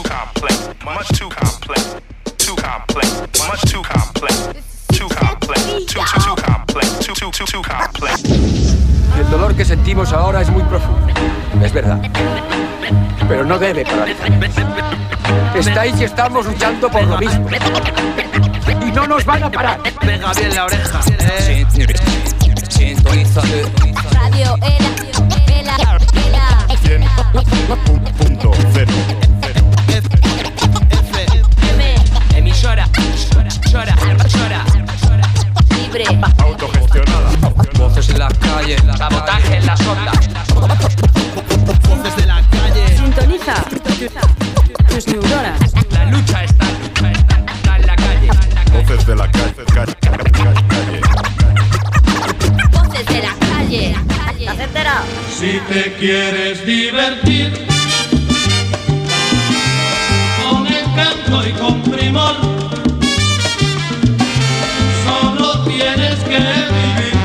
complex, much too complex, too complex, much too complex, too complex, too complex, too complex. El dolor que sentimos ahora es muy profundo, es verdad, pero no debe paralizarnos. Estáis y estamos luchando por lo mismo y no nos van a parar. Pega bien la oreja. Sintoniza Radio Ela 100.0 Emisora. Chora. Libre. autogestionada. Voces en la calle, Sabotaje en las ondas. Voces de la calle. Sintoniza tus neuronas. La lucha está en la calle. Voces de la calle. Voces de la calle. ¿Te has enterado? Si te quieres divertir con encanto y con primor, solo tienes que vivir.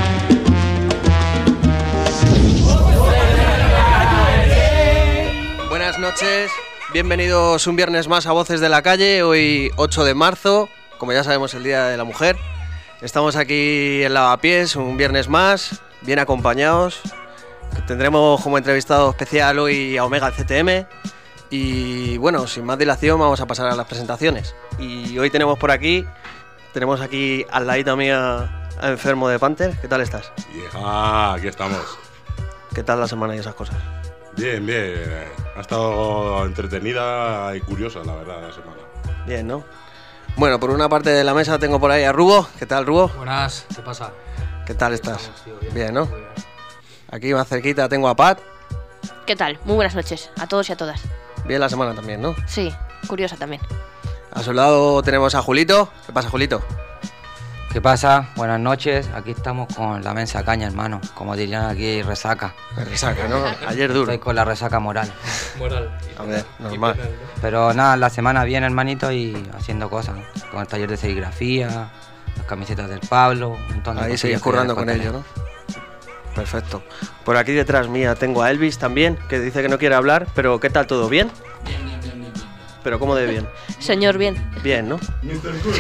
Buenas noches, bienvenidos un viernes más a Voces de la Calle. Hoy 8 de marzo, como ya sabemos, el Día de la Mujer. Estamos aquí en Lavapiés, un viernes más, bien acompañados. Tendremos como entrevistado especial hoy a Omega CTM. Y bueno, sin más dilación vamos a pasar a las presentaciones. Y hoy tenemos aquí al ladito mía a Enfermo de Panther. ¿Qué tal estás? Vieja, aquí estamos. ¿Qué tal la semana y esas cosas? Bien. Ha estado entretenida y curiosa, la verdad, la semana. Bien, ¿no? Bueno, por una parte de la mesa tengo por ahí a Rubo. ¿Qué tal, Rubo? Buenas, ¿qué pasa? ¿Qué tal estás? Estamos, tío, Bien, ¿no? Muy bien. Aquí más cerquita tengo a Pat. ¿Qué tal? Muy buenas noches a todos y a todas. Bien la semana también, ¿no? Sí, curiosa también. A su lado tenemos a Julito. ¿Qué pasa, Julito? ¿Qué pasa? Buenas noches, aquí estamos con la mensa caña, hermano. Como dirían aquí, resaca. Me resaca, ¿no? Ayer duro. Estoy con la resaca moral. A ver, normal. Pero nada, la semana bien, hermanito, y haciendo cosas, ¿no? Con el taller de serigrafía, las camisetas del Pablo, un montón de Ahí cosillas seguís que currando les con contaré. ello, ¿no? Perfecto. Por aquí detrás mía tengo a Elvis también, que dice que no quiere hablar, pero ¿qué tal todo? ¿Bien? Bien. ¿Pero cómo de bien? Señor, bien. Bien, ¿no? Mr. Good.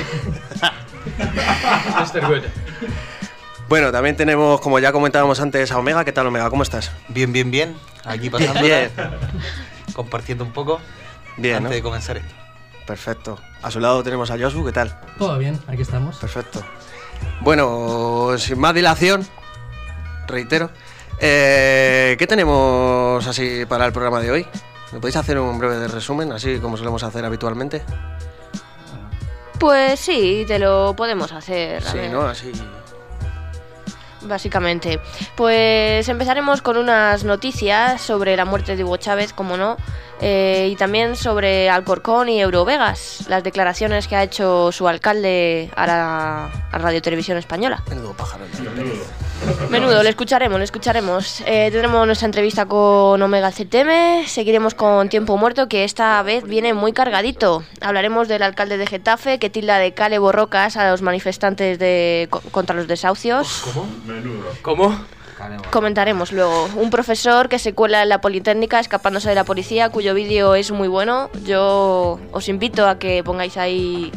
Bueno, también tenemos, como ya comentábamos antes, a Omega. ¿Qué tal, Omega? ¿Cómo estás? Bien. Aquí pasando, Bien. compartiendo un poco Bien, antes ¿no? de comenzar esto. Perfecto. A su lado tenemos a Josu. ¿Qué tal? Todo bien, aquí estamos. Perfecto. Bueno, sin más dilación, reitero, ¿qué tenemos así para el programa de hoy? ¿Me podéis hacer un breve resumen, así como solemos hacer habitualmente? Pues sí, te lo podemos hacer. a Sí, ver. ¿no? Así... Básicamente. Pues empezaremos con unas noticias sobre la muerte de Hugo Chávez, como no, y también sobre Alcorcón y Eurovegas, las declaraciones que ha hecho su alcalde a la Radio Televisión Española. Menudo pájaro. Menudo, le escucharemos. Tendremos nuestra entrevista con Omega CTM, seguiremos con Tiempo Muerto, que esta vez viene muy cargadito. Hablaremos del alcalde de Getafe, que tilda de cal y borrocas a los manifestantes contra los desahucios. ¿Cómo? Comentaremos luego un profesor que se cuela en la Politécnica escapándose de la policía, cuyo vídeo es muy bueno. Yo os invito a que pongáis ahí...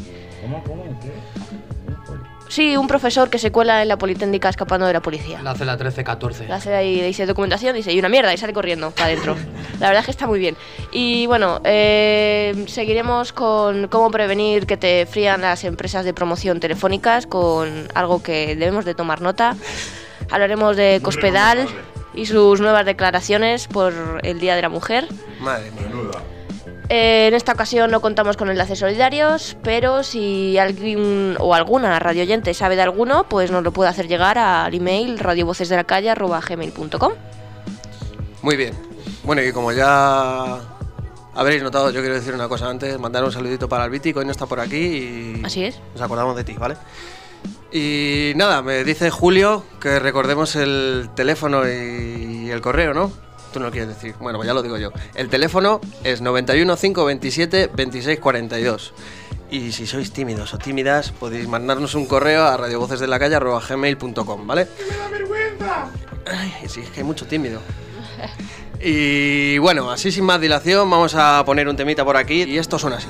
Sí, un profesor que se cuela en la Politécnica escapando de la policía. La hace la 13-14. Le hace ahí, dice documentación, dice, y una mierda, y sale corriendo para adentro. La verdad es que está muy bien. Y bueno, seguiremos con cómo prevenir que te frían las empresas de promoción telefónicas, con algo que debemos de tomar nota. Hablaremos de Cospedal y sus nuevas declaraciones por el Día de la Mujer. Madre mía. En esta ocasión no contamos con enlaces solidarios, pero si alguien o alguna radioyente sabe de alguno, pues nos lo puede hacer llegar al email radiovocesdelacalle@gmail.com. Muy bien. Bueno, y como ya habréis notado, yo quiero decir una cosa antes, mandar un saludito para el Viti, que hoy no está por aquí y... Así es. Nos acordamos de ti, ¿vale? Y nada, me dice Julio que recordemos el teléfono y el correo, ¿no? Tú no lo quieres decir. Bueno, pues ya lo digo yo. El teléfono es 91 527 26 42. Y si sois tímidos o tímidas, podéis mandarnos un correo a radiovocesdelacalle@gmail.com, ¿vale? ¡Que me da vergüenza! Ay, sí, es que hay mucho tímido. Y bueno, así sin más dilación, vamos a poner un temita por aquí y esto suena así.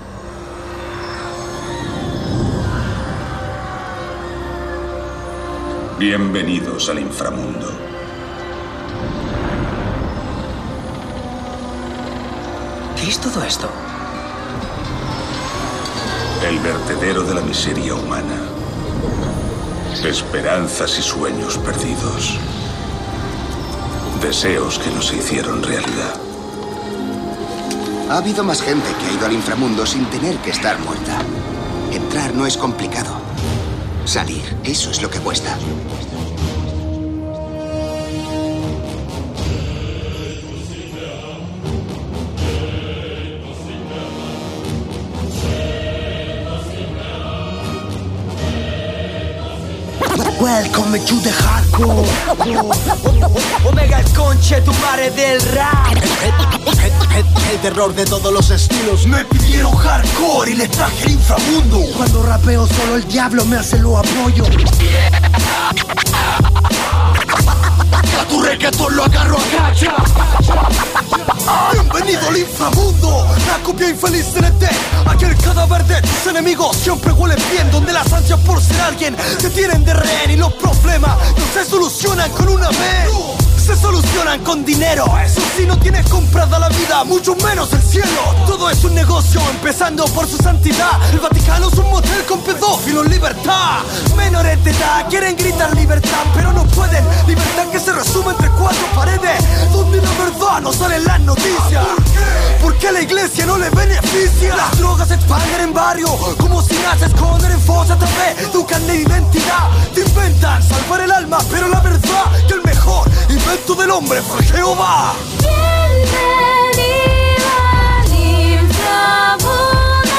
Bienvenidos al inframundo. ¿Qué es todo esto? El vertedero de la miseria humana. Esperanzas y sueños perdidos. Deseos que no se hicieron realidad. Ha habido más gente que ha ido al inframundo sin tener que estar muerta. Entrar no es complicado. Salir, eso es lo que cuesta. Welcome to the hardcore. Omega el conche, tu madre del rap. El terror de todos los estilos. Me pidieron hardcore y les traje el inframundo. Cuando rapeo solo el diablo me hace lo apoyo. A tu reggaetón lo agarro a cacha. Bienvenido al inframundo, la copia infeliz de ET. Aquí el cadáver de tus enemigos siempre huele bien. Donde las ansias por ser alguien te tienen de rehén. Y los problemas no se solucionan con una vez, se solucionan con dinero. Eso sí, no tienes comprada la vida, mucho menos el cielo. Todo es un negocio, empezando por su santidad. El Vaticano es un motel con pedófilos en libertad. Menores de edad quieren gritar libertad, pero no pueden. Libertad que se resume entre cuatro paredes, donde la verdad no sale en las noticias. Porque a la iglesia no le beneficia. Las drogas se expanden en barrio, como si las esconden en fosas a través de un carnet de identidad. Te inventan salvar el alma, pero la verdad que el mejor invento del hombre fue Jehová. Bienvenido al inframundo.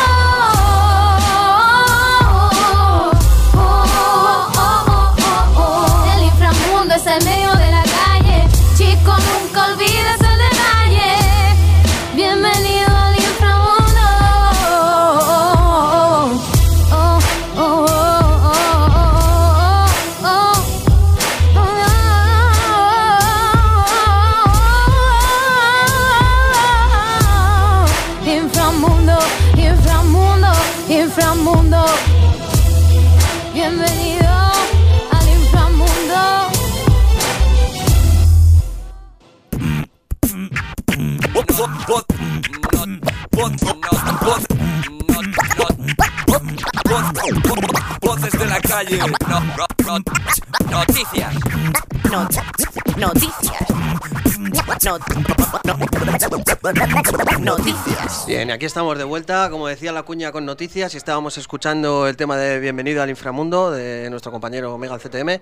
El inframundo es el medio de la calle. Chico, nunca olvides el detalle. Bienvenido al inframundo. Inframundo, inframundo, inframundo. Bienvenido al inframundo. Voces de la calle. Noticias. Noticias. Bien, aquí estamos de vuelta, como decía la cuña, con noticias, y estábamos escuchando el tema de Bienvenido al inframundo de nuestro compañero Omega, el CTM.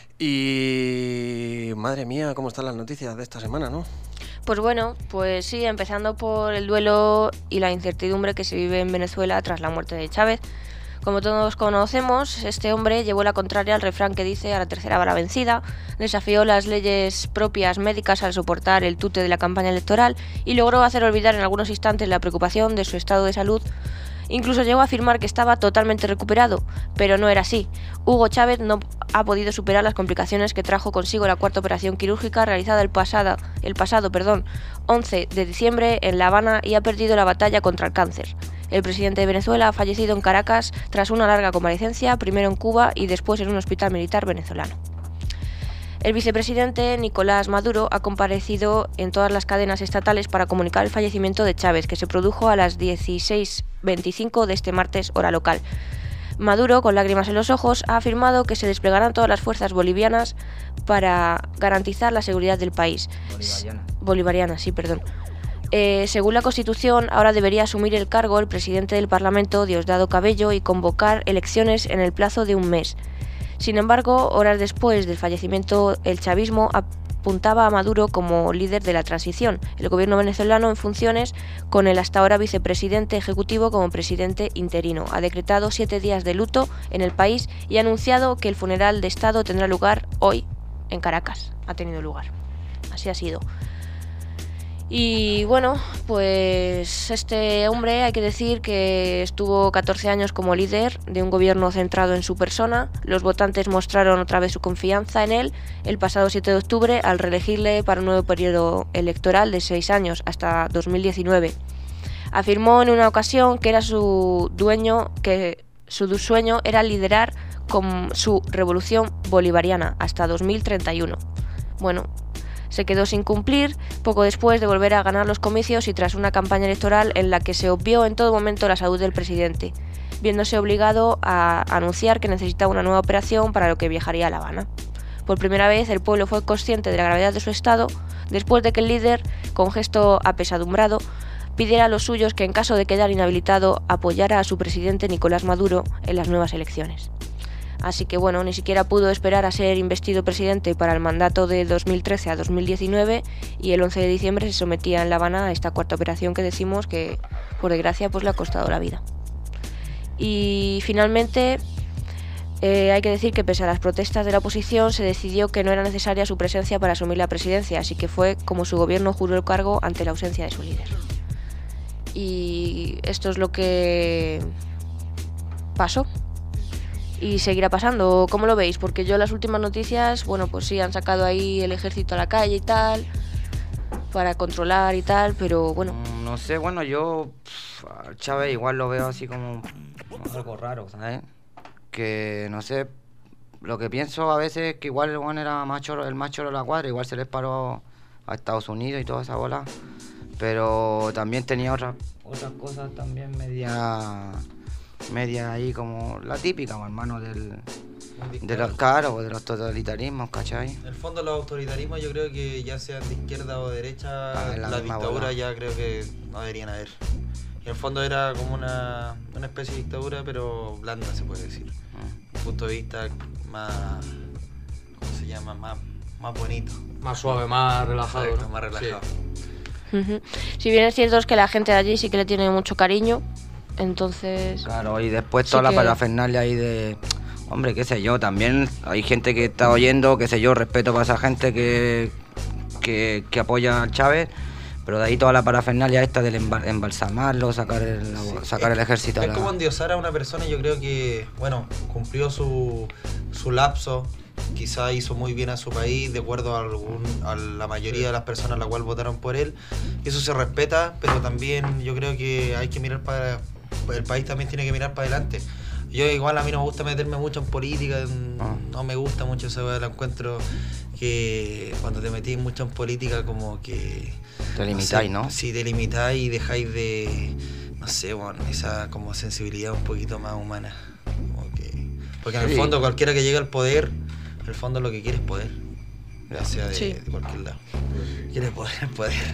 Y madre mía, cómo están las noticias de esta semana, ¿no? Pues bueno, pues sí, empezando por el duelo y la incertidumbre que se vive en Venezuela tras la muerte de Chávez. Como todos conocemos, este hombre llevó la contraria al refrán que dice: a la tercera va la vencida, desafió las leyes propias médicas al soportar el tute de la campaña electoral y logró hacer olvidar en algunos instantes la preocupación de su estado de salud. Incluso llegó a afirmar que estaba totalmente recuperado, pero no era así. Hugo Chávez no ha podido superar las complicaciones que trajo consigo la cuarta operación quirúrgica realizada el pasado 11 de diciembre en La Habana y ha perdido la batalla contra el cáncer. El presidente de Venezuela ha fallecido en Caracas tras una larga convalecencia, primero en Cuba y después en un hospital militar venezolano. El vicepresidente Nicolás Maduro ha comparecido en todas las cadenas estatales para comunicar el fallecimiento de Chávez, que se produjo a las 16:25 de este martes, hora local. Maduro, con lágrimas en los ojos, ha afirmado que se desplegarán todas las fuerzas bolivianas para garantizar la seguridad del país. Bolivariana, sí, perdón. Según la Constitución, ahora debería asumir el cargo el presidente del Parlamento, Diosdado Cabello, y convocar elecciones en el plazo de un mes. Sin embargo, horas después del fallecimiento, el chavismo apuntaba a Maduro como líder de la transición. El gobierno venezolano en funciones, con el hasta ahora vicepresidente ejecutivo como presidente interino, ha decretado 7 días de luto en el país y ha anunciado que el funeral de Estado tendrá lugar hoy en Caracas. Ha tenido lugar. Así ha sido. Y bueno, pues este hombre hay que decir que estuvo 14 años como líder de un gobierno centrado en su persona. Los votantes mostraron otra vez su confianza en él el pasado 7 de octubre al reelegirle para un nuevo periodo electoral de 6 años, hasta 2019. Afirmó en una ocasión que era su sueño era liderar con su revolución bolivariana hasta 2031. Bueno, se quedó sin cumplir poco después de volver a ganar los comicios y tras una campaña electoral en la que se obvió en todo momento la salud del presidente, viéndose obligado a anunciar que necesitaba una nueva operación para lo que viajaría a La Habana. Por primera vez el pueblo fue consciente de la gravedad de su estado después de que el líder, con gesto apesadumbrado, pidiera a los suyos que en caso de quedar inhabilitado apoyara a su presidente Nicolás Maduro en las nuevas elecciones. Así que bueno, ni siquiera pudo esperar a ser investido presidente para el mandato de 2013 a 2019 y el 11 de diciembre se sometía en La Habana a esta cuarta operación que decimos que por desgracia pues le ha costado la vida. Y finalmente hay que decir que pese a las protestas de la oposición se decidió que no era necesaria su presencia para asumir la presidencia, así que fue como su gobierno juró el cargo ante la ausencia de su líder. Y esto es lo que pasó y seguirá pasando. ¿Cómo lo veis? Porque yo las últimas noticias, bueno, pues sí, han sacado ahí el ejército a la calle y tal para controlar y tal, pero bueno. No sé, bueno, yo a Chávez igual lo veo así como algo raro, ¿sabes? Que no sé, lo que pienso a veces es que igual el Juan era el más choro de la cuadra, igual se les paró a Estados Unidos y toda esa bola. Pero también tenía otras cosas también media ahí como la típica, hermano, de los totalitarismos, ¿cachai? En el fondo los autoritarismos yo creo que ya sean de izquierda o de derecha, la dictadura ya creo que no deberían haber. Y en el fondo era como una especie de dictadura, pero blanda se puede decir. Un punto de vista más, ¿cómo se llama? Más bonito. Más suave, más relajado. Exacto, ¿no? Más relajado. Sí. Si bien es cierto es que la gente de allí sí que le tiene mucho cariño, entonces... Claro, y después toda la parafernalia ahí de... Hombre, qué sé yo, también hay gente que está oyendo, qué sé yo, respeto para esa gente que apoya a Chávez, pero de ahí toda la parafernalia esta del embalsamarlo, sacar el ejército. Es como endiosar a una persona y yo creo que, bueno, cumplió su lapso. Quizá hizo muy bien a su país de acuerdo a la mayoría de las personas a la cual votaron por él. Eso se respeta, pero también yo creo que hay que mirar el país también tiene que mirar para adelante. Yo igual a mí no me gusta meterme mucho en política, no me gusta mucho eso, lo encuentro que cuando te metís mucho en política como que... Te limitáis, ¿no? Sí, te limitáis y dejáis de, no sé, bueno, esa como sensibilidad un poquito más humana. Porque en el fondo cualquiera que llegue al poder, en el fondo lo que quiere es poder, ya sea de cualquier lado. Quiere poder.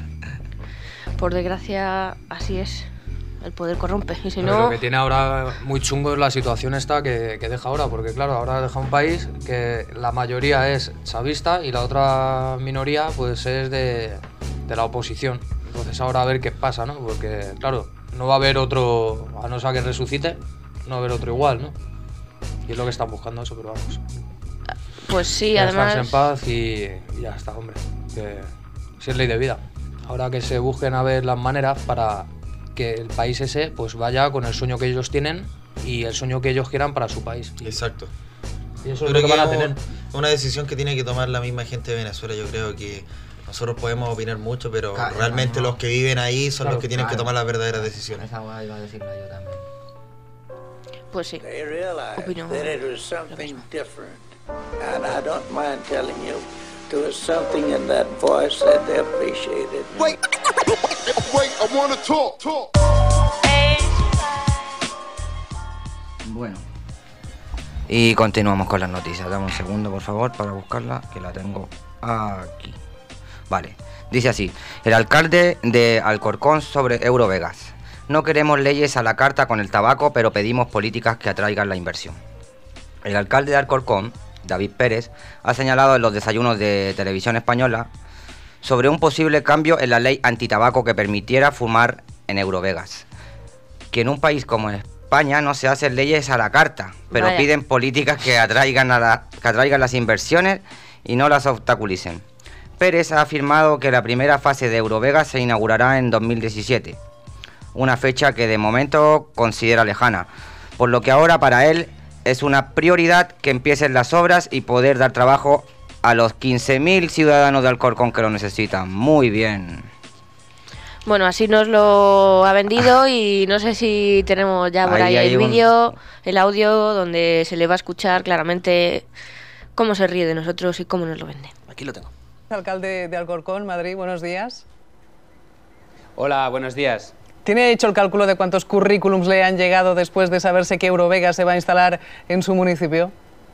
Por desgracia, así es. El poder corrompe. Y si no... Lo que tiene ahora muy chungo es la situación esta que deja ahora, porque claro, ahora deja un país que la mayoría es chavista y la otra minoría pues es de la oposición. Entonces ahora a ver qué pasa, ¿no? Porque claro, no va a haber otro, a no ser que resucite, no va a haber otro igual, ¿no? Y es lo que están buscando eso, pero vamos. Pues sí, que además... en paz y ya está, hombre. Que si es ley de vida. Ahora que se busquen a ver las maneras para que el país ese pues vaya con el sueño que ellos tienen y el sueño que ellos quieran para su país. Exacto. Y eso es lo que van a tener. Una decisión que tiene que tomar la misma gente de Venezuela. Yo creo que nosotros podemos opinar mucho, pero realmente los que viven ahí son los que tienen que tomar las verdaderas decisiones. Esa guay iba a decirlo yo también. Pues sí. They realized Opino that it was something different. And I don't mind telling you, there was something in that voice that they appreciated. Wait, I want to talk. Bueno. Y continuamos con las noticias. Dame un segundo, por favor, para buscarla, que la tengo aquí. Vale. Dice así: el alcalde de Alcorcón sobre Eurovegas. No queremos leyes a la carta con el tabaco, pero pedimos políticas que atraigan la inversión. El alcalde de Alcorcón, David Pérez, ha señalado en los desayunos de Televisión Española sobre un posible cambio en la ley antitabaco que permitiera fumar en Eurovegas. Que en un país como España no se hacen leyes a la carta, pero piden políticas que atraigan las inversiones y no las obstaculicen. Pérez ha afirmado que la primera fase de Eurovegas se inaugurará en 2017, una fecha que de momento considera lejana, por lo que ahora para él es una prioridad que empiecen las obras y poder dar trabajo a los 15.000 ciudadanos de Alcorcón que lo necesitan. Muy bien. Bueno, así nos lo ha vendido y no sé si tenemos ya por ahí el vídeo, el audio, donde se le va a escuchar claramente cómo se ríe de nosotros y cómo nos lo vende. Aquí lo tengo. Alcalde de Alcorcón, Madrid, buenos días. Hola, buenos días. ¿Tiene hecho el cálculo de cuántos currículums le han llegado después de saberse que Eurovegas se va a instalar en su municipio?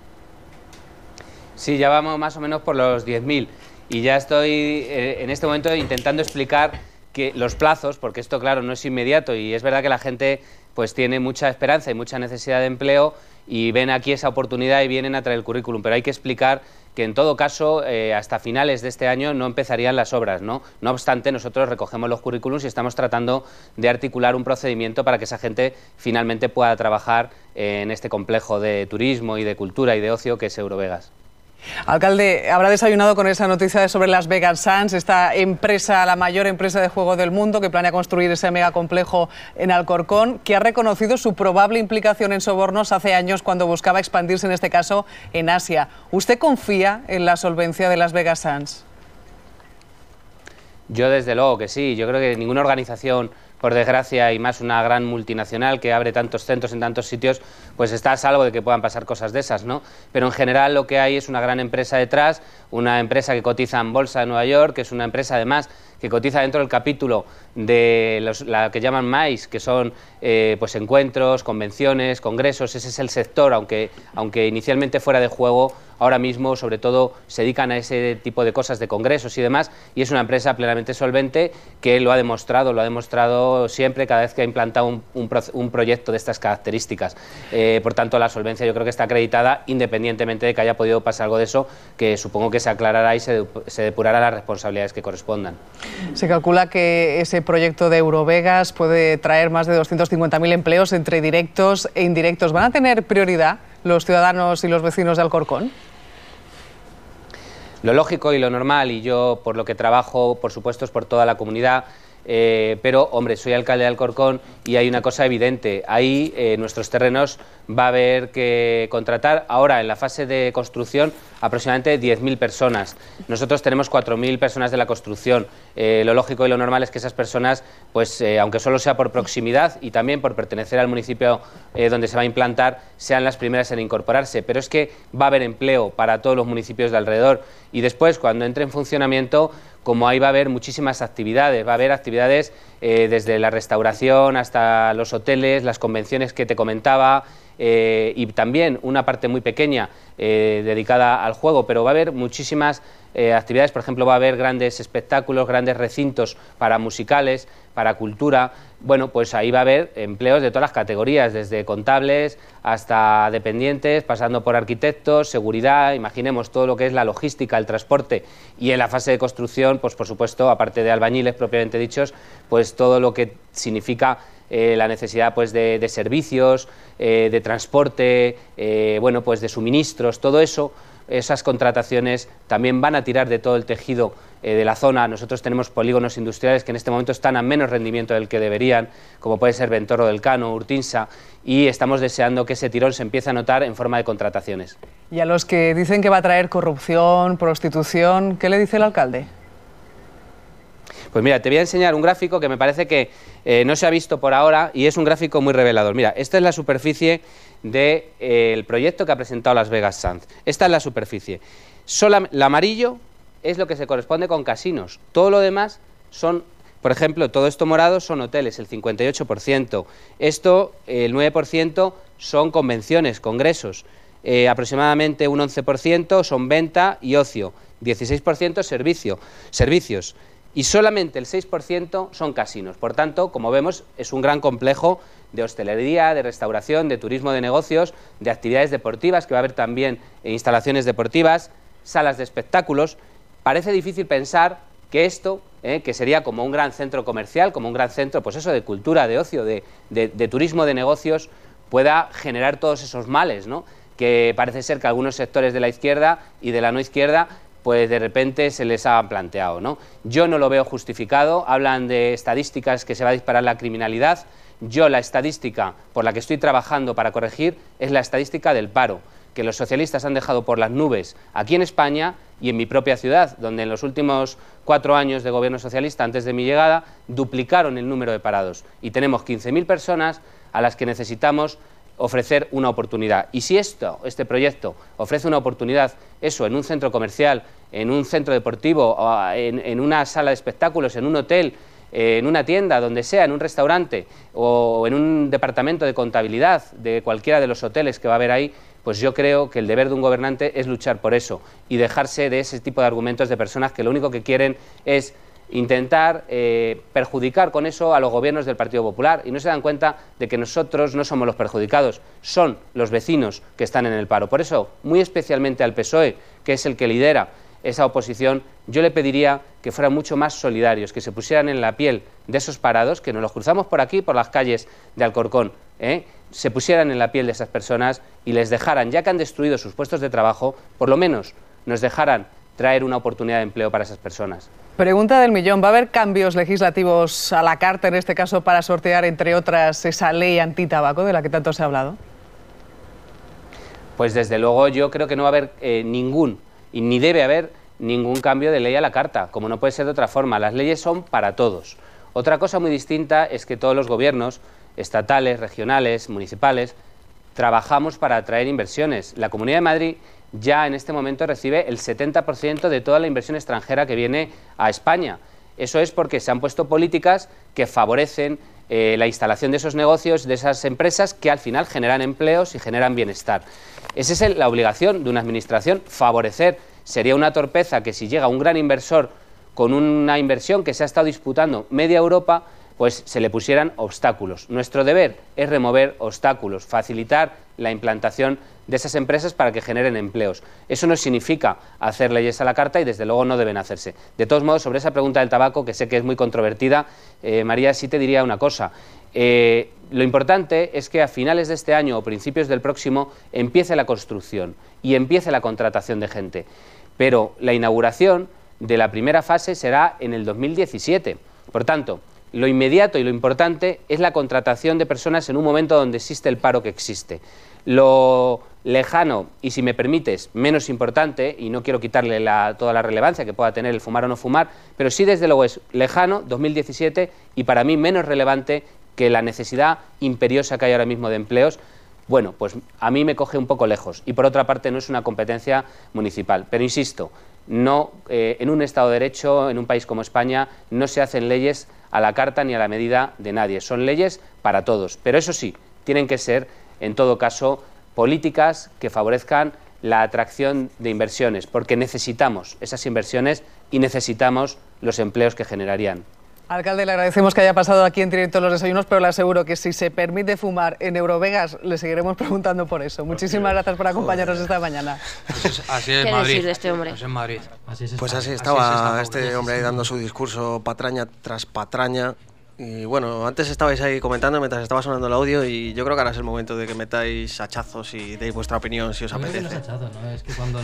Sí, ya vamos más o menos por los 10.000 y ya estoy en este momento intentando explicar que los plazos, porque esto claro no es inmediato y es verdad que la gente pues tiene mucha esperanza y mucha necesidad de empleo y ven aquí esa oportunidad y vienen a traer el currículum, pero hay que explicar que en todo caso hasta finales de este año no empezarían las obras, ¿no? No obstante, nosotros recogemos los currículums y estamos tratando de articular un procedimiento para que esa gente finalmente pueda trabajar en este complejo de turismo y de cultura y de ocio que es Eurovegas. Alcalde, habrá desayunado con esa noticia sobre Las Vegas Sands, esta empresa, la mayor empresa de juego del mundo, que planea construir ese megacomplejo en Alcorcón, que ha reconocido su probable implicación en sobornos hace años cuando buscaba expandirse, en este caso, en Asia. ¿Usted confía en la solvencia de Las Vegas Sands? Yo desde luego que sí. Yo creo que ninguna organización, por desgracia, y más una gran multinacional que abre tantos centros en tantos sitios, pues está a salvo de que puedan pasar cosas de esas, ¿no? Pero en general lo que hay es una gran empresa detrás, una empresa que cotiza en Bolsa de Nueva York, que es una empresa además que cotiza dentro del capítulo de la que llaman MICE, que son pues encuentros, convenciones, congresos. Ese es el sector, aunque inicialmente fuera de juego, ahora mismo sobre todo se dedican a ese tipo de cosas, de congresos y demás, y es una empresa plenamente solvente que lo ha demostrado siempre cada vez que ha implantado un proyecto de estas características. Por tanto, la solvencia yo creo que está acreditada independientemente de que haya podido pasar algo de eso, que supongo que se aclarará y se depurará las responsabilidades que correspondan. Se calcula que ese proyecto de Eurovegas puede traer más de 250.000 empleos entre directos e indirectos. ¿Van a tener prioridad los ciudadanos y los vecinos de Alcorcón? Lo lógico y lo normal, y yo por lo que trabajo, por supuesto, es por toda la comunidad, pero, hombre, soy alcalde de Alcorcón y hay una cosa evidente. Ahí, nuestros terrenos, va a haber que contratar ahora, en la fase de construcción, aproximadamente 10.000 personas. Nosotros tenemos 4.000 personas de la construcción. Lo lógico y lo normal es que esas personas, pues, aunque solo sea por proximidad y también por pertenecer al municipio donde se va a implantar, sean las primeras en incorporarse. Pero es que va a haber empleo para todos los municipios de alrededor. Y después, cuando entre en funcionamiento, como ahí va a haber muchísimas actividades, va a haber actividades desde la restauración hasta los hoteles, las convenciones que te comentaba, y también una parte muy pequeña dedicada al juego, pero va a haber muchísimas actividades. Por ejemplo, va a haber grandes espectáculos, grandes recintos para musicales, para cultura. Bueno, pues ahí va a haber empleos de todas las categorías, desde contables hasta dependientes, pasando por arquitectos, seguridad. Imaginemos todo lo que es la logística, el transporte, y en la fase de construcción, pues por supuesto, aparte de albañiles propiamente dichos, pues todo lo que significa la necesidad pues de servicios, de transporte, bueno, pues de suministros, todo eso. Esas contrataciones también van a tirar de todo el tejido de la zona. Nosotros tenemos polígonos industriales que en este momento están a menos rendimiento del que deberían, como puede ser Ventorro del Cano, Urtinsa, y estamos deseando que ese tirón se empiece a notar en forma de contrataciones. Y a los que dicen que va a traer corrupción, prostitución, ¿qué le dice el alcalde? Pues mira, te voy a enseñar un gráfico que me parece que no se ha visto por ahora y es un gráfico muy revelador. Mira, esta es la superficie del proyecto que ha presentado Las Vegas Sands. Esta es la superficie. El amarillo es lo que se corresponde con casinos. Todo lo demás son, por ejemplo, todo esto morado son hoteles, el 58%. Esto, el 9%, son convenciones, congresos. Aproximadamente un 11% son venta y ocio. 16% servicios. Y solamente el 6% son casinos. Por tanto, como vemos, es un gran complejo de hostelería, de restauración, de turismo de negocios, de actividades deportivas, que va a haber también instalaciones deportivas, salas de espectáculos. Parece difícil pensar que esto, que sería como un gran centro comercial, como un gran centro, pues eso, de cultura, de ocio, de turismo de negocios, pueda generar todos esos males, ¿no? Que parece ser que algunos sectores de la izquierda y de la no izquierda pues de repente se les ha planteado, ¿no? Yo no lo veo justificado. Hablan de estadísticas que se va a disparar la criminalidad. Yo la estadística por la que estoy trabajando para corregir es la estadística del paro, que los socialistas han dejado por las nubes aquí en España y en mi propia ciudad, donde en los últimos 4 años de gobierno socialista, antes de mi llegada, duplicaron el número de parados. Y tenemos 15.000 personas a las que necesitamos ofrecer una oportunidad. Y si este proyecto ofrece una oportunidad, eso, en un centro comercial, en un centro deportivo, en una sala de espectáculos, en un hotel, en una tienda, donde sea, en un restaurante o en un departamento de contabilidad de cualquiera de los hoteles que va a haber ahí, pues yo creo que el deber de un gobernante es luchar por eso y dejarse de ese tipo de argumentos de personas que lo único que quieren es intentar perjudicar con eso a los gobiernos del Partido Popular y no se dan cuenta de que nosotros no somos los perjudicados, son los vecinos que están en el paro. Por eso, muy especialmente al PSOE, que es el que lidera esa oposición, yo le pediría que fueran mucho más solidarios, que se pusieran en la piel de esos parados, que nos los cruzamos por aquí, por las calles de Alcorcón, se pusieran en la piel de esas personas y les dejaran, ya que han destruido sus puestos de trabajo, por lo menos nos dejaran traer una oportunidad de empleo para esas personas. Pregunta del millón, ¿va a haber cambios legislativos a la carta en este caso para sortear, entre otras, esa ley antitabaco de la que tanto se ha hablado? Pues desde luego yo creo que no va a haber ningún, y ni debe haber ningún cambio de ley a la carta, como no puede ser de otra forma. Las leyes son para todos. Otra cosa muy distinta es que todos los gobiernos, estatales, regionales, municipales, trabajamos para atraer inversiones. La Comunidad de Madrid ya en este momento recibe el 70% de toda la inversión extranjera que viene a España. Eso es porque se han puesto políticas que favorecen la instalación de esos negocios, de esas empresas que al final generan empleos y generan bienestar. Esa es la obligación de una administración, favorecer. Sería una torpeza que si llega un gran inversor con una inversión que se ha estado disputando media Europa, pues se le pusieran obstáculos. Nuestro deber es remover obstáculos, facilitar la implantación de esas empresas para que generen empleos. Eso no significa hacer leyes a la carta y desde luego no deben hacerse. De todos modos, sobre esa pregunta del tabaco, que sé que es muy controvertida, María, sí te diría una cosa. Lo importante es que a finales de este año o principios del próximo empiece la construcción y empiece la contratación de gente. Pero la inauguración de la primera fase será en el 2017. Por tanto, lo inmediato y lo importante es la contratación de personas en un momento donde existe el paro que existe. Lo lejano y, si me permites, menos importante, y no quiero quitarle toda la relevancia que pueda tener el fumar o no fumar, pero sí desde luego es lejano, 2017, y para mí menos relevante que la necesidad imperiosa que hay ahora mismo de empleos. Bueno, pues a mí me coge un poco lejos y por otra parte no es una competencia municipal. Pero insisto, no, en un Estado de Derecho, en un país como España, no se hacen leyes a la carta ni a la medida de nadie. Son leyes para todos. Pero eso sí, tienen que ser, en todo caso, políticas que favorezcan la atracción de inversiones, porque necesitamos esas inversiones y necesitamos los empleos que generarían. Alcalde, le agradecemos que haya pasado aquí en directo los desayunos, pero le aseguro que si se permite fumar en Eurovegas, le seguiremos preguntando por eso. Muchísimas gracias por acompañarnos esta mañana. Así es ¿Qué Madrid. decir de este hombre? Así es Madrid. Pues así estaba este hombre ahí dando su discurso patraña tras patraña. Y bueno, antes estabais ahí comentando mientras estaba sonando el audio y yo creo que ahora es el momento de que metáis hachazos y deis vuestra opinión si os apetece. No es hachazo, ¿no? Es que cuando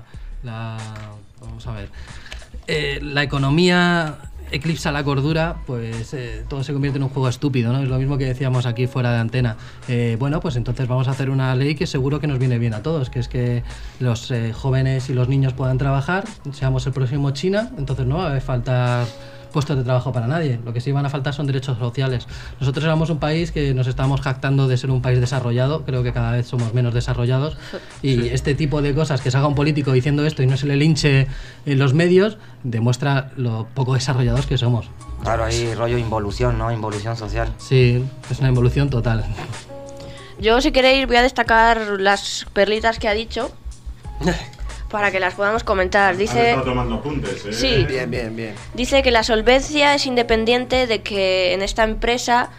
vamos a ver, la economía eclipsa la cordura, pues todo se convierte en un juego estúpido, ¿no? Es lo mismo que decíamos aquí fuera de antena. Bueno, pues entonces vamos a hacer una ley que seguro que nos viene bien a todos, que es que los jóvenes y los niños puedan trabajar, seamos el próximo China, entonces no va a faltar puestos de trabajo para nadie. Lo que sí van a faltar son derechos sociales. Nosotros éramos un país que nos estábamos jactando de ser un país desarrollado, creo que cada vez somos menos desarrollados y este tipo de cosas, que se haga un político diciendo esto y no se le linche en los medios, demuestra lo poco desarrollados que somos. Claro, hay rollo involución, ¿no? Involución social. Sí, es una involución total. Yo, si queréis, voy a destacar las perlitas que ha dicho para que las podamos comentar. Dice... Está tomando apuntes, ¿eh? Sí. Bien. Dice que la solvencia es independiente de que en esta empresa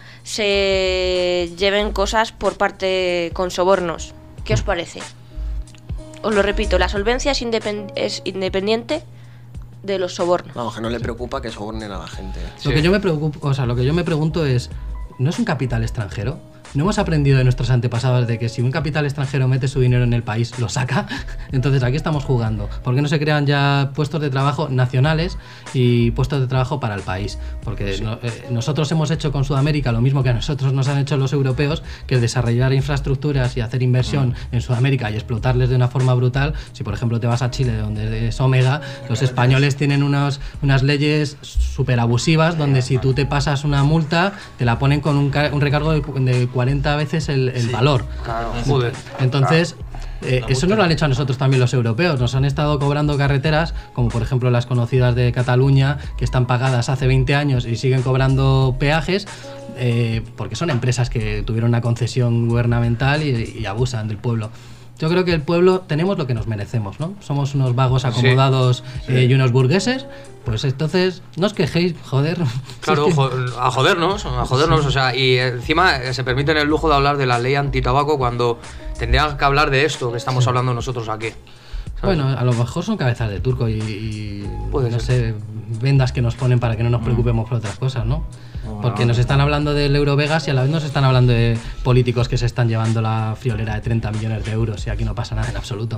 se lleven cosas por parte con sobornos. ¿Qué os parece? Os lo repito, la solvencia es independiente de los sobornos. Vamos, que no le preocupa que sobornen a la gente. Lo que yo me preocupo, lo que yo me pregunto es, ¿no es un capital extranjero? no hemos aprendido de nuestros antepasados de que si un capital extranjero mete su dinero en el país, lo saca. Entonces, ¿a qué estamos jugando? ¿Por qué no se crean ya puestos de trabajo nacionales y puestos de trabajo para el país? Porque nosotros hemos hecho con Sudamérica lo mismo que a nosotros nos han hecho los europeos, que es desarrollar infraestructuras y hacer inversión en Sudamérica y explotarles de una forma brutal. Si, por ejemplo, te vas a Chile, donde es Omega, los españoles tienen unas leyes súper abusivas, donde si tú te pasas una multa, te la ponen con un recargo de 40 veces el valor. Claro, joder. Entonces, eso nos lo han hecho a nosotros también los europeos. Nos han estado cobrando carreteras, como por ejemplo las conocidas de Cataluña, que están pagadas hace 20 años y siguen cobrando peajes, porque son empresas que tuvieron una concesión gubernamental y abusan del pueblo. Yo creo que el pueblo tenemos lo que nos merecemos, ¿no? Somos unos vagos acomodados y unos burgueses, pues entonces no os quejéis, joder. Claro, a jodernos, o sea, y encima se permiten el lujo de hablar de la ley antitabaco cuando tendrían que hablar de esto que estamos hablando nosotros aquí. ¿Sabes? Bueno, a lo mejor son cabezas de turco y no sé, vendas que nos ponen para que no nos preocupemos por otras cosas, ¿no? Porque nos están hablando del Eurovegas y a la vez nos están hablando de políticos que se están llevando la friolera de 30 millones de euros y aquí no pasa nada en absoluto.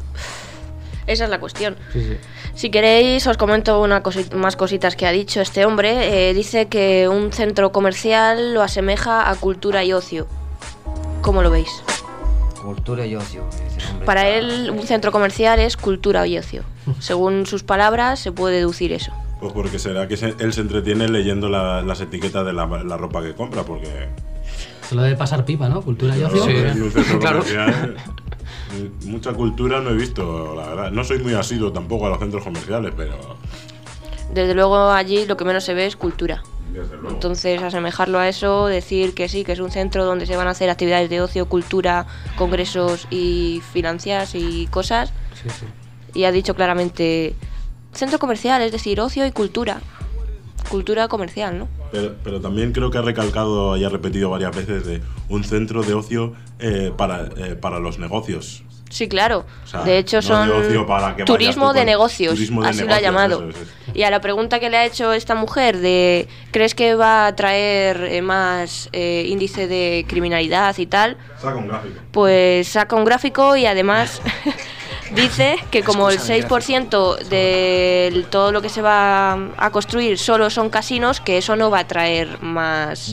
Esa es la cuestión. Sí. Si queréis os comento más cositas que ha dicho este hombre. Dice que un centro comercial lo asemeja a cultura y ocio. ¿Cómo lo veis? Cultura y ocio. Para él un centro comercial es cultura y ocio. Según sus palabras se puede deducir eso. Pues porque será que él se entretiene leyendo las etiquetas de la ropa que compra, porque... Se lo debe pasar pipa, ¿no? Cultura y ocio. Sí, en un centro comercial, mucha cultura no he visto, la verdad. No soy muy asiduo tampoco a los centros comerciales, pero... Desde luego allí lo que menos se ve es cultura. Desde luego. Entonces asemejarlo a eso, decir que sí, que es un centro donde se van a hacer actividades de ocio, cultura, congresos y financias y cosas. Sí. Y ha dicho claramente... Centro comercial, es decir, ocio y cultura. Cultura comercial, ¿no? Pero también creo que ha recalcado y ha repetido varias veces de un centro de ocio para los negocios. Sí, claro. O sea, de hecho, no son de ocio para que turismo de negocios, turismo de así negocios, lo ha llamado. eso. Y a la pregunta que le ha hecho esta mujer de ¿crees que va a traer más índice de criminalidad y tal? Saca un gráfico. Pues saca un gráfico y además... Dice que como el 6% de todo lo que se va a construir solo son casinos, que eso no va a traer más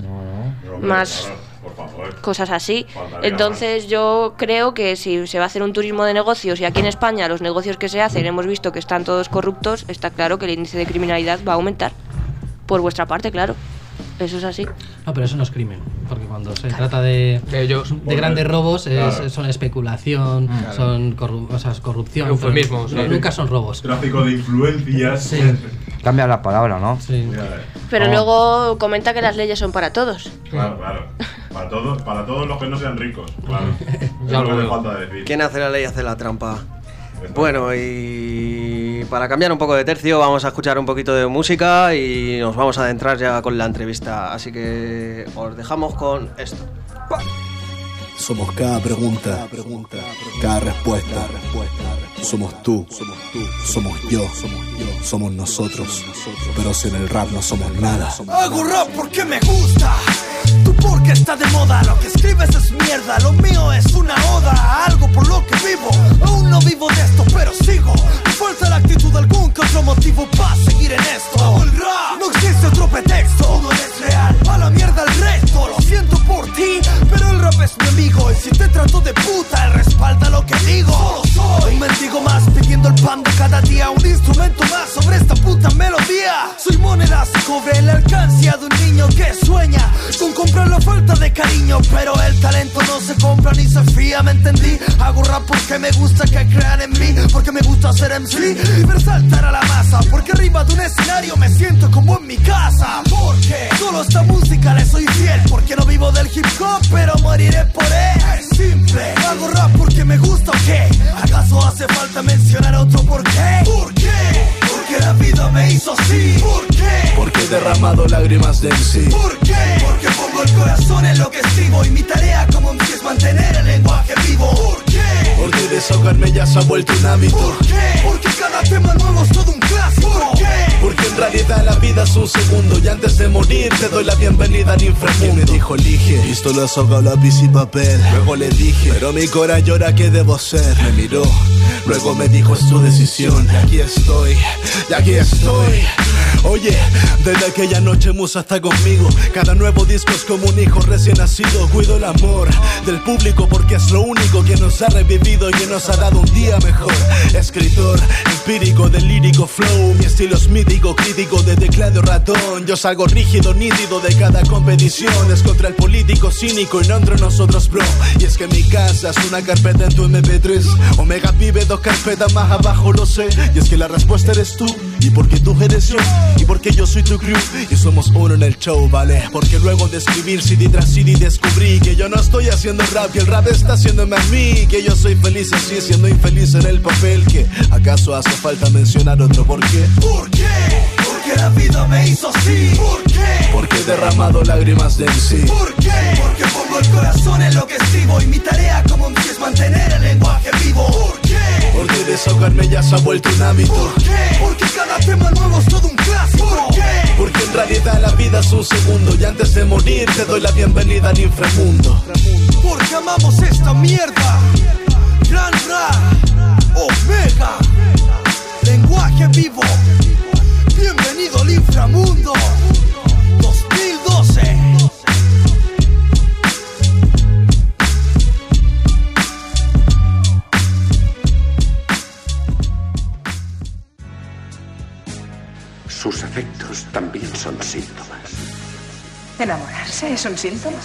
cosas así. Entonces yo creo que si se va a hacer un turismo de negocios y aquí en España los negocios que se hacen hemos visto que están todos corruptos, está claro que el índice de criminalidad va a aumentar. Por vuestra parte, claro. Eso es así. No, pero eso no es crimen, porque cuando se trata de grandes robos son especulación, son corrupción. Eufemismos. Nunca son robos. Tráfico de influencias. Sí. Cambia las palabras, ¿no? Sí. Pero luego comenta que las leyes son para todos. Claro. Para todos los que no sean ricos. Claro. Ya lo que me falta decir. ¿Quién hace la ley hace la trampa? Bueno, y para cambiar un poco de tercio vamos a escuchar un poquito de música y nos vamos a adentrar ya con la entrevista. Así que os dejamos con esto. Somos cada pregunta, cada respuesta. Somos tú, somos yo, somos nosotros. Pero sin el rap no somos nada. Hago rap porque me gusta. Tú porque está de moda, lo que escribes es mierda. Lo mío es una oda a algo por lo que vivo. Aún no vivo de esto, pero sigo. Me falta la actitud, algún que otro motivo para seguir en esto. El rap, no existe otro pretexto. Todo es real, a la mierda el resto. Lo siento por ti, pero el rap es mi amigo. Y si te trato de puta, él respalda lo que digo. Solo soy un mendigo más pidiendo el pan de cada día. Un instrumento más sobre esta puta melodía. Soy monedas y cobre la alcancía de un niño que sueña con comprar la falta de cariño, pero el talento no se compra ni se fía, ¿me entendí? Hago rap porque me gusta que crean en mí, porque me gusta ser MC y ver saltar a la masa, porque arriba de un escenario me siento como en mi casa, porque solo esta música le soy fiel, porque no vivo del hip hop, pero moriré por él. Es simple, hago rap porque me gusta, ¿o qué? ¿Acaso hace falta mencionar otro por qué? ¿Por qué? Porque la vida me hizo así. ¿Por qué? Porque he derramado lágrimas de MC. ¿Por qué? Porque pongo el corazón en lo que escribo y mi tarea como MC es mantener el lenguaje vivo. ¿Por qué? Porque desahogarme ya se ha vuelto un hábito. ¿Por qué? Porque cada tema nuevo es todo un clásico. ¿Por qué? Porque en realidad la vida es un segundo y antes de morir te doy la bienvenida al inframundo. Me dijo elige, pistola, soga, lápiz y papel. Luego le dije, pero mi cora llora, ¿qué debo ser? Me miró, luego me dijo es tu decisión. Y aquí estoy, y aquí estoy. Oye, desde aquella noche Musa está conmigo. Cada nuevo disco es como un hijo recién nacido. Cuido el amor del público porque es lo único que nos ha revivido y que nos ha dado un día mejor. Escritor, empírico, del lírico flow. Mi estilo es mítico, crítico de teclado ratón. Yo salgo rígido, nítido de cada competición. Es contra el político cínico y no entre nosotros, bro. Y es que mi casa es una carpeta en tu MP3. Omega vive 2 carpetas más abajo, lo sé. Y es que la respuesta eres tú, y porque tú eres yo, y porque yo soy tu crew, y somos uno en el show, ¿vale? Porque luego de escribir CD tras CD descubrí que yo no estoy haciendo rap y el rap está haciéndome a mí. Que yo soy feliz así, siendo infeliz en el papel. Que ¿acaso hace falta mencionar otro por qué? ¿Por qué? Porque la vida me hizo así. ¿Por qué? Porque he derramado lágrimas de sí. ¿Por qué? Porque pongo el corazón en lo que escribo y mi tarea como un es mantener el lenguaje vivo. ¿Por qué? Porque desahogarme ya se ha vuelto un hábito. ¿Por qué? Porque cada tema nuevo es todo un clásico. ¿Por qué? Porque en realidad la vida es un segundo y antes de morir te doy la bienvenida al inframundo. Porque amamos esta mierda. Gran Rap, Omega, lenguaje vivo. Bienvenido al inframundo 2012. Sus efectos también son síntomas. ¿Enamorarse es un síntoma?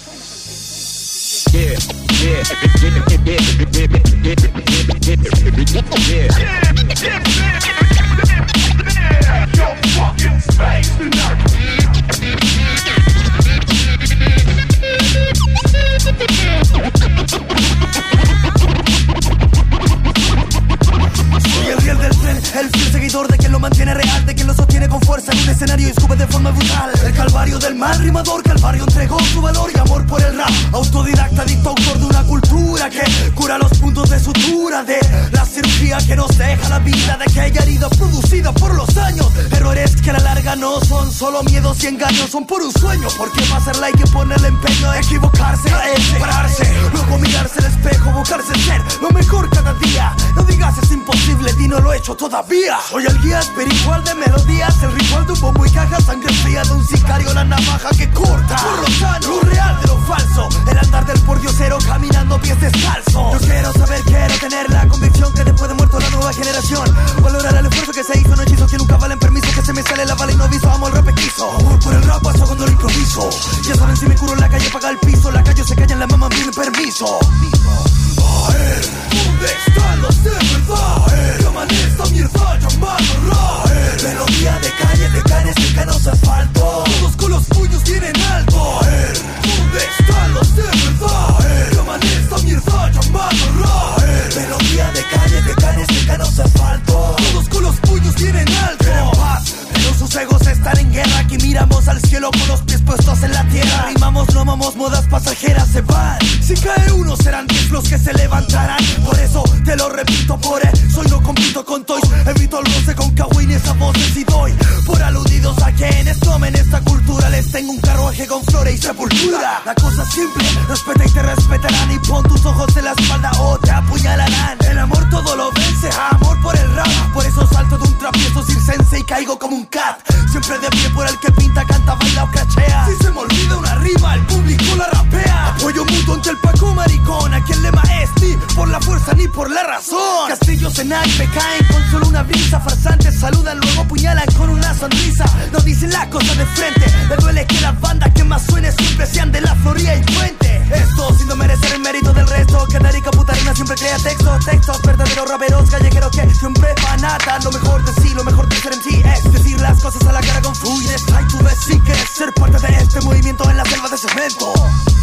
Soy el riel del tren, el fiel seguidor de quien lo mantiene real, de quien lo sostiene con fuerza en un escenario y escupe de forma brutal. El calvario del mal rimador, calvario entregó su valor y amor por el rap. Autodidacta, adicto, autor de una cultura que cura los puntos de sutura de la cirugía que nos deja la vida de aquella herida producida por los años. Errores que a la larga no son solo miedos y engaños, son por un sueño. Porque va a ser like y ponerle empeño a equivocarse, caerse, pararse, luego mirarse al espejo, buscarse ser lo mejor cada día. No digas es imposible, di no lo he hecho todavía. Soy el guía espiritual de melodías, el ritual de un bombo y caja, sangre fría de un sicario, la navaja que corta por lo sano, lo real de lo falso, el andar del pordiosero caminando pies descalzos. Yo quiero saber, quiero tener la convicción que después de muerto la nueva generación valorar el esfuerzo que se hizo, no hechizo que nunca valen permiso, que se me sale la bala y no aviso, amo el rap quiso. Amor por el rap paso cuando lo improviso. Ya saben si me curo en la calle paga el piso, la calle se calla en la mamá piden permiso. ¿Dónde están los de verdad? Llaman esta mierda llamada rap. Melodía de calle, de canes, de canos, asfalto. Todos con los puños tienen alto. ¿Dónde están los de verdad? Llaman esta mierda llamada rap. Melodía de calle, de canes, de canos, asfalto. Todos con los puños tienen alto. Quieren paz, pero sus egos están en guerra. Aquí miramos al cielo con los pies puestos en la tierra. Rimamos, no amamos, modas pasajeras se van. Si cae uno serán 10 los que se levantarán. Por eso te lo repito, por eso no compito con toys. Evito el roce con cagüines a voces y doy por aludidos a quienes tomen esta cultura. Les tengo un carruaje con flores y sepultura. La cosa es simple, respeta y te respetarán. Y pon tus ojos en la espalda o te apuñalarán. El amor todo lo vence, amor por el rap. Por eso salto de un travieso circense y caigo como un cat. Siempre de pie por el que pinta, canta, baila o cachea. Si se me olvida una rima, el público la rapea. Apoyo mutuo ante el Paco maricón. Aquí el lema es ni por la fuerza ni por la razón. Castillos en alpe caen con solo una brisa. Farsantes saludan, luego puñalan con una sonrisa. No dicen la cosa de frente. Le duele que las bandas que más suene siempre sean de la Florida y Puente. Esto sin no merecer el mérito del resto. Que Darica Putarina siempre crea textos verdaderos raperos callejeros que siempre van a dar lo mejor de sí. Lo mejor de ser en sí es decir las cosas a la cara con fluidez. Ay, tú ves si quieres ser parte de este movimiento en la selva de cemento.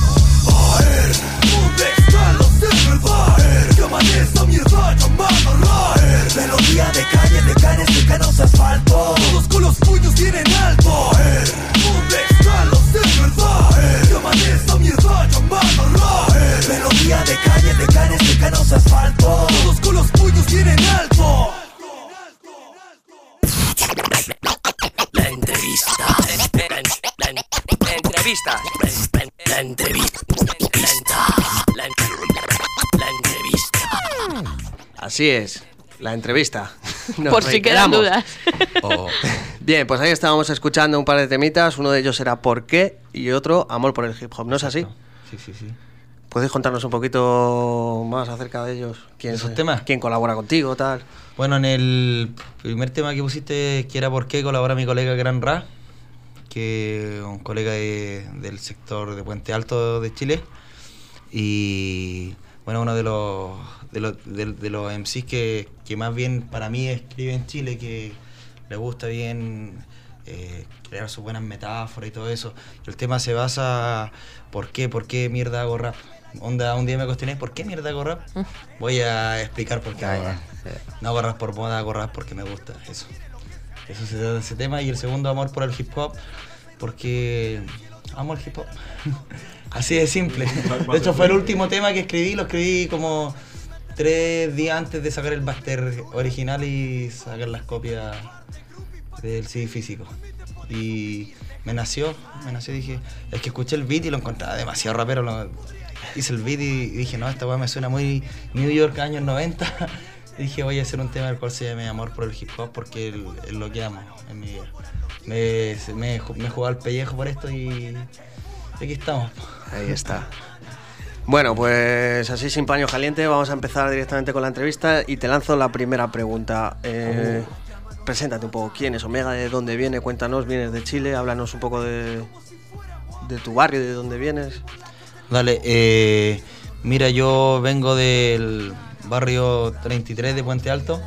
¿Dónde están los de verdad? Llaman esta mierda llamada rap. Melodía de calle, de canes, de canos, asfalto. Todos con los puños tienen alto. ¿Dónde están los de verdad? Llaman esta mierda llamada rap. Melodía de calle, de canes, de canos, asfalto. Todos con los puños tienen alto. La entrevista. La entrevista. Así es, la entrevista. Por si quedan dudas. Bien, pues ahí estábamos escuchando un par de temitas. Uno de ellos era ¿Por qué? Y otro, Amor por el hip hop. ¿No es así? Sí. ¿Puedes contarnos un poquito más acerca de ellos? ¿Esos temas? ¿Quién colabora contigo, tal? Bueno, en el primer tema que pusiste, que era ¿Por qué?, colabora mi colega Gran Ra, que es un colega del sector de Puente Alto de Chile. Y bueno, uno de los MCs que más bien para mí escribe en Chile, que le gusta bien crear sus buenas metáforas y todo eso. Y el tema se basa ¿por qué mierda hago rap? Onda, un día me cuestioné ¿por qué mierda hago rap? Voy a explicar por qué hago rap. No hago rap por moda, hago rap porque me gusta. Eso se trata de ese tema. Y el segundo, Amor por el hip hop, porque amo el hip hop. Así de simple. De hecho fue el último tema que escribí, lo escribí como 3 días antes de sacar el máster original y sacar las copias del CD físico. Y me nació, dije, es que escuché el beat y lo encontraba demasiado rapero. Hice el beat y dije, no, esta weá me suena muy New York, años 90. Y dije, voy a hacer un tema del cual se llame Amor por el hip hop, porque es lo que amo en mi vida. Me he jugado al pellejo por esto y aquí estamos. Ahí está. Bueno, pues así sin paño caliente vamos a empezar directamente con la entrevista y te lanzo la primera pregunta. Preséntate un poco, ¿quién es Omega? ¿De dónde viene? Cuéntanos, vienes de Chile, háblanos un poco de tu barrio, de dónde vienes. Dale, mira, yo vengo del barrio 33 de Puente Alto.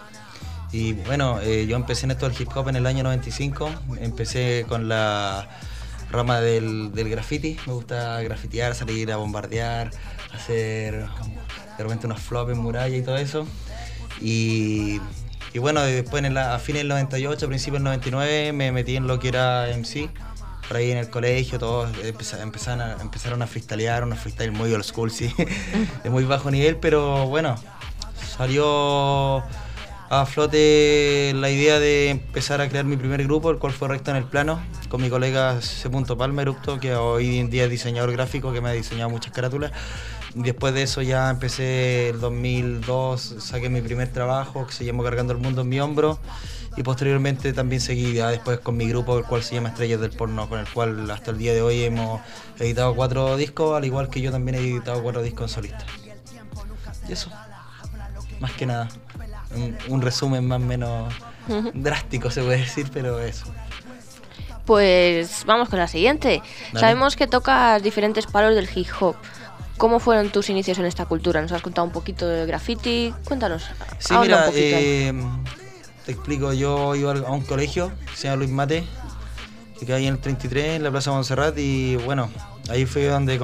Y bueno, yo empecé en esto del hip hop en el año 95. Empecé con la rama del graffiti. Me gusta grafitear, salir a bombardear, hacer de repente unos flops en muralla y todo eso. Y bueno, después a fines del 98, principios del 99, me metí en lo que era MC. Por ahí en el colegio todos empezaron a freestylear, unos freestyle muy old school, sí, de muy bajo nivel, pero bueno, salió a flote la idea de empezar a crear mi primer grupo, el cual fue Recto en el Plano, con mi colega C. Palma Erupto, que hoy en día es diseñador gráfico, que me ha diseñado muchas carátulas. Después de eso ya empecé el 2002, saqué mi primer trabajo que se llamó Cargando el Mundo en mi hombro, y posteriormente también seguí ya después con mi grupo, el cual se llama Estrellas del Porno, con el cual hasta el día de hoy hemos editado 4 discos, al igual que yo también he editado 4 discos en solista. Y eso, más que nada, un resumen más o menos drástico se puede decir, pero eso. Pues vamos con la siguiente. Dale. Sabemos que tocas diferentes palos del hip hop. ¿Cómo fueron tus inicios en esta cultura? ¿Nos has contado un poquito de graffiti? Cuéntanos. Sí, mira, te explico. Yo iba a un colegio que se llama Luis Mate, que queda ahí en el 33, en la Plaza Montserrat, y bueno, ahí fue donde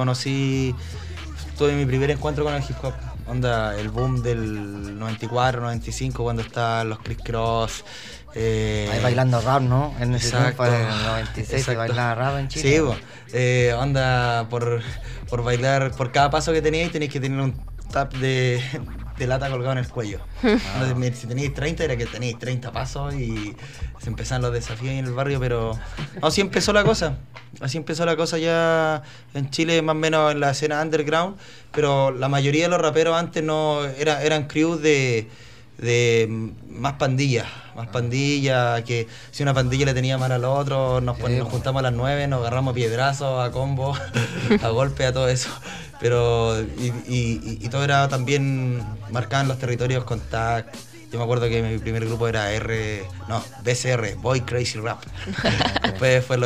tuve mi primer encuentro con el hip hop. Onda, el boom del 94, 95, cuando estaban los Criss Cross. Ahí bailando rap, ¿no? En ese tiempo, en el 96, se bailaba rap en Chile. Sí, onda, por bailar, por cada paso que teníais que tener un tap de lata colgado en el cuello. Si teníais 30, era que teníais 30 pasos y se empezaban los desafíos ahí en el barrio, pero así empezó la cosa. Así empezó la cosa ya en Chile, más o menos en la escena underground, pero la mayoría de los raperos antes no eran crews de más pandillas, que si una pandilla le tenía mal al otro, nos juntamos a las 9, nos agarramos piedrazos, a combo, a golpe, a todo eso. Pero y todo era también marcado en los territorios con tag. Yo me acuerdo que mi primer grupo era BCR, Boy Crazy Rap. Después fue los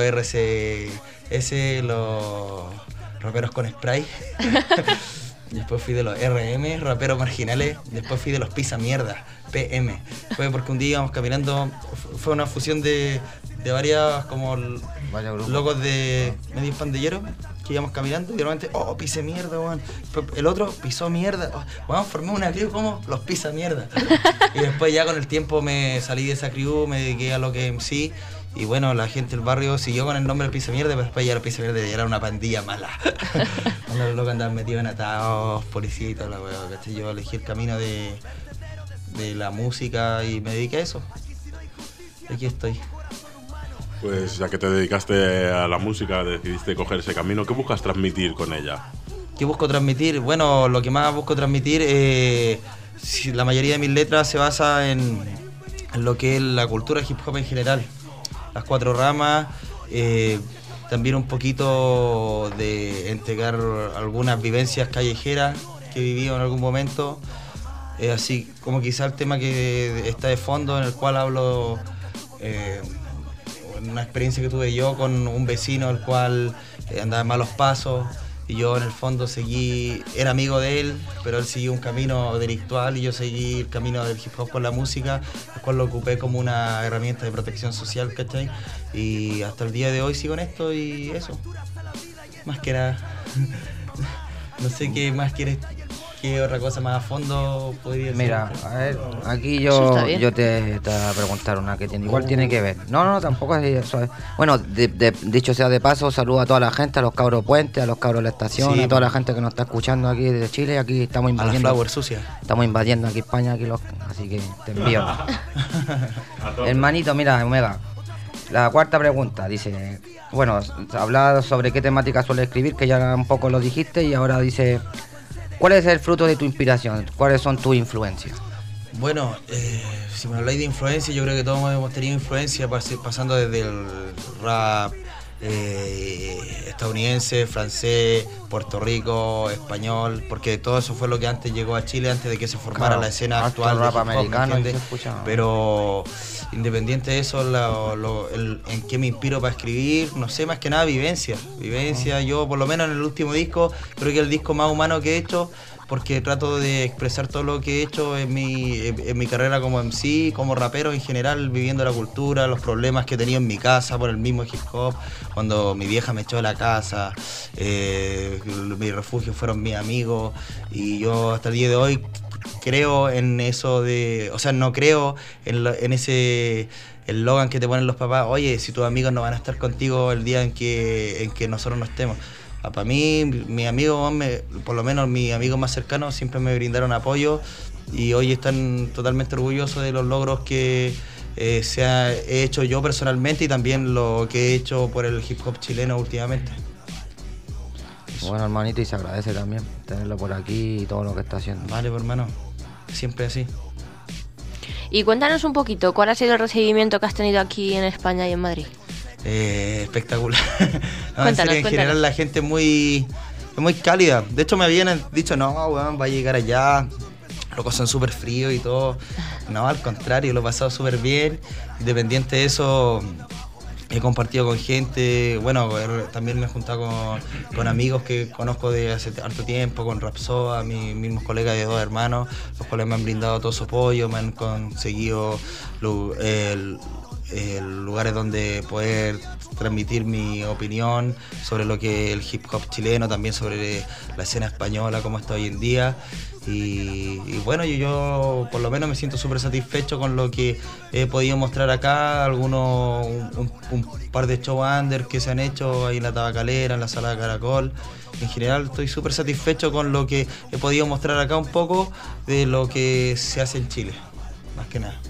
RCS, los raperos con spray. Después fui de los RM, raperos marginales. Después fui de los Pisa Mierda, PM. Fue porque un día íbamos caminando, fue una fusión de varias como locos de medio pandilleros que íbamos caminando y de repente, pise mierda, weón. El otro pisó mierda. Weón, formé una crew como los Pisa Mierda. Y después ya con el tiempo me salí de esa crew, me dediqué a lo que MC. Y bueno, la gente del barrio siguió con el nombre de Pisa Mierda, pero después ya la Pisa Mierda era una pandilla mala. Los locos andaban metidos en atados, policía y toda la weá. Yo elegí el camino de la música y me dediqué a eso. Aquí estoy. Pues ya que te dedicaste a la música, decidiste coger ese camino, ¿qué buscas transmitir con ella? ¿Qué busco transmitir? Bueno, lo que más busco transmitir, la mayoría de mis letras se basa en lo que es la cultura hip hop en general. Las 4 ramas, también un poquito de entregar algunas vivencias callejeras que he vivido en algún momento. Así como quizá el tema que está de fondo, en el cual hablo una experiencia que tuve yo con un vecino, el cual andaba en malos pasos, y yo en el fondo era amigo de él, pero él siguió un camino delictual y yo seguí el camino del hip hop con la música, el cual lo ocupé como una herramienta de protección social, ¿cachai? Y hasta el día de hoy sigo en esto y eso, más que nada. No sé qué más quieres. ¿Qué otra cosa más a fondo podría decir? Mira, a ver, aquí yo te voy a preguntar una que igual tiene que ver. No, tampoco es eso. Bueno, dicho sea de paso, saludo a toda la gente, a los cabros Puente, a los cabros de la estación, sí, a toda la gente que nos está escuchando aquí desde Chile. Aquí estamos invadiendo. A la Flower sucia. Estamos invadiendo aquí España, así que te envío. Hermanito, mira, Omega. La cuarta pregunta dice, bueno, habla sobre qué temática suele escribir, que ya un poco lo dijiste, y ahora dice, ¿cuál es el fruto de tu inspiración? ¿Cuáles son tus influencias? Bueno, si me habláis de influencia, yo creo que todos hemos tenido influencia pasando desde el rap estadounidense, francés, Puerto Rico, español, porque todo eso fue lo que antes llegó a Chile, antes de que se formara la escena actual rap de hip hop, americano. Pero independiente de eso, en qué me inspiro para escribir, no sé, más que nada vivencia. Yo por lo menos en el último disco, creo que es el disco más humano que he hecho, porque trato de expresar todo lo que he hecho en mi carrera como MC, como rapero en general, viviendo la cultura, los problemas que he tenido en mi casa por el mismo hip hop, cuando mi vieja me echó de la casa, mi refugio fueron mis amigos, y yo hasta el día de hoy creo en eso no creo en ese eslogan que te ponen los papás, oye, si tus amigos no van a estar contigo el día en que nosotros no estemos. Para mí, mis amigos, por lo menos mis amigos más cercanos, siempre me brindaron apoyo y hoy están totalmente orgullosos de los logros que he hecho yo personalmente y también lo que he hecho por el hip hop chileno últimamente. Bueno, hermanito, y se agradece también tenerlo por aquí y todo lo que está haciendo. Vale, pues, hermano, siempre así. Y cuéntanos un poquito, ¿cuál ha sido el recibimiento que has tenido aquí en España y en Madrid? Espectacular. Cuéntanos, en general la gente es muy cálida. De hecho me habían dicho, no, weón, va a llegar allá, locos son súper fríos y todo. No, al contrario, lo he pasado súper bien. Independiente de eso, he compartido con gente, bueno, también me he juntado con amigos que conozco de hace harto tiempo, con Rapsoda, mis mismos colegas de Dos Hermanos, los cuales me han brindado todo su apoyo, me han conseguido lugares donde poder transmitir mi opinión sobre lo que es el hip hop chileno, también sobre la escena española, como está hoy en día. Y bueno, yo por lo menos me siento súper satisfecho con lo que he podido mostrar acá, un par de show under que se han hecho ahí en la Tabacalera, en la Sala de Caracol. En general estoy súper satisfecho con lo que he podido mostrar acá, un poco de lo que se hace en Chile, más que nada.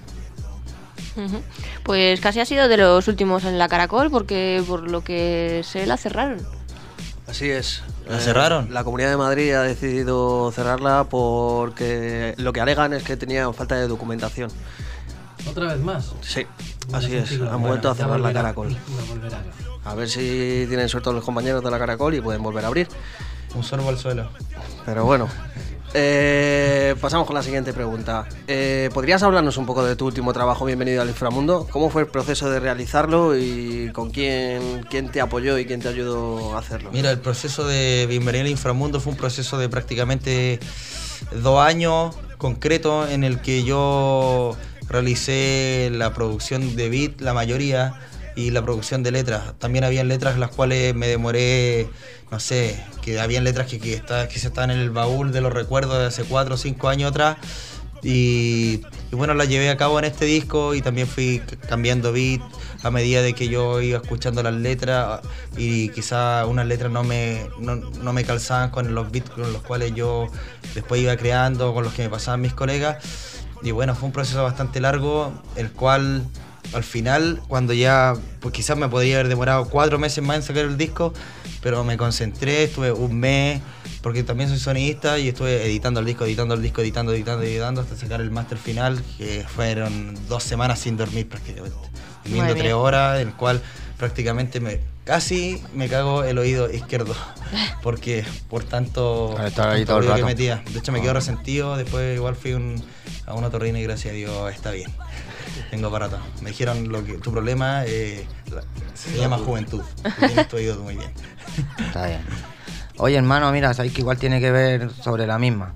Pues casi ha sido de los últimos en la Caracol, porque por lo que sé la cerraron. Así es. ¿La cerraron? La Comunidad de Madrid ha decidido cerrarla porque lo que alegan es que tenían falta de documentación. ¿Otra vez más? Sí, así es. Han vuelto a cerrar la Caracol. A ver si tienen suerte los compañeros de la Caracol y pueden volver a abrir. Un sorbo al suelo. Pero bueno. Pasamos con la siguiente pregunta. ¿Podrías hablarnos un poco de tu último trabajo, Bienvenido al Inframundo? ¿Cómo fue el proceso de realizarlo y con quién te apoyó y quién te ayudó a hacerlo? Mira, el proceso de Bienvenido al Inframundo fue un proceso de prácticamente 2 años concreto, en el que yo realicé la producción de beat, la mayoría, y la producción de letras. También habían letras las cuales me demoré, no sé, que habían letras que se estaban en el baúl de los recuerdos de hace 4 o 5 años atrás. Y bueno, las llevé a cabo en este disco y también fui cambiando beat a medida de que yo iba escuchando las letras, y quizás unas letras no me calzaban con los beats con los cuales yo después iba creando, con los que me pasaban mis colegas. Y bueno, fue un proceso bastante largo, el cual al final, cuando ya, pues quizás me podría haber demorado 4 meses más en sacar el disco, pero me concentré, estuve un mes, porque también soy sonidista y estuve editando el disco, editando hasta sacar el máster final, que fueron 2 semanas sin dormir prácticamente. Durmiendo 3 horas, en el cual prácticamente casi me cago el oído izquierdo, porque por tanto ruido que metía. De hecho me quedo resentido, después igual fui a una otorrino y gracias a Dios está bien. Tengo aparato. Me dijeron tu problema se llama juventud. Tú tienes tu oído muy bien. Está bien. Oye, hermano, mira, sabéis que igual tiene que ver sobre la misma.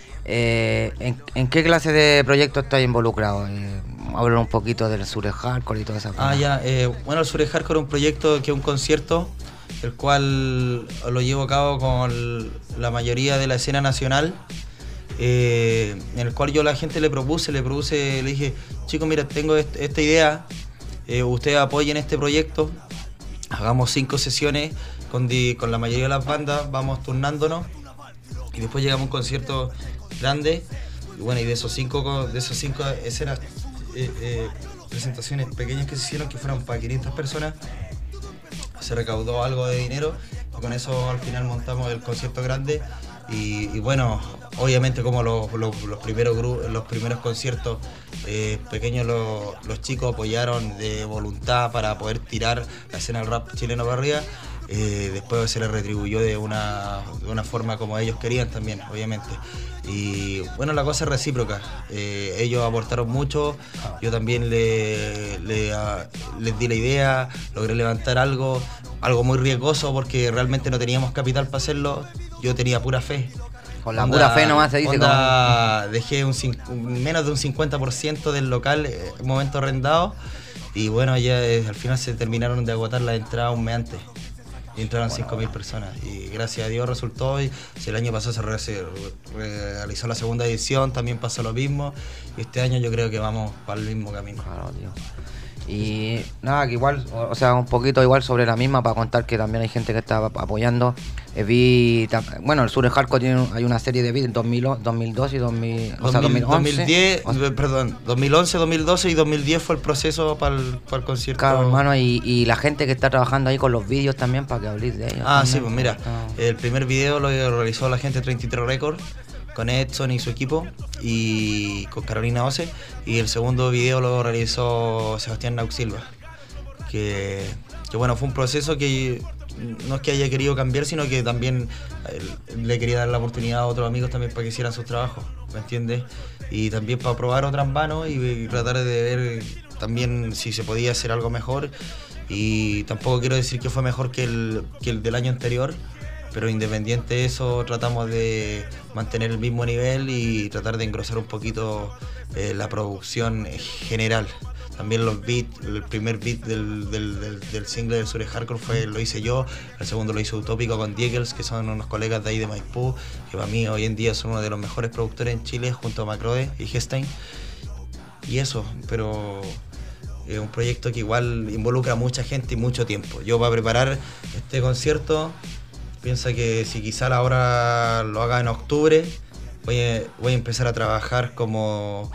¿En qué clase de proyectos estáis involucrados? Hablar un poquito del Sure Hardcore y toda esa cosa. Bueno, el Sure Hardcore es un proyecto que es un concierto, el cual lo llevo a cabo con la mayoría de la escena nacional. En el cual yo a la gente le dije, chicos, mira, tengo esta idea, ustedes apoyen este proyecto, hagamos 5 sesiones con la mayoría de las bandas, vamos turnándonos y después llegamos a un concierto grande y bueno, y de esos 5 escenas, presentaciones pequeñas que se hicieron, que fueron para 500 personas, se recaudó algo de dinero y con eso al final montamos el concierto grande. Y bueno, obviamente como los primeros conciertos pequeños, los chicos apoyaron de voluntad para poder tirar la escena del rap chileno para arriba. Después se les retribuyó de una forma como ellos querían también, obviamente. Y bueno, la cosa es recíproca. Ellos aportaron mucho, yo también les di la idea, logré levantar algo muy riesgoso porque realmente no teníamos capital para hacerlo. Yo tenía pura fe. Con la pura fe nomás se dice. Dejé menos de un 50% del local en momento arrendado y bueno, ya al final se terminaron de agotar las entradas un mes antes. Y entraron 5.000 personas y gracias a Dios resultó. Y el año pasado se realizó la segunda edición, también pasó lo mismo y este año yo creo que vamos para el mismo camino. Claro, tío. Y nada, que igual, o sea, un poquito igual sobre la misma para contar que también hay gente que está apoyando. Bueno, el Sure Hardcore hay una serie de vídeos en 2002 y 2011. 2011, 2012 y 2010 fue el proceso para el concierto. Claro, hermano, y la gente que está trabajando ahí con los vídeos también para que habléis de ellos. También. Sí, pues mira, el primer video lo realizó la gente de 33 Records con Edson y su equipo y con Carolina Ose, y el segundo video lo realizó Sebastián Nauk Silva, que bueno, fue un proceso que no es que haya querido cambiar, sino que también le quería dar la oportunidad a otros amigos también para que hicieran sus trabajos, ¿me entiendes? Y también para probar otras manos y tratar de ver también si se podía hacer algo mejor, y tampoco quiero decir que fue mejor que el del año anterior, pero independiente de eso tratamos de mantener el mismo nivel y tratar de engrosar un poquito la producción general. También los beats, el primer beat del single del Sure Hardcore lo hice yo, el segundo lo hizo Utópico con Diegels, que son unos colegas de ahí de Maipú, que para mí hoy en día son uno de los mejores productores en Chile, junto a Macrode y Gestein. Y eso, pero es un proyecto que igual involucra a mucha gente y mucho tiempo. Yo para preparar este concierto, piensa que si quizá ahora lo haga en octubre, voy a empezar a trabajar como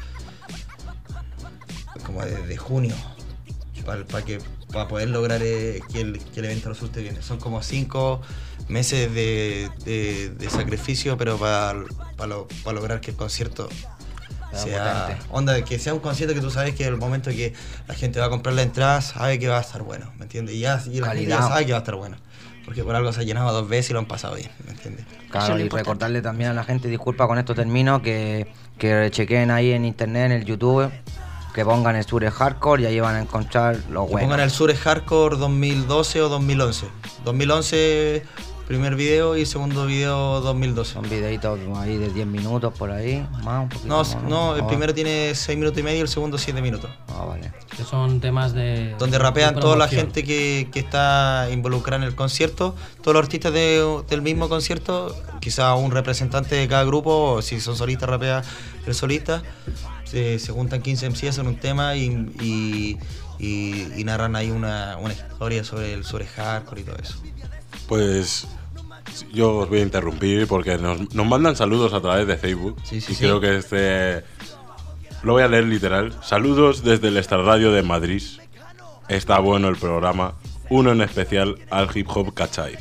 desde junio para poder lograr que el evento resulte bien. Son como 5 meses de sacrificio, pero para lograr que el concierto sea que sea un concierto que tú sabes que en el momento que la gente va a comprar la entrada sabe que va a estar bueno, ¿me entiendes? Y la gente ya sabe que va a estar bueno, porque por algo se ha llenado 2 veces y lo han pasado bien, ¿me entiendes? Claro, y recordarle también a la gente, disculpa con esto termino, que chequen ahí en internet, en el YouTube, que pongan el Sure Hardcore y ahí van a encontrar los buenos. Pongan el Sure Hardcore 2012 o 2011. 2011 primer video y segundo video 2012. Son videitos ahí de 10 minutos por ahí, más un poquito más, no, el primero tiene 6 minutos y medio y el segundo 7 minutos. Vale. Que son temas donde rapean toda la gente que está involucrada en el concierto, todos los artistas del mismo concierto, quizá un representante de cada grupo, o si son solistas rapea el solista. Se juntan 15 MC, hacen un tema y narran ahí una historia sobre el Sure Hardcore y todo eso. Pues yo os voy a interrumpir porque nos mandan saludos a través de Facebook. Sí, creo que Lo voy a leer literal. Saludos desde el Star Radio de Madrid. Está bueno el programa. Uno en especial al hip hop cachai.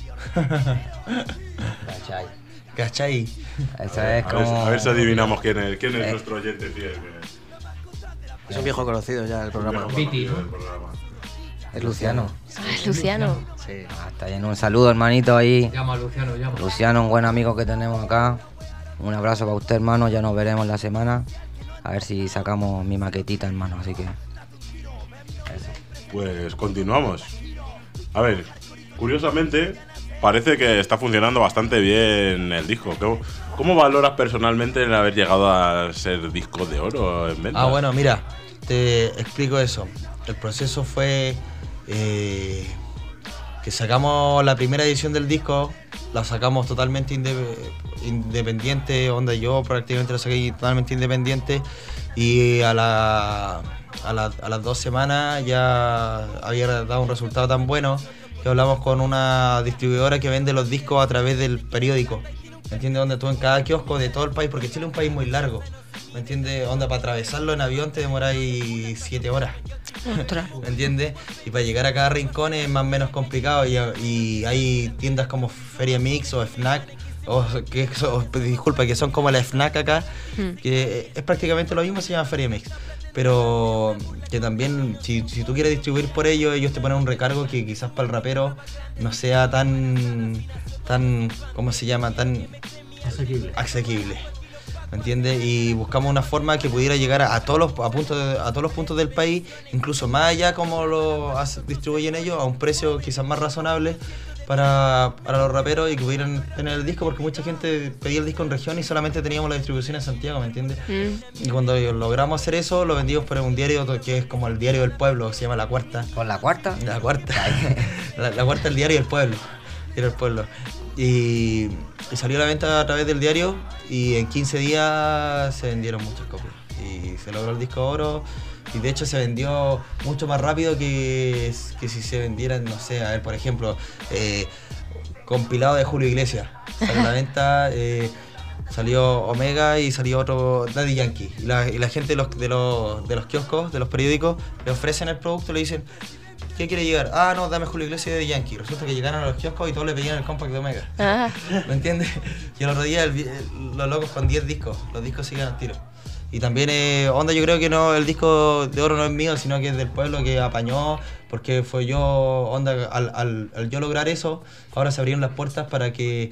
¿Cachai? Eso es como... A ver si adivinamos quién es nuestro oyente fiel. Es un viejo conocido ya del programa. Es Luciano. Es Luciano. Sí. Está lleno. Un saludo, hermanito, ahí. Llama a Luciano, llama. Luciano, un buen amigo que tenemos acá. Un abrazo para usted, hermano. Ya nos veremos la semana. A ver si sacamos mi maquetita, hermano. Así que... Pues continuamos. A ver, curiosamente, parece que está funcionando bastante bien el disco. ¿Cómo valoras personalmente el haber llegado a ser disco de oro en venta? Bueno, mira, te explico eso. El proceso fue que sacamos la primera edición del disco, la sacamos totalmente independiente, onda, yo prácticamente la saqué totalmente independiente, y a las 2 semanas ya había dado un resultado tan bueno que hablamos con una distribuidora que vende los discos a través del periódico. ¿Me entiendes? Donde tú en cada kiosco de todo el país, porque Chile es un país muy largo. ¿Me entiendes? Onda, para atravesarlo en avión te demoráis 7 horas. ¿Me entiendes? Y para llegar a cada rincón es más o menos complicado. Y hay tiendas como Feria Mix o FNAC, que son como la FNAC acá, que es prácticamente lo mismo, se llama Feria Mix. Pero que también, si tú quieres distribuir por ellos te ponen un recargo que quizás para el rapero no sea tan ¿cómo se llama? Tan asequible. ¿Me entiendes? Y buscamos una forma que pudiera llegar a todos los puntos del país, incluso más allá como lo distribuyen ellos, a un precio quizás más razonable para los raperos, y que pudieran tener el disco, porque mucha gente pedía el disco en región y solamente teníamos la distribución en Santiago, ¿me entiendes? Y cuando logramos hacer eso, lo vendimos por un diario que es como el diario del pueblo, se llama La Cuarta. ¿Con La Cuarta? La Cuarta. La Cuarta, el diario del pueblo. Y salió a la venta a través del diario, y en 15 días se vendieron muchas copias. Y se logró el disco oro. Y de hecho se vendió mucho más rápido que si se vendieran, no sé, a ver, por ejemplo, compilado de Julio Iglesias. Salió a la venta, salió Omega y salió otro Daddy Yankee. Y la gente de los kioscos, de los periódicos, le ofrecen el producto, le dicen, ¿qué quiere llegar? Ah, no, dame Julio Iglesias y Daddy Yankee. Resulta que llegaron a los kioscos y todos le pedían el compact de Omega. ¿Me entiendes? Y el otro día los locos con 10 discos, los discos siguen al tiro. Y también, onda, yo creo que no, el disco de oro no es mío, sino que es del pueblo que apañó, porque fue yo, onda, al yo lograr eso, ahora se abrieron las puertas para que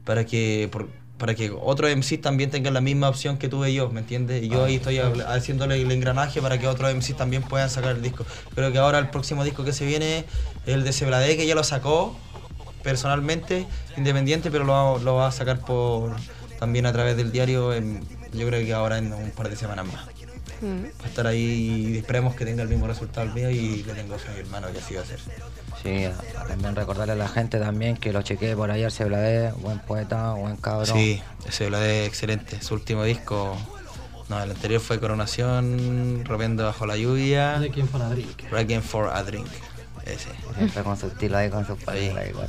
otros MCs también tengan la misma opción que tuve yo, ¿me entiendes? Y yo ahí estoy haciéndole el engranaje para que otros MCs también puedan sacar el disco. Creo que ahora el próximo disco que se viene es el de Sebladé, que ya lo sacó personalmente, independiente, pero lo va a sacar también a través del diario, yo creo que ahora en un par de semanas más. Va a estar ahí, y esperemos que tenga el mismo resultado el mío, y le tengo fe a mi hermano que así va a ser. Sí, también recordarle a la gente también que lo chequeé por ahí al Sebladé, buen poeta, buen cabrón. Sí, el Sebladé excelente, su último disco, no, el anterior fue Coronación, Rompiendo bajo la lluvia, Requiem for a Drink, ese. Siempre con su estilo ahí, con sus palabras igual.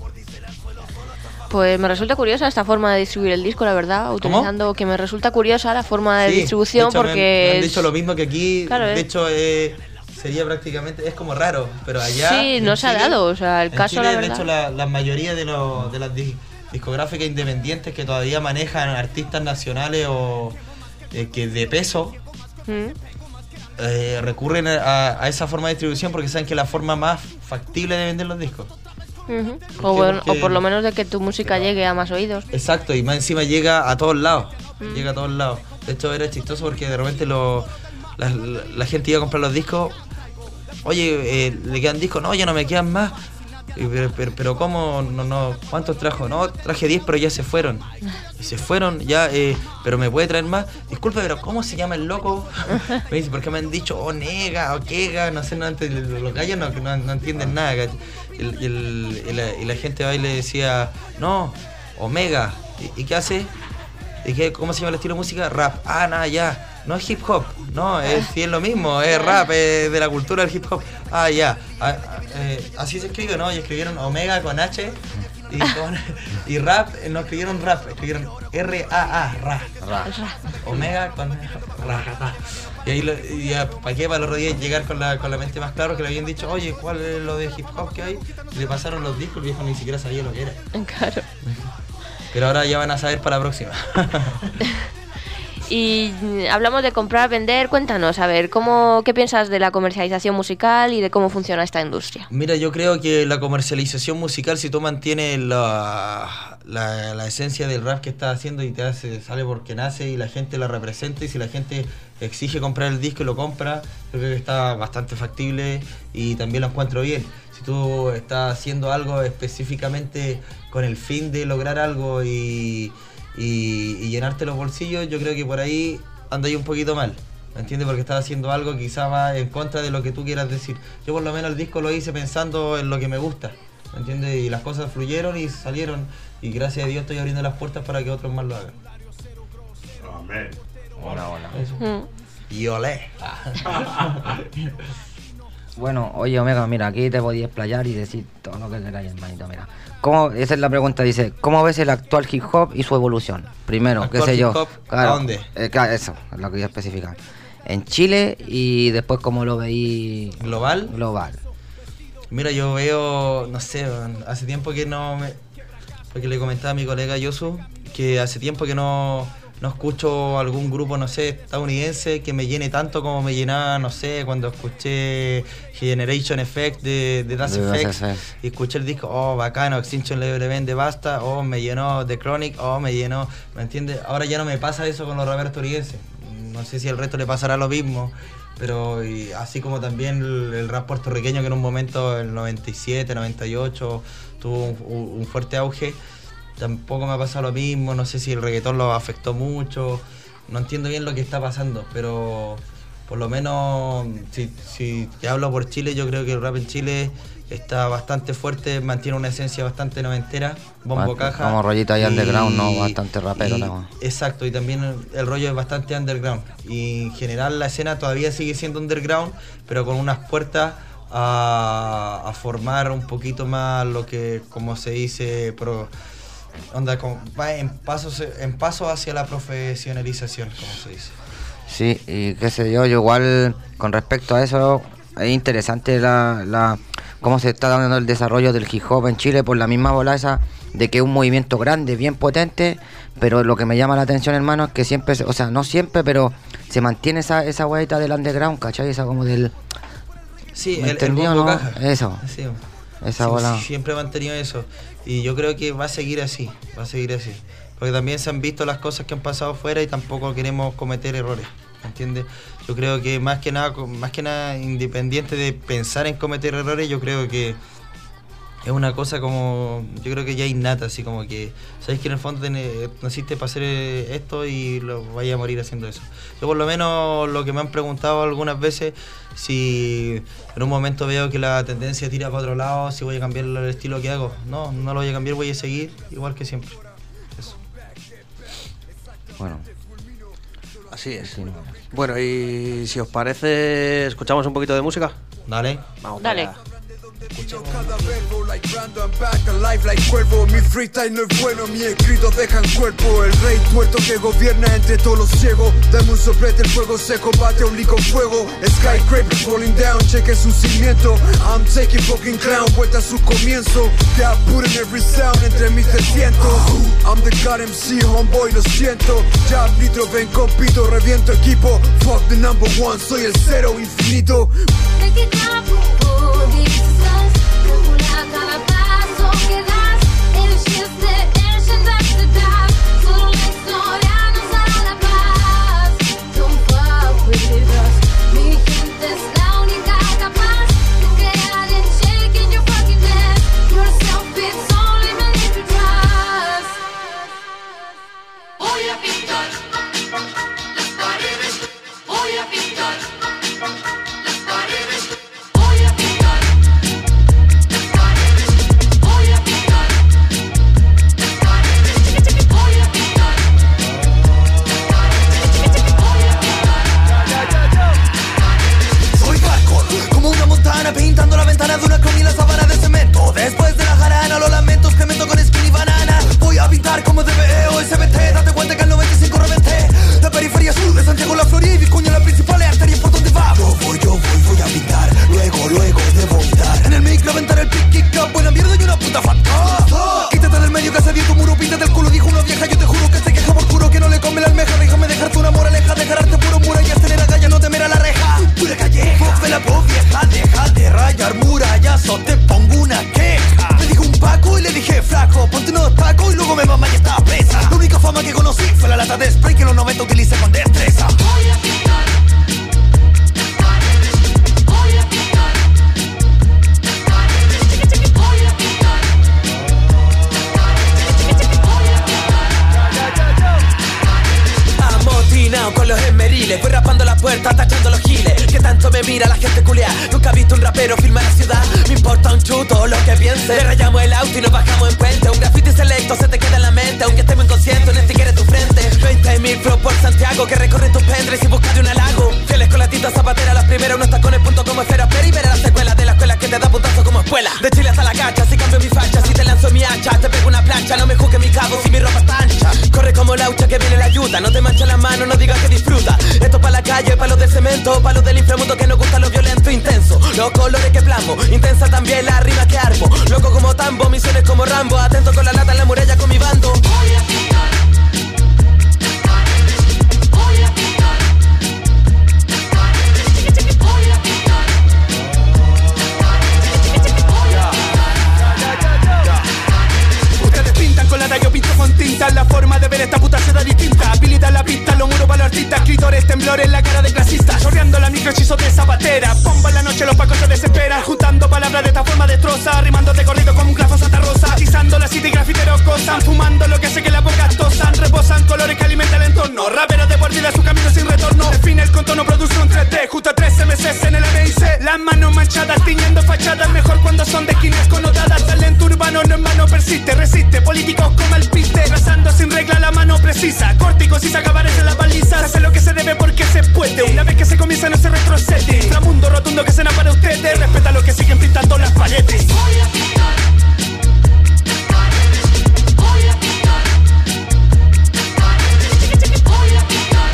Pues me resulta curiosa esta forma de distribuir el disco, la verdad, utilizando que me resulta curiosa la forma de distribución, de hecho, porque me han dicho lo mismo que aquí, claro, de hecho sería prácticamente, es como raro, pero allá sí, no se ha dado, o sea, el caso, Chile, la verdad. De hecho, la mayoría de las discográficas independientes que todavía manejan artistas nacionales o que de peso, recurren a esa forma de distribución porque saben que es la forma más factible de vender los discos. O por lo menos de que tu música llegue a más oídos. Exacto, y más encima llega a todos lados. Llega a todos lados. De hecho era chistoso porque de repente la gente iba a comprar los discos. Oye, ¿le quedan discos? No, ya no me quedan más. Pero ¿cómo? No, ¿cuántos trajo? No, traje 10, pero ya se fueron. Y se fueron ya, pero ¿me puede traer más? Disculpe, pero ¿cómo se llama el loco? Me dice, porque me han dicho Onega o Kega, no sé, los gallos no entienden nada. Y la gente va y le decía, no, Omega. ¿Y qué hace? ¿Cómo se llama el estilo de música? Rap. Ah, nada, ya. No es hip hop, no, sí es lo mismo, es rap, es de la cultura del hip hop. Ah, ya. Así se escribe, ¿no? Y escribieron Omega con H y rap, no escribieron rap, escribieron R-A-A, ra. Omega con ra. Y ahí para qué, para el otro día llegar con la mente más claro, que le habían dicho, oye, ¿cuál es lo de hip hop que hay? Y le pasaron los discos, el viejo ni siquiera sabía lo que era. Claro. Pero ahora ya van a saber para la próxima. Y hablamos de comprar, vender. Cuéntanos, a ver, ¿qué piensas de la comercialización musical y de cómo funciona esta industria? Mira, yo creo que la comercialización musical, si tú mantienes la esencia del rap que estás haciendo y sale porque nace y la gente la representa, y si la gente exige comprar el disco y lo compra, yo creo que está bastante factible y también lo encuentro bien. Si tú estás haciendo algo específicamente con el fin de lograr algo y llenarte los bolsillos, yo creo que por ahí anda ahí un poquito mal, ¿me entiendes? Porque estás haciendo algo que quizás va en contra de lo que tú quieras decir. Yo por lo menos el disco lo hice pensando en lo que me gusta, ¿me entiendes? Y las cosas fluyeron y salieron, y gracias a Dios estoy abriendo las puertas para que otros más lo hagan. Amén. Hola. Y olé. Bueno, oye Omega, mira, aquí te podías explayar y decir todo lo que queráis, hermanito, mira. Esa es la pregunta, dice, ¿cómo ves el actual hip hop y su evolución? Primero, qué sé yo. Claro, ¿a dónde? Claro, eso, es lo que yo especificar. En Chile, y después cómo lo veí... ¿Global? Global. Mira, yo veo, no sé, hace tiempo que no me... Porque le comentaba a mi colega Yosu que hace tiempo que no escucho algún grupo, no sé, estadounidense que me llene tanto como me llenaba, no sé, cuando escuché Generation Effect de Das Effects y escuché el disco, oh, bacano, Extinction Level de Basta, oh, me llenó The Chronic, oh, me llenó, ¿me entiendes? Ahora ya no me pasa eso con los raperos estadounidenses. No sé si al resto le pasará lo mismo, pero así como también el rap puertorriqueño, que en un momento, el 97, 98, tuvo un fuerte auge. Tampoco me ha pasado lo mismo, no sé si el reggaetón lo afectó mucho, no entiendo bien lo que está pasando, pero por lo menos si te hablo por Chile, yo creo que el rap en Chile está bastante fuerte, mantiene una esencia bastante noventera, bombo caja. Como rollito ahí underground, ¿no? Bastante rapero. Exacto, y también el rollo es bastante underground, y en general la escena todavía sigue siendo underground, pero con unas puertas a formar un poquito más lo que, como se dice, va en paso hacia la profesionalización, como se dice. Sí, y qué sé yo igual con respecto a eso, es interesante cómo se está dando el desarrollo del hip hop en Chile, por la misma bola esa de que es un movimiento grande, bien potente, pero lo que me llama la atención, hermano, es que siempre, o sea, no siempre, pero se mantiene esa huevita del underground, ¿cachai? Esa como del... Sí, el bombo caja. Eso. Sí. Esa bola. Siempre he mantenido eso. Y yo creo que va a seguir así. Porque también se han visto las cosas que han pasado afuera y tampoco queremos cometer errores. ¿Entiendes? Yo creo que más que nada, independiente de pensar en cometer errores, yo creo que es una cosa como, yo creo que ya innata, así como que, sabes que en el fondo naciste para hacer esto y lo vaya a morir haciendo eso. Yo por lo menos lo que me han preguntado algunas veces, si en un momento veo que la tendencia tira para otro lado, si voy a cambiar el estilo que hago. No lo voy a cambiar, voy a seguir igual que siempre. Eso. Bueno. Así es. Sí, no. Bueno, y si os parece, ¿escuchamos un poquito de música? Dale. Vamos. Dale. Cada verbo like Brandon back alive like cuervo. Mi freestyle no es bueno, mis escritos dejan cuerpo. El rey tuerto que gobierna entre todos los ciegos. Dame un soplete, el fuego se combate a un con fuego. Skyscraper falling down, cheque su cimiento. I'm taking fucking clown, vuelta a su comienzo. Got put in every sound entre mis 300. I'm the God MC, homeboy, lo siento. Jab, litro, ven, compito, reviento equipo. Fuck the number one, soy el cero infinito. Cada paso que das, el chiste, el chiste das. Solo la historia nos da la paz. Don't fuck with us. Mi gente es la única capaz de crear el shake in your fucking head. Yourself it's only meant to trust. Voy a pintar las paredes. Voy a pintar las paredes. Voy a pintar. te utilice con destreza. Voy a pintar las paredes. Voy a pintar las paredes. Voy a pintar amotinado con los esmeriles, voy rapando la puerta, tachando los giles. Que tanto me mira la gente culiar. Nunca he visto un rapero firmar la ciudad. Me importa un chuto lo que piense. Le rayamos el auto y nos bajamos en puente. Un graffiti selecto se te queda en la mente. Aunque estemos inconscientes, en este quiere tu frente. 20.000 flows por Santiago que recorren tus pendres y buscan de un halago. Fieles con la tinta zapatera, las primeras unos tacones punto como esfera. Pero y veré las secuelas de la escuela que te da puntazo como escuela. De Chile hasta la cacha, si cambio mi facha, si te lanzo mi hacha, te pego una plancha. No me juzgue mi cabo si mi ropa está ancha. Corre como laucha que viene la ayuda. No te manches las manos, no digas que disfruta. Esto pa' la calle, pa' los de cemento, pa' los del inframundo que nos gusta lo violento intenso. Los colores que plasmo, intensa también la rima que armo. Loco como tambo, misiones como Rambo. Atento con la lata en la muralla con mi bando. Voy a pintar las paredes. Voy a pintar las paredes. Voy a pintar Ustedes pintan con lata, yo pinto con tinta. La forma de ver esta puta ciudad distinta. Habilita la pista, los muros para los artistas. Escritores, temblores, la cara de clasista. Chorreando la micro hechizo de zapatera. Bomba en la noche, los pacos se desesperan. Juntando palabras de esta forma destroza. Rimando de corrido como un grafo Santa Rosa. Atizando la cita y grafiteros gozan. Fumando lo que hace que las bocas tosan. Reposan colores que alimentan el entorno. Raperos de por vida, su camino sin retorno. Define el contorno, produce un 3D. Justo 13 meses en el MIC. Las manos manchadas, tiñendo fachadas. Mejor cuando son de esquinas connotadas. Talento urbano no en vano persiste. Resiste, políticos como el piste. Trazando sin regla la mano precisa. Corta y concisa, acabar en las balizas. Se hace lo que se debe porque se puede. Una vez que se comienza no se retrocede. Inframundo rotundo que cena para ustedes. Respeta a los que siguen pintando las paredes. Voy a pintar las paredes. Voy a pintar las paredes. Voy a pintar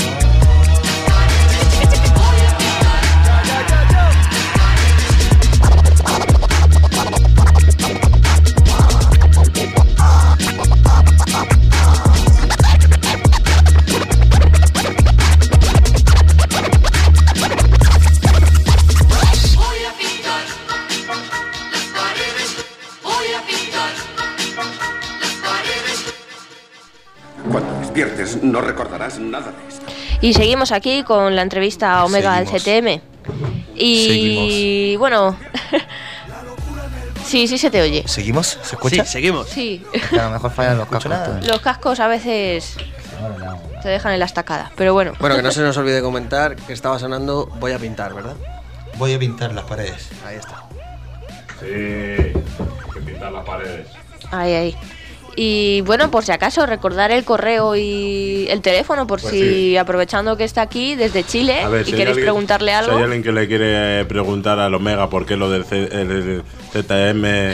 No recordarás nada de esto. Y seguimos aquí con la entrevista a Omega al CTM. Y bueno, sí se te oye. ¿Seguimos? ¿Se escucha? Sí, seguimos. Sí. A lo mejor fallan los cascos. Los cascos a veces te dejan en la estacada, pero bueno. Bueno, que no se nos olvide comentar que estaba sonando Voy a pintar, ¿verdad? Voy a pintar las paredes. Ahí está. Sí, que pintar las paredes. Ahí. Y bueno, por si acaso, recordar el correo y el teléfono, por Pues si sí. aprovechando que está aquí desde Chile A ver, y si hay queréis alguien- preguntarle Si algo. hay alguien que le quiere preguntar al Omega por qué lo del el ZM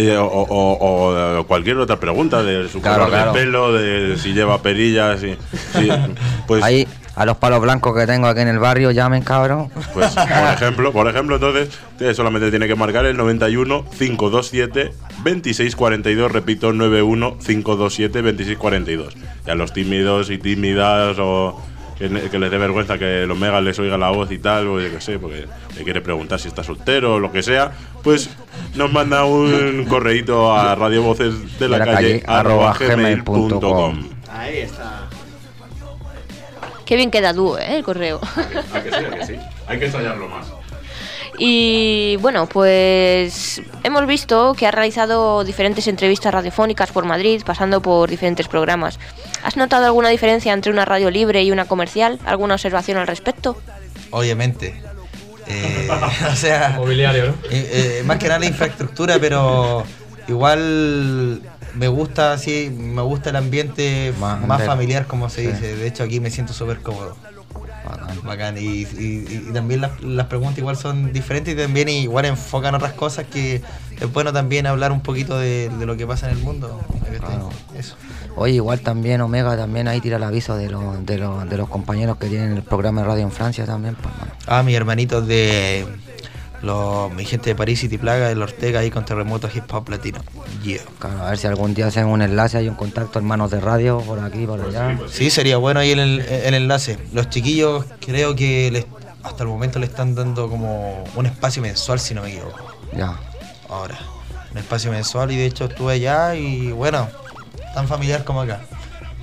o cualquier otra pregunta de su Claro, color claro. de pelo, de si lleva perillas, pues Ahí, a los palos blancos que tengo aquí en el barrio, llamen, cabrón. Pues, por ejemplo, entonces, solamente tiene que marcar el 91 527 2642, repito, 91 527 2642. Y a los tímidos y tímidas o que les dé vergüenza que el Omega les oiga la voz y tal, o yo qué sé, porque le quiere preguntar si está soltero o lo que sea, pues nos manda un correíto a radiovoces_de_la_calle @gmail.com. Ahí está. Qué bien queda dúo, el correo. Hay que sí. Hay que ensayarlo más. Y bueno, pues hemos visto que ha realizado diferentes entrevistas radiofónicas por Madrid, pasando por diferentes programas. ¿Has notado alguna diferencia entre una radio libre y una comercial? ¿Alguna observación al respecto? Obviamente. O sea, mobiliario, ¿no? Más que nada la infraestructura, pero igual me gusta el ambiente más familiar, como se dice. De hecho, aquí me siento súper cómodo. Bacán. Y también las preguntas igual son diferentes y también igual enfocan otras cosas que es bueno también hablar un poquito de lo que pasa en el mundo. Eso. Oye, igual también Omega también ahí tira el aviso de los compañeros que tienen el programa de radio en Francia también. Pues, bueno. Mis hermanitos de mi gente de París City Plaga, del Ortega ahí con Terremoto Hip Hop Latino. Yeah. Claro, a ver si algún día hacen un enlace, hay un contacto, hermanos de radio, por aquí, por allá. Sí, sería bueno ahí el enlace. Los chiquillos creo que hasta el momento le están dando como un espacio mensual, si no me equivoco. Ya. Ahora, un espacio mensual y de hecho estuve allá y bueno, tan familiar como acá.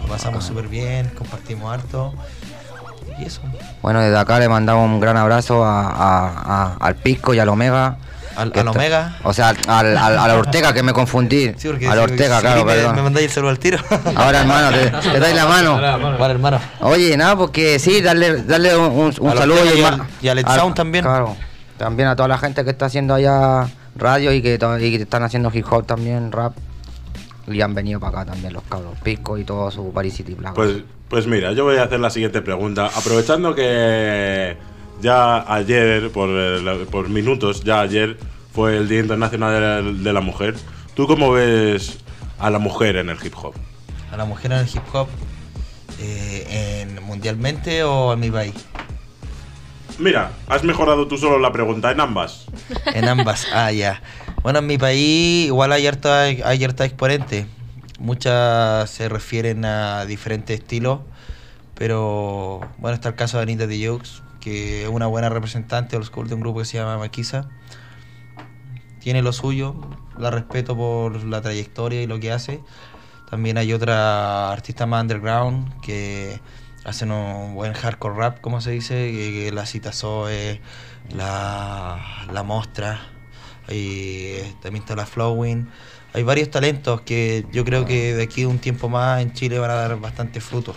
Lo pasamos súper bien, compartimos harto. Y eso. Bueno, desde acá le mandamos un gran abrazo al Pisco y al Omega. ¿Al que Omega? O sea, al Ortega, que me confundí. Sí, porque al Ortega, claro, perdón. Me mandáis el celular al tiro. Ahora, hermano, te dais la mano. Vale, hermano. Oye, nada, porque sí, darle un saludo. Y al Ed Sound también. Claro, también a toda la gente que está haciendo allá radio y que están haciendo hip hop también, rap. Y han venido para acá también los cabros, Pisco y todo su Paris City Black. Pues mira, yo voy a hacer la siguiente pregunta. Aprovechando que ya ayer, por minutos, ya ayer fue el Día Internacional de la Mujer. ¿Tú cómo ves a la mujer en el hip hop? ¿A la mujer en el hip hop? ¿Mundialmente o en mi país? Mira, has mejorado tú solo la pregunta, en ambas. En ambas, ya. Bueno, en mi país igual hay harta exponentes. Muchas se refieren a diferentes estilos, pero bueno, está el caso de Anita Tijoux, que es una buena representante old school de un grupo que se llama Maquisa. Tiene lo suyo, la respeto por la trayectoria y lo que hace. También hay otra artista más underground que hacen un buen hardcore rap, como se dice, que la cita Zoe, la Mostra, y también está la Flowing. Hay varios talentos que yo creo que de aquí a un tiempo más en Chile van a dar bastante frutos.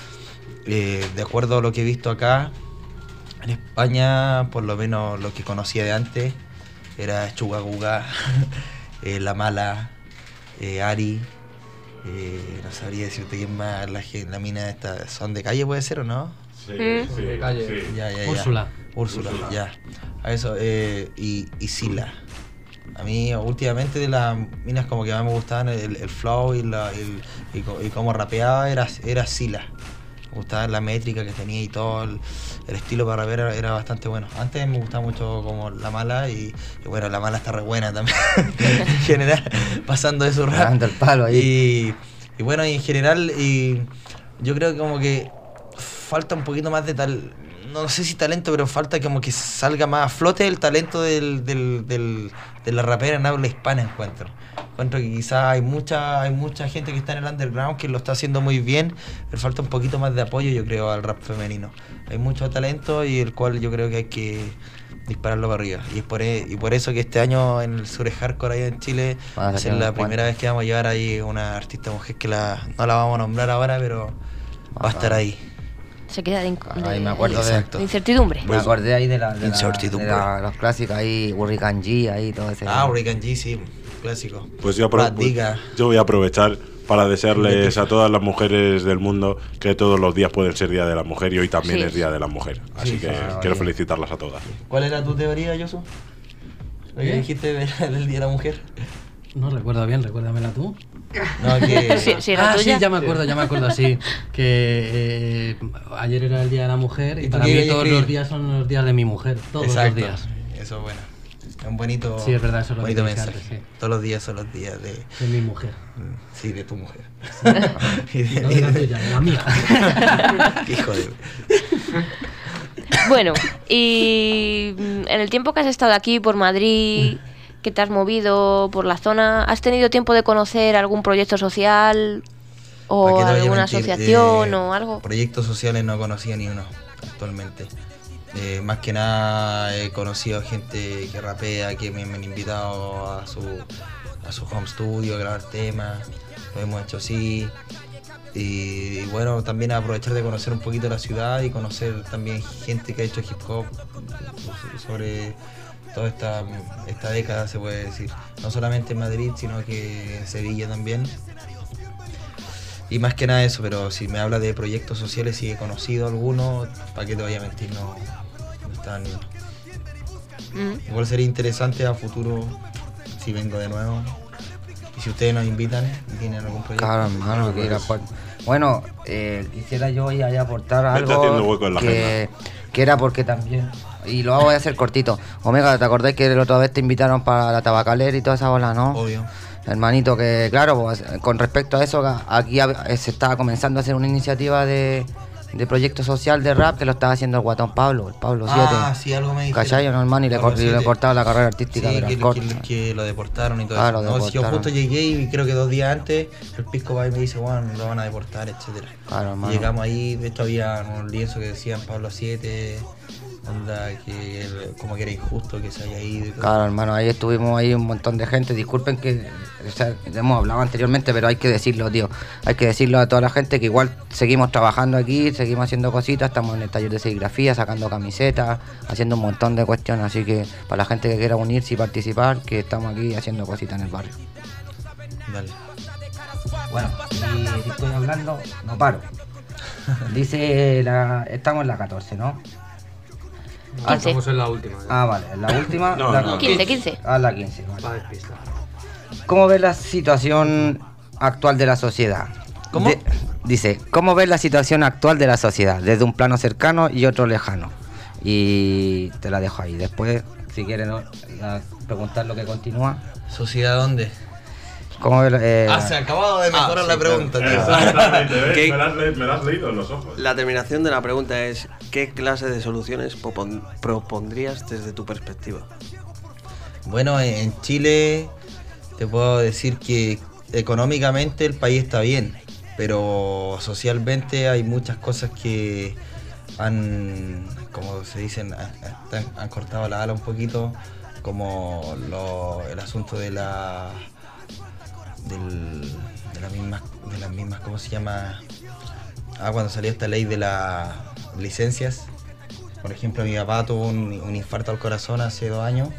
De acuerdo a lo que he visto acá, en España, por lo menos lo que conocía de antes, era Chugaguga, La Mala, Ari, no sabría decirte quién más, la mina esta, ¿son de calle puede ser o no? Sí, de calle. Sí. Ya. Úrsula, ya. A eso, y Sila. A mí últimamente de las minas como que más me gustaban el flow y cómo rapeaba era Sila. Me gustaba la métrica que tenía y todo el estilo para rapear era bastante bueno. Antes me gustaba mucho como La Mala y bueno, La Mala está re buena también en general, pasando de su rap. El palo ahí. Y bueno, y en general yo creo que como que falta un poquito más de tal, no sé si talento, pero falta como que salga más a flote el talento de la rapera en habla hispana. Encuentro que quizás hay mucha gente que está en el underground que lo está haciendo muy bien, pero falta un poquito más de apoyo, yo creo, al rap femenino. Hay mucho talento y el cual yo creo que hay que dispararlo para arriba. Y por eso que este año en el Sur Hardcore allá en Chile va a ser la primera vez que vamos a llevar ahí una artista mujer que no la vamos a nombrar ahora, pero va a estar ahí. Se queda de me acuerdo de incertidumbre. Me acordé ahí de los clásicos ahí, Hurricane G, ahí todo ese. Hurricane G, sí, clásico. Pues yo voy a aprovechar para desearles a todas las mujeres del mundo que todos los días pueden ser Día de la Mujer y hoy también es Día de la Mujer. Así que quiero felicitarlas a todas. ¿Cuál era tu teoría, Yosu? ¿Lo que dijiste del Día de la Mujer? No recuerdo bien, recuérdamela tú. No, que... sí, ya me acuerdo, sí. Que ayer era el Día de la Mujer y para mí todos los días son los días de mi mujer. Todos los días. Eso es bueno. Es un bonito, sí, es verdad, eso lo bonito mensaje. Antes, sí. Todos los días son los días de mi mujer. Sí, de tu mujer. Sí. No de la tuya, de la mía. Hijo de... Bueno, y en el tiempo que has estado aquí por Madrid, que te has movido por la zona, ¿has tenido tiempo de conocer algún proyecto social o alguna asociación o algo? Proyectos sociales no conocía ni uno actualmente. Más que nada he conocido gente que rapea, que me han invitado a su home studio a grabar temas, lo hemos hecho así. Y bueno, también aprovechar de conocer un poquito la ciudad y conocer también gente que ha hecho hip hop sobre toda esta década, se puede decir. No solamente en Madrid, sino que en Sevilla también. Y más que nada eso, pero si me habla de proyectos sociales, si he conocido algunos, ¿para qué te voy a mentir? No están ni... Igual sería interesante a futuro si vengo de nuevo. Y si ustedes nos invitan y tienen algún proyecto. Claro, hermano, que bueno, quisiera yo ir a aportar algo que era porque también, y lo voy a hacer cortito. Omega, ¿te acordás que la otra vez te invitaron para la tabacalera y toda esa bola, no? Obvio. Hermanito, que claro, pues, con respecto a eso, aquí se estaba comenzando a hacer una iniciativa de de proyecto social de rap que lo estaba haciendo el guatón Pablo, el Pablo 7. Ah, sí, algo me dijeron. ¿Cachai? Hermano, y le Pablo 7. cortaba la carrera artística Sí, de las cortas. que lo deportaron y todo Claro, eso. No, si yo deportaron. justo llegué y creo que 2 días antes el pisco va y me dice, bueno, lo van a deportar, etcétera. Claro, Y hermano. llegamos ahí, de hecho había unos lienzos que decían Pablo 7, onda, como que era injusto que se haya ido y todo. Claro, hermano, ahí estuvimos ahí un montón de gente. Disculpen que, o sea, hemos hablado anteriormente, pero hay que decirlo, tío. Hay que decirlo a toda la gente que igual seguimos trabajando aquí, seguimos haciendo cositas, estamos en el taller de serigrafía, sacando camisetas, haciendo un montón de cuestiones. Así que para la gente que quiera unirse y participar, que estamos aquí haciendo cositas en el barrio. Dale. Bueno, y si estoy hablando, no paro. Dice, estamos en la 14, ¿no? Ah, estamos en la última. Ah, vale, en la última. No, la no. 15. Ah, la 15, vale. Va a despistar. ¿Cómo ves la situación actual de la sociedad? ¿Cómo? Dice, ¿cómo ves la situación actual de la sociedad? Desde un plano cercano y otro lejano. Y te la dejo ahí. Después, si quieres preguntar lo que continúa. ¿Sociedad dónde? ¿Cómo ves, se ha acabado de mejorar la pregunta, tío. Exactamente, ¿ves? ¿Qué- Me la has leído en los ojos. La terminación de la pregunta es: ¿qué clase de soluciones propondrías desde tu perspectiva? Bueno, en Chile te puedo decir que económicamente el país está bien, pero socialmente hay muchas cosas que han, como se dicen, han cortado la ala un poquito, como el asunto de las mismas, ¿cómo se llama? Cuando salió esta ley de las licencias. Por ejemplo, mi papá tuvo un infarto al corazón hace 2 años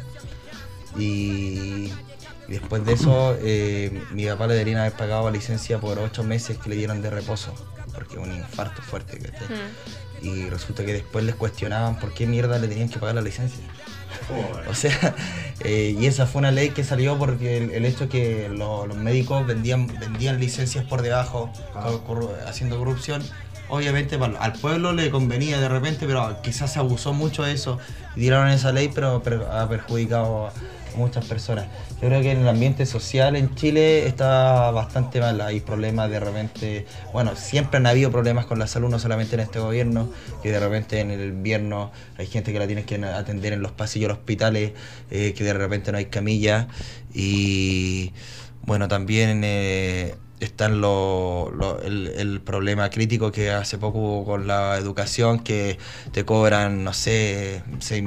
y después de eso mi papá le deberían haber pagado la licencia por 8 meses que le dieron de reposo, porque un infarto fuerte, ¿cachai? Y resulta que después les cuestionaban por qué mierda le tenían que pagar la licencia. O sea, y esa fue una ley que salió porque el hecho que los médicos vendían licencias por debajo, haciendo corrupción. Obviamente al pueblo le convenía de repente, pero quizás se abusó mucho de eso y dieron esa ley, pero ha perjudicado a muchas personas. Yo creo que en el ambiente social en Chile está bastante mal, hay problemas de repente, bueno, siempre han habido problemas con la salud, no solamente en este gobierno, que de repente en el invierno hay gente que la tienes que atender en los pasillos de los hospitales, que de repente no hay camillas, y bueno, también están el problema crítico que hace poco hubo con la educación, que te cobran, no sé,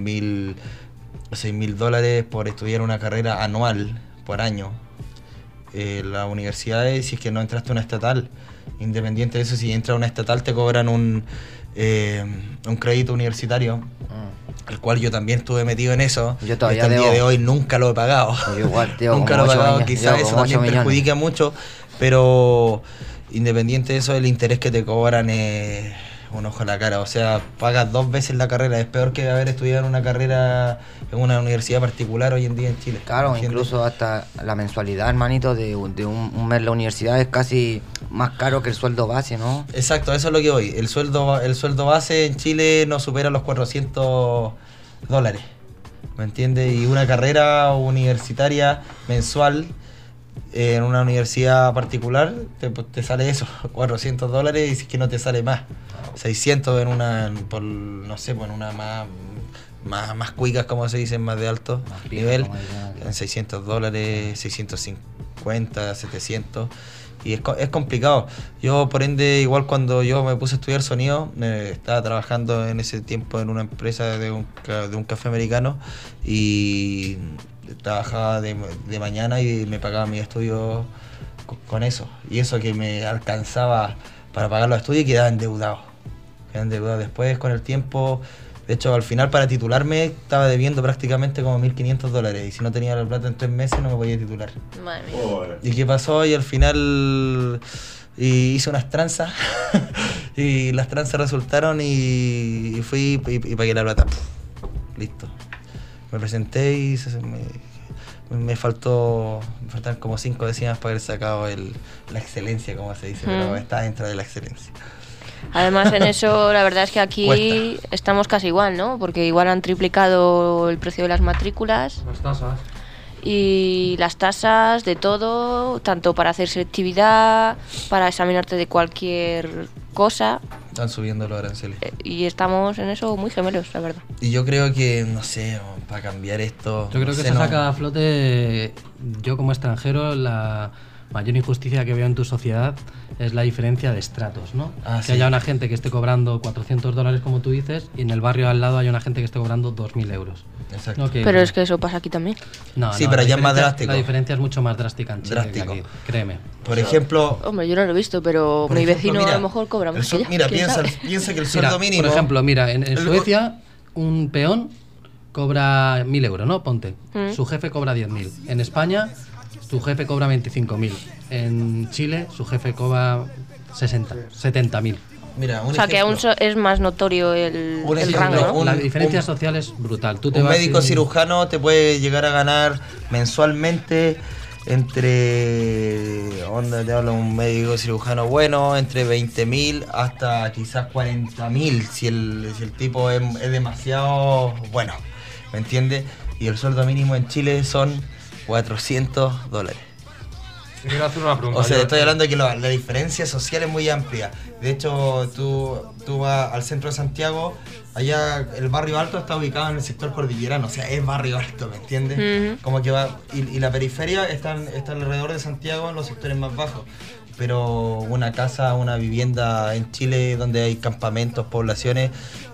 $6.000 por estudiar una carrera anual por año. Las universidades, si es que no entraste a una estatal, independiente de eso, si entras a una estatal te cobran un crédito universitario, el cual yo también estuve metido en eso. Yo todavía hasta el debo. día de hoy nunca lo he pagado. Yo igual, tío, Nunca como lo he 8 pagado, millones, quizás yo eso como 8 también millones. perjudica mucho, pero independiente de eso, el interés que te cobran es un ojo a la cara. O sea, pagas 2 veces la carrera. Es peor que haber estudiado una carrera en una universidad particular hoy en día en Chile. Claro, ¿Entiendes? incluso hasta la mensualidad, hermanito, de un mes la universidad es casi más caro que el sueldo base, ¿no? Exacto, eso es lo que voy. El sueldo base en Chile no supera los $400, ¿me entiendes? Y una carrera universitaria mensual en una universidad particular te sale eso, $400, y si es que no te sale más, 600 en una, no sé, en una más cuicas, como se dice, más de alto nivel, en $600, 650, 700. Y es complicado. Yo, por ende, igual cuando yo me puse a estudiar sonido, estaba trabajando en ese tiempo en una empresa de un café americano, y trabajaba de mañana y me pagaba mis estudios con eso. Y eso que me alcanzaba para pagar los estudios, y quedaba endeudado. Después, con el tiempo, de hecho, al final para titularme estaba debiendo prácticamente como $1.500, y si no tenía la plata en 3 meses no me podía titular. Madre mía. ¿Y qué pasó? Y al final hice unas tranzas y las tranzas resultaron, y fui y pagué la plata. Listo. Me presenté y me faltaron como 5 décimas para haber sacado la excelencia, como se dice, pero está dentro de la excelencia. Además, en eso, la verdad es que aquí Cuesta. estamos casi igual, ¿no? Porque igual han triplicado el precio de las matrículas. Las tasas. Y las tasas de todo, tanto para hacer selectividad, para examinarte de cualquier cosa. Están subiendo los aranceles. Y estamos en eso muy gemelos, la verdad. Y yo creo que, no sé, para cambiar esto... Yo creo que se saca a flote, yo como extranjero, la mayor injusticia que veo en tu sociedad es la diferencia de estratos, ¿no? Que haya una gente que esté cobrando $400, como tú dices, y en el barrio al lado hay una gente que esté cobrando 2.000 euros. Exacto. ¿No? Pero es que eso pasa aquí también. No, sí, pero allá es más drástico. La diferencia es mucho más drástica en Chile que aquí, créeme. Por ejemplo... Hombre, yo no lo he visto, pero mi vecino a lo mejor cobra más que yo. Mira, ¿quién sabe? piensa que el sueldo mínimo... Por ejemplo, mira, en Suecia un peón cobra 1.000 euros, ¿no? Ponte. Su jefe cobra 10.000. En España, su jefe cobra 25.000. En Chile, su jefe cobra 70.000. Mira, o sea, que aún es más notorio el rango, ¿no? La diferencia social es brutal. Tú te un vas médico cirujano te puede llegar a ganar mensualmente entre... ¿Dónde te hablo? Un médico cirujano bueno, entre 20.000 hasta quizás 40.000, si el tipo es demasiado bueno, ¿me entiendes? Y el sueldo mínimo en Chile son $400. Quiero hacer una pregunta. O sea, estoy hablando de que la diferencia social es muy amplia. De hecho, tú vas al centro de Santiago, allá el barrio alto está ubicado en el sector cordillerano, o sea, es barrio alto, ¿me entiendes? Como que va, y la periferia está alrededor de Santiago, en los sectores más bajos. Pero una casa, una vivienda en Chile donde hay campamentos, poblaciones,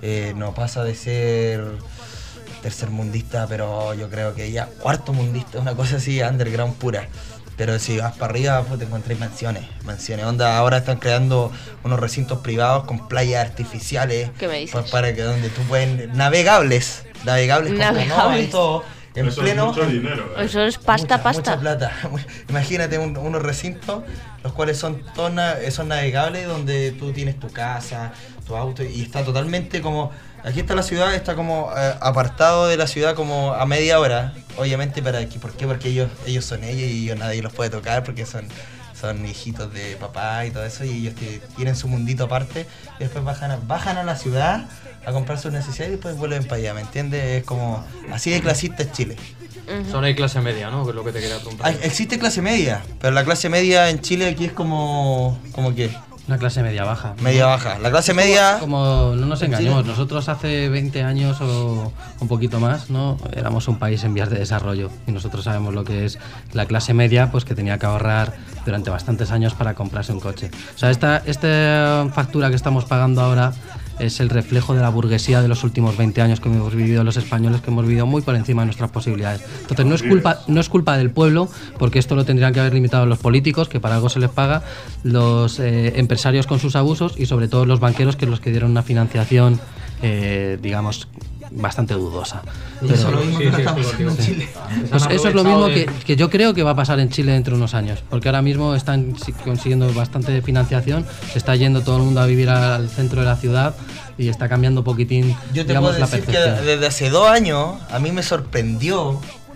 no pasa de ser tercermundista, pero yo creo que ya cuarto mundista, una cosa así, underground pura. Pero si vas para arriba, pues te encontrás mansiones. Onda, ahora están creando unos recintos privados con playas artificiales. ¿Qué me dices? Pues para que donde tú puedes... Navegables con canoas y todo. En eso pleno... es mucho dinero. Eso es pasta. Mucha plata. Imagínate unos recintos, los cuales son navegables, donde tú tienes tu casa, tu auto, y está totalmente como... Aquí está la ciudad, está como apartado de la ciudad como a media hora. Obviamente, ¿por qué? Porque ellos son ellos y nadie los puede tocar porque son hijitos de papá y todo eso, y ellos tienen su mundito aparte y después bajan a la ciudad a comprar sus necesidades y después vuelven para allá, ¿me entiendes? Es como así de clasista es Chile. Son hay clase media, ¿no? Que es lo que te quería preguntar. Existe clase media, pero la clase media en Chile aquí es como ¿qué? Una clase media baja. Media baja. La clase media... Como no nos engañemos, nosotros hace 20 años o un poquito más, ¿no? Éramos un país en vías de desarrollo y nosotros sabemos lo que es la clase media, pues que tenía que ahorrar durante bastantes años para comprarse un coche. O sea, esta factura que estamos pagando ahora es el reflejo de la burguesía de los últimos 20 años que hemos vivido los españoles, que hemos vivido muy por encima de nuestras posibilidades. Entonces no es culpa del pueblo, porque esto lo tendrían que haber limitado los políticos, que para algo se les paga, los empresarios con sus abusos y sobre todo los banqueros, que los que dieron una financiación, digamos, bastante dudosa. Pero, eso es lo mismo que estamos haciendo en Chile. Pues eso es lo mismo que yo creo que va a pasar en Chile dentro de unos años, porque ahora mismo están consiguiendo bastante financiación, se está yendo todo el mundo a vivir al centro de la ciudad y está cambiando un poquitín, yo te digamos, puedo decir que desde hace 2 años a mí me sorprendió,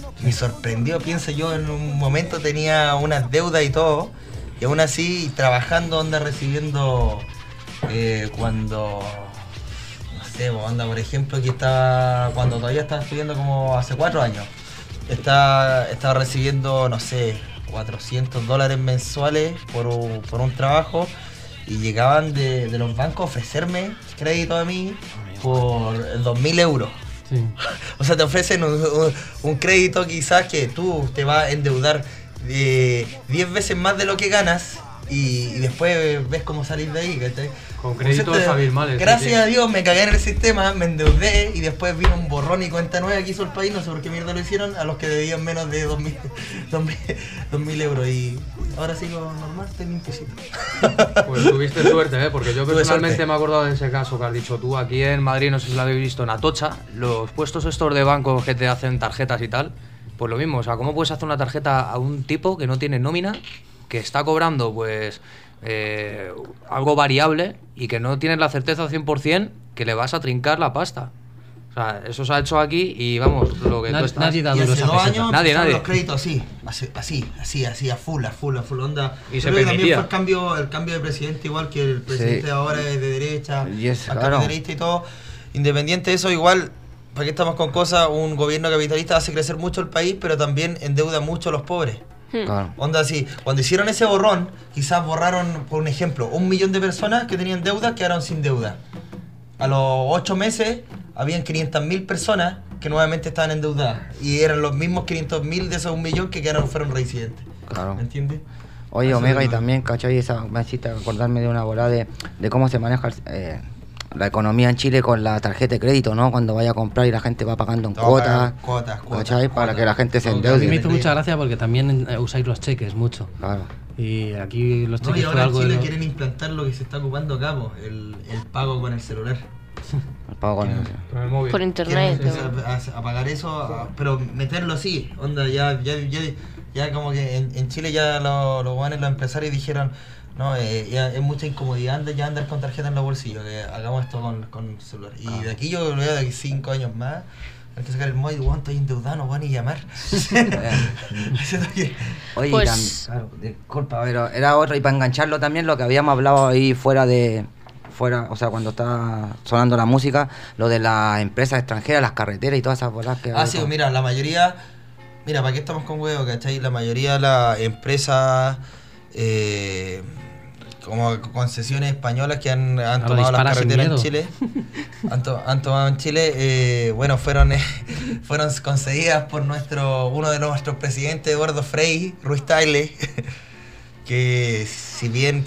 pienso yo, en un momento tenía unas deudas y todo, y aún así trabajando, recibiendo cuando... por ejemplo, que cuando todavía estaba estudiando como hace 4 años, estaba recibiendo, no sé, $400 mensuales por un trabajo, y llegaban de los bancos a ofrecerme crédito a mí por 2.000 euros. Sí. O sea, te ofrecen un crédito quizás que tú te vas a endeudar 10 veces más de lo que ganas, y después ves cómo salir de ahí, ¿cachai? Con créditos abismales. Gracias a Dios me cagué en el sistema, me endeudé y después vino un borrón y cuenta nueva que hizo el país, no sé por qué mierda lo hicieron, a los que debían menos de 2.000 euros, y ahora sigo normal, estoy limpiecito. Pues tuviste suerte, porque yo personalmente me he acordado de ese caso que has dicho tú. Aquí en Madrid, no sé si lo habéis visto, en Atocha, los puestos estos de banco que te hacen tarjetas y tal, pues lo mismo, o sea, ¿cómo puedes hacer una tarjeta a un tipo que no tiene nómina, que está cobrando pues algo variable y que no tienes la certeza al 100% que le vas a trincar la pasta? O sea, eso se ha hecho aquí y vamos, lo que tú estás... Nadie da duro esa peseta. Nadie. Los créditos así, a full, onda. Y se creo permitía. Que también fue el cambio de presidente, igual que el presidente ahora es de derecha, capitalista y todo. Independiente de eso, igual, ¿para qué estamos con cosas? Un gobierno capitalista hace crecer mucho el país, pero también endeuda mucho a los pobres. Claro. Onda así, cuando hicieron ese borrón, quizás borraron, por un ejemplo, 1 millón de personas que tenían deuda quedaron sin deuda. A los 8 meses habían 500.000 personas que nuevamente estaban endeudadas. Y eran los mismos 500.000 de esos 1 millón que fueron reincidentes. Claro. ¿Me entiendes? Oye, Eso Omega, es y lo- también, ¿cachai? Me hiciste acordarme de una bola de cómo se maneja la economía en Chile con la tarjeta de crédito, ¿no? Cuando vaya a comprar y la gente va pagando en cuotas, ¿cachai? Para que la gente se A mí endeude. me hizo mucha gracia porque también usáis los cheques mucho. Claro. Y aquí los No, cheques y fue ahora en algo Chile de... quieren implantar lo que se está ocupando acá, po, el pago con el celular. El pago con el móvil. Por internet, Quieren también. a pagar eso, pero meterlo así, onda, ya como que en Chile ya los buenos, los empresarios dijeron, no, ya es mucha incomodidad ya andar con tarjeta en los bolsillos, que hagamos esto con celular. Y de aquí yo lo veo de aquí 5 años más, hay que sacar el móvil, bueno, estoy endeudado, no voy a ni llamar. Oye, Pues- claro, disculpa, pero era otro, y para engancharlo también lo que habíamos hablado ahí fuera, o sea, cuando está sonando la música, lo de las empresas extranjeras, las carreteras y todas esas bolas que... Ah, sí, mira, la mayoría, mira, ¿para qué estamos con huevo, cachai? La mayoría de las empresas, como concesiones españolas que han tomado las disparas sin carreteras en miedo. Chile, han tomado en Chile, bueno, fueron concedidas por uno de nuestros presidentes, Eduardo Frei, Ruiz Tagle, que si bien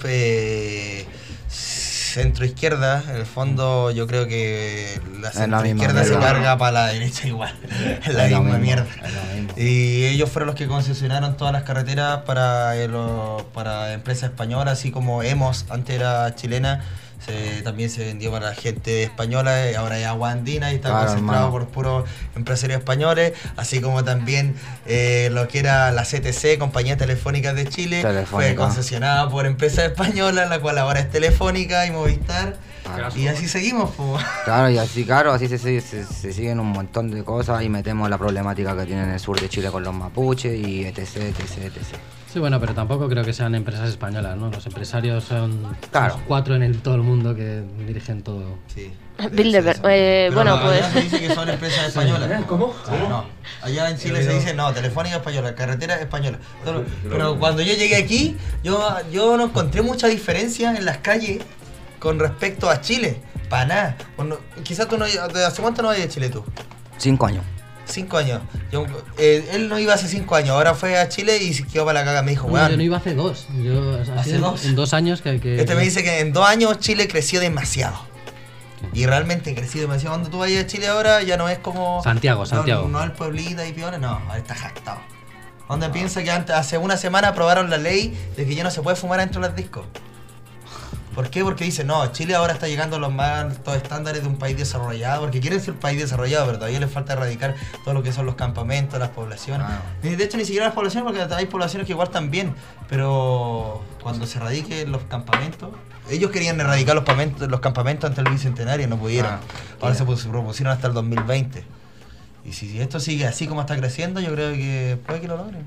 centro izquierda, en el fondo yo creo que la Es la centro misma izquierda se mierda. carga para la derecha igual, es la Es lo misma mismo, mierda. es lo mismo. Y ellos fueron los que concesionaron todas las carreteras para empresas españolas, así como Hemos, antes era chilena, también se vendió para la gente española, y ahora es Agua Andina y está Claro, concentrado hermano. por puros empresarios españoles, así como también lo que era la CTC, Compañía Telefónica de Chile, fue Telefónica. concesionada por empresas españolas, la cual ahora es Telefónica y Movistar, y así seguimos, pues. Claro, y así, se siguen un montón de cosas y metemos la problemática que tiene en el sur de Chile con los mapuches y etc, etc, etc. Sí, bueno, pero tampoco creo que sean empresas españolas, ¿no? Los empresarios son Claro. los 4 en todo el mundo que dirigen todo. Sí. Bilderberg, bueno, allá pues... se dice que son empresas españolas. ¿Cómo? No, allá en Chile se dice, no, Telefónica española, carretera española. Pero cuando yo llegué aquí, yo no encontré mucha diferencia en las calles con respecto a Chile. Para nada. Quizás tú no... ¿Hace cuánto no vas a Chile tú? 5 años. 5 años. Él no iba hace 5 años, ahora fue a Chile y se quedó para la caga. Me dijo, No, weón. yo no iba hace 2. ¿Hace 2? En 2 años que... Este me dice que en 2 años Chile creció demasiado. Y realmente creció demasiado. Cuando tú vayas a Chile ahora ya no es como... Santiago. No el pueblito y piola, no, ahora está jactado. Donde piensa que hace una semana aprobaron la ley de que ya no se puede fumar dentro de los discos. ¿Por qué? Porque dicen, no, Chile ahora está llegando a los más altos estándares de un país desarrollado, porque quieren ser un país desarrollado, pero todavía les falta erradicar todo lo que son los campamentos, las poblaciones. Y de hecho ni siquiera las poblaciones, porque hay poblaciones que igual están bien, pero cuando se erradiquen los campamentos, ellos querían erradicar los campamentos antes del bicentenario, no pudieron. Ahora se propusieron hasta el 2020. Y si esto sigue así como está creciendo, yo creo que puede que lo logren.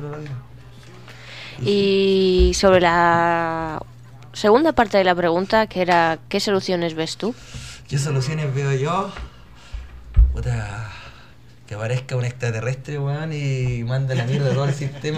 Y sobre la segunda parte de la pregunta, que era ¿qué soluciones ves tú? ¿Qué soluciones veo yo? Puta, que aparezca un extraterrestre, weón, y mande la mierda todo el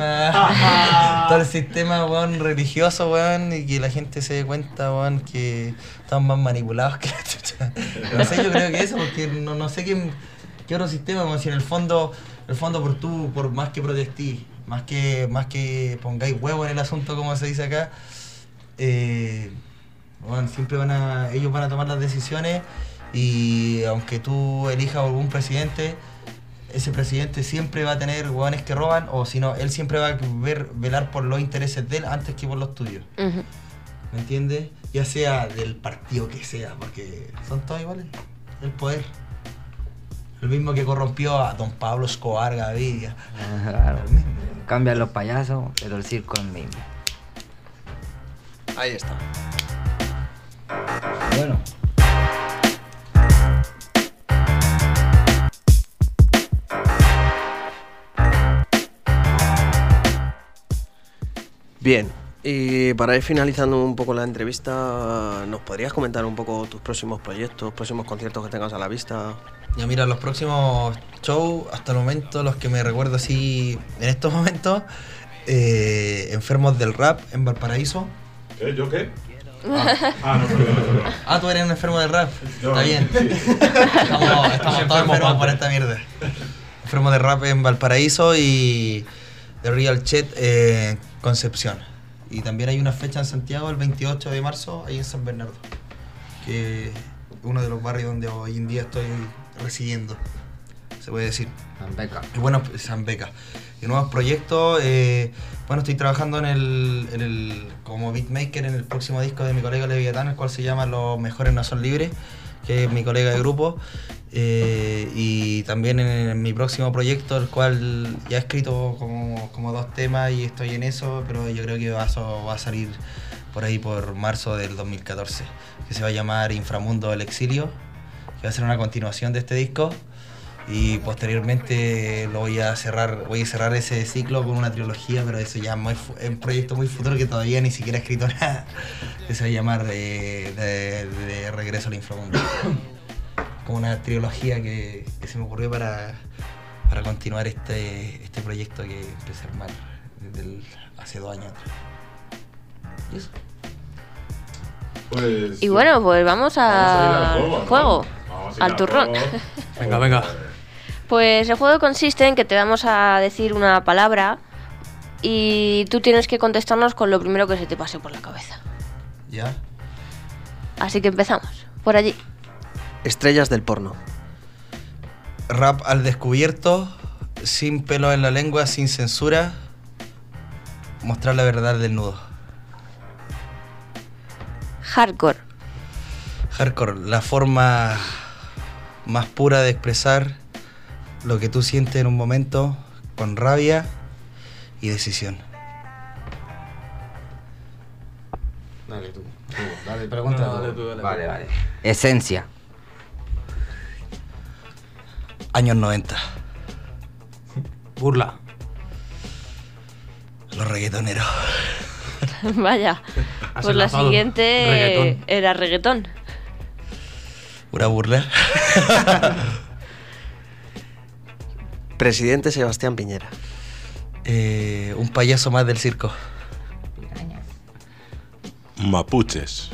sistema, weón, religioso, weón, y que la gente se dé cuenta, weón, que están más manipulados que la chucha. No sé, yo creo que eso, porque no sé qué otro sistema, weón, si en el fondo por más que protestís, más que pongáis huevo en el asunto, como se dice acá, bueno, siempre ellos van a tomar las decisiones, y aunque tú elijas algún presidente, ese presidente siempre va a tener hueones que roban, o si no, él siempre va a velar por los intereses de él antes que por los tuyos. Ujú. ¿Me entiendes? Ya sea del partido que sea, porque son todos iguales. El poder. El mismo que corrompió a don Pablo Escobar Gaviria. Claro. Cambian los payasos, pero el circo es el mismo. Ahí está. Bueno. Bien, y para ir finalizando un poco la entrevista, ¿nos podrías comentar un poco tus próximos proyectos, próximos conciertos que tengas a la vista? Ya mira, los próximos shows, hasta el momento, los que me recuerdo así en estos momentos, Enfermos del Rap en Valparaíso. ¿Yo qué? No, perdón. Tú eres un enfermo del rap. Yo, Está bien. sí. Estamos todos enfermos por esta mierda. Enfermo de rap en Valparaíso y The Real Chet en Concepción. Y también hay una fecha en Santiago el 28 de marzo, ahí en San Bernardo, que es uno de los barrios donde hoy en día estoy residiendo, se puede decir. San Beca. Y bueno, San Beca. Y nuevos proyectos, bueno, estoy trabajando como beatmaker en el próximo disco de mi colega Leviatán, el cual se llama Los Mejores No Son Libres, que es mi colega de grupo. Y también en mi próximo proyecto, el cual ya he escrito como 2 temas y estoy en eso, pero yo creo que va a salir por ahí por marzo del 2014, que se va a llamar Inframundo del Exilio, que va a ser una continuación de este disco. Y posteriormente voy a cerrar ese ciclo con una trilogía, pero eso ya es un proyecto muy futuro que todavía ni siquiera he escrito nada, que se va a llamar de Regreso al Inframundo. Como una trilogía que se me ocurrió para continuar este proyecto que empecé a armar hace 2 años. ¿Y eso? Y bueno, pues vamos al juego, al turrón. Venga. Pues el juego consiste en que te vamos a decir una palabra y tú tienes que contestarnos con lo primero que se te pase por la cabeza. ¿Ya? Así que empezamos, por allí. Estrellas del porno. Rap al descubierto, sin pelo en la lengua, sin censura, mostrar la verdad desnudo. Hardcore. Hardcore, la forma más pura de expresar lo que tú sientes en un momento con rabia y decisión. Dale tú. Dale, pregunta. No, dale tú. Vale. Esencia. Años 90. Burla. Los reggaetoneros. Vaya. Has Pues la enlazado. siguiente Reggaetón. era reggaetón. Pura burla. Presidente Sebastián Piñera. Un payaso más del circo. Mapuches.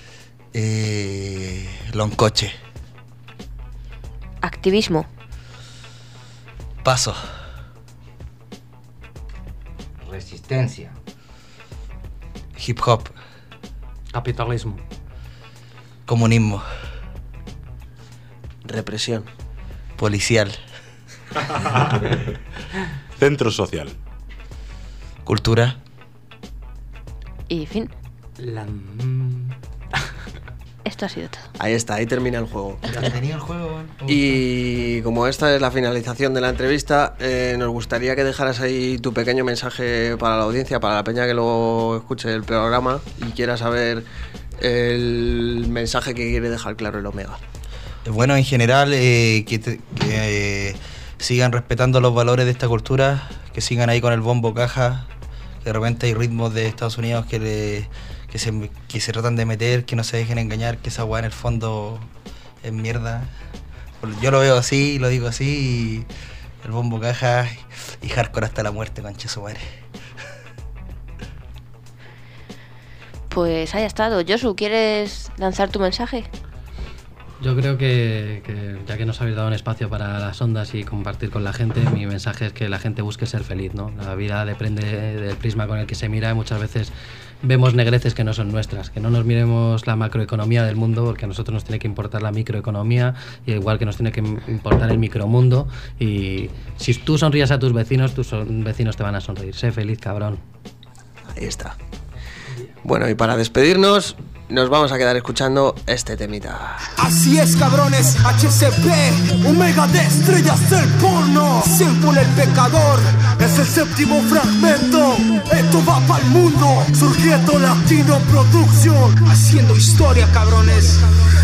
Loncoche. Activismo. Paso. Resistencia. Hip hop. Capitalismo. Comunismo. Represión. Policial. Centro social. Cultura. Y fin. Esto ha sido todo. Ahí está, ahí termina el juego. Ya tenía el juego. Y como esta es la finalización de la entrevista, nos gustaría que dejaras ahí tu pequeño mensaje para la audiencia, para la peña que luego escuche el programa y quiera saber el mensaje que quiere dejar claro el Omega. Bueno, en general, que sigan respetando los valores de esta cultura, que sigan ahí con el bombo caja, que de repente hay ritmos de Estados Unidos que se tratan de meter, que no se dejen engañar, que esa weá en el fondo es mierda. Yo lo veo así, lo digo así, y el bombo caja y hardcore hasta la muerte, concha su madre. Pues haya estado. Josu, ¿quieres lanzar tu mensaje? Yo creo que ya que nos habéis dado un espacio para las ondas y compartir con la gente, mi mensaje es que la gente busque ser feliz, ¿no? La vida depende del prisma con el que se mira y muchas veces vemos negreces que no son nuestras, que no nos miremos la macroeconomía del mundo, porque a nosotros nos tiene que importar la microeconomía, y igual que nos tiene que importar el micromundo, y si tú sonríes a tus vecinos te van a sonreír. Sé feliz, cabrón. Ahí está. Bueno, y para despedirnos, nos vamos a quedar escuchando este temita. Así es, cabrones, HCP, Omega de estrellas del porno. Simple el pecador, es el séptimo fragmento. Esto va para el mundo, surgiendo Latino Production. Haciendo historia, cabrones.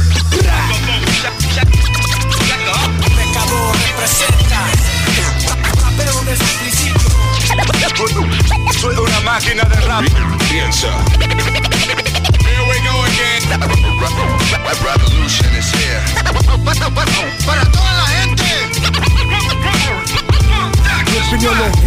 Pecador representa. Rapero desde el principio. Soy una máquina de rap. Piensa. Here we go again. Revolution is here. Mi opinión no quiero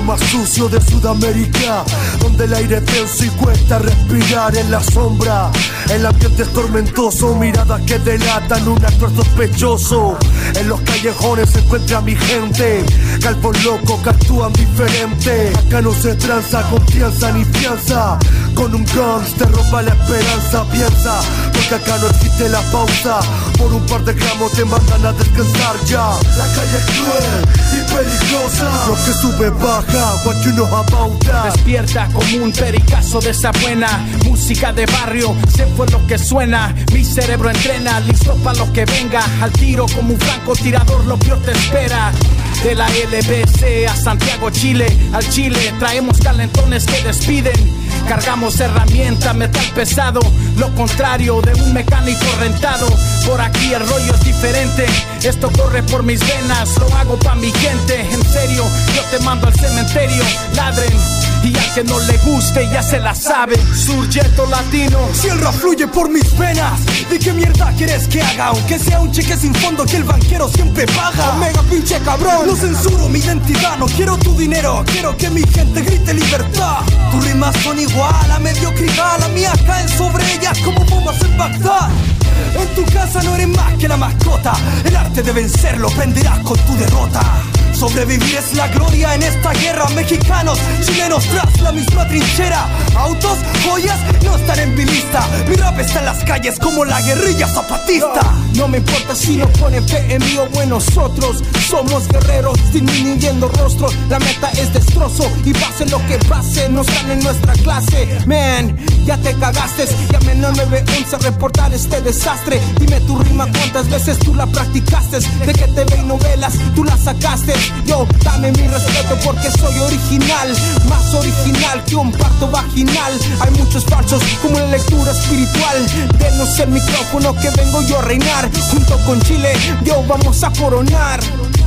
más sucio de Sudamérica, donde el aire tenso y cuesta respirar en la sombra. El ambiente es tormentoso, miradas que delatan un actor sospechoso. En los callejones se encuentra mi gente, calvos locos que actúan diferente. Acá no se tranza confianza ni fianza, con un gun te roba la esperanza. Piensa, porque acá no existe la pausa, por un par de gramos te mandan a descansar ya. La calle es cruel y peligrosa, lo que sube baja, what you know about that. Despierta como un pericazo de esa buena música de barrio, sé por lo que suena. Mi cerebro entrena, listo pa' lo que venga. Al tiro como un francotirador, lo peor te espera. De la LBC a Santiago, Chile, al Chile traemos calentones que despiden. Cargamos herramientas, metal pesado, lo contrario de un mecánico rentado. Por aquí el rollo es diferente, esto corre por mis venas, lo hago pa' mi gente. En serio, yo te mando al cementerio, ladren. Y al que no le guste ya se la sabe, Surjeto Latino. Si el rap fluye por mis venas, ¿de qué mierda quieres que haga? Aunque sea un cheque sin fondo que el banquero siempre paga. Mega pinche cabrón, no censuro mi identidad, no quiero tu dinero, quiero que mi gente grite libertad. Tus rimas son igual a mediocridad, la mía caen sobre ellas como bombas en Bagdad. En tu casa no eres más que la mascota, el arte de vencerlo aprenderás con tu derrota. Sobrevivir es la gloria en esta guerra. Mexicanos, chilenos tras la misma trinchera. Autos, joyas, no están en mi lista. Mi rap está en las calles como la guerrilla zapatista. No me importa si no ponen PMI o en nosotros. Somos guerreros disminuyendo rostros. La meta es destrozo y pase lo que pase, no están en nuestra clase. Man, ya te cagaste. Llamen al 911 a reportar este desastre. Dime tu rima, cuántas veces tú la practicaste. De que TV y novelas tú la sacaste. Yo, dame mi respeto porque soy original, más original que un parto vaginal. Hay muchos falsos como la lectura espiritual. Denos el micrófono que vengo yo a reinar. Junto con Chile, yo vamos a coronar.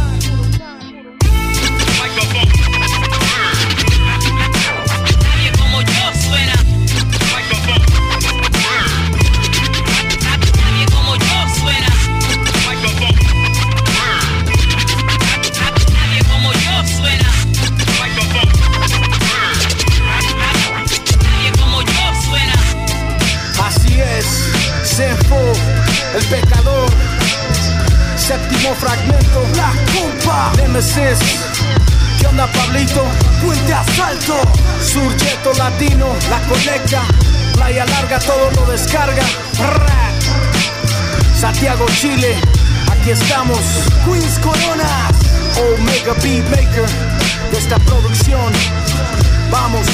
Nadie como yo suena. Nadie como yo suena. Así es, Zenfo, el pecador, séptimo fragmento, la compa, Nemesis. ¿Qué onda, Pablito? Puente Asalto, Surjeto Latino, la conecta, Playa Larga, todo lo descarga. Santiago, Chile, aquí estamos. Queens Corona, Omega Beat Maker de esta producción. Vamos.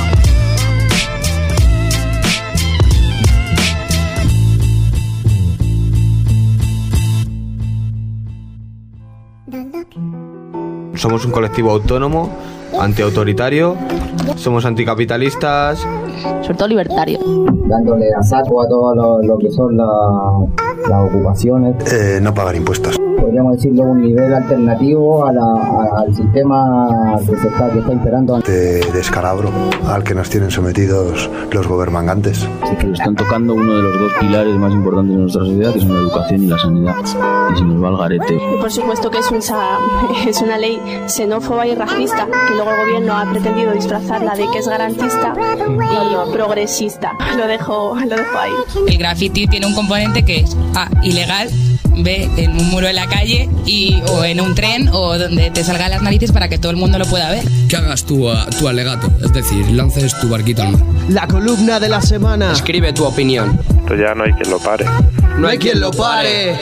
Somos un colectivo autónomo, antiautoritario, somos anticapitalistas. Sobre todo libertario. Dándole a saco a todo lo que son las ocupaciones. No pagar impuestos. Podríamos decirlo, un nivel alternativo al sistema que está imperando. De descalabro al que nos tienen sometidos los gobernantes. Sí, que lo están tocando uno de los dos pilares más importantes de nuestra sociedad, que son la educación y la sanidad. Y se nos va al garete. Y por supuesto que es una ley xenófoba y racista, que luego el gobierno ha pretendido disfrazarla de que es garantista y progresista. Lo dejo ahí. El graffiti tiene un componente que es A, ilegal, B, en un muro en la calle o en un tren o donde te salgan las narices para que todo el mundo lo pueda ver. Que hagas tu alegato, es decir, lances tu barquito al mar. La columna de la semana. Escribe tu opinión. Esto ya no hay quien lo pare. No hay quien lo pare.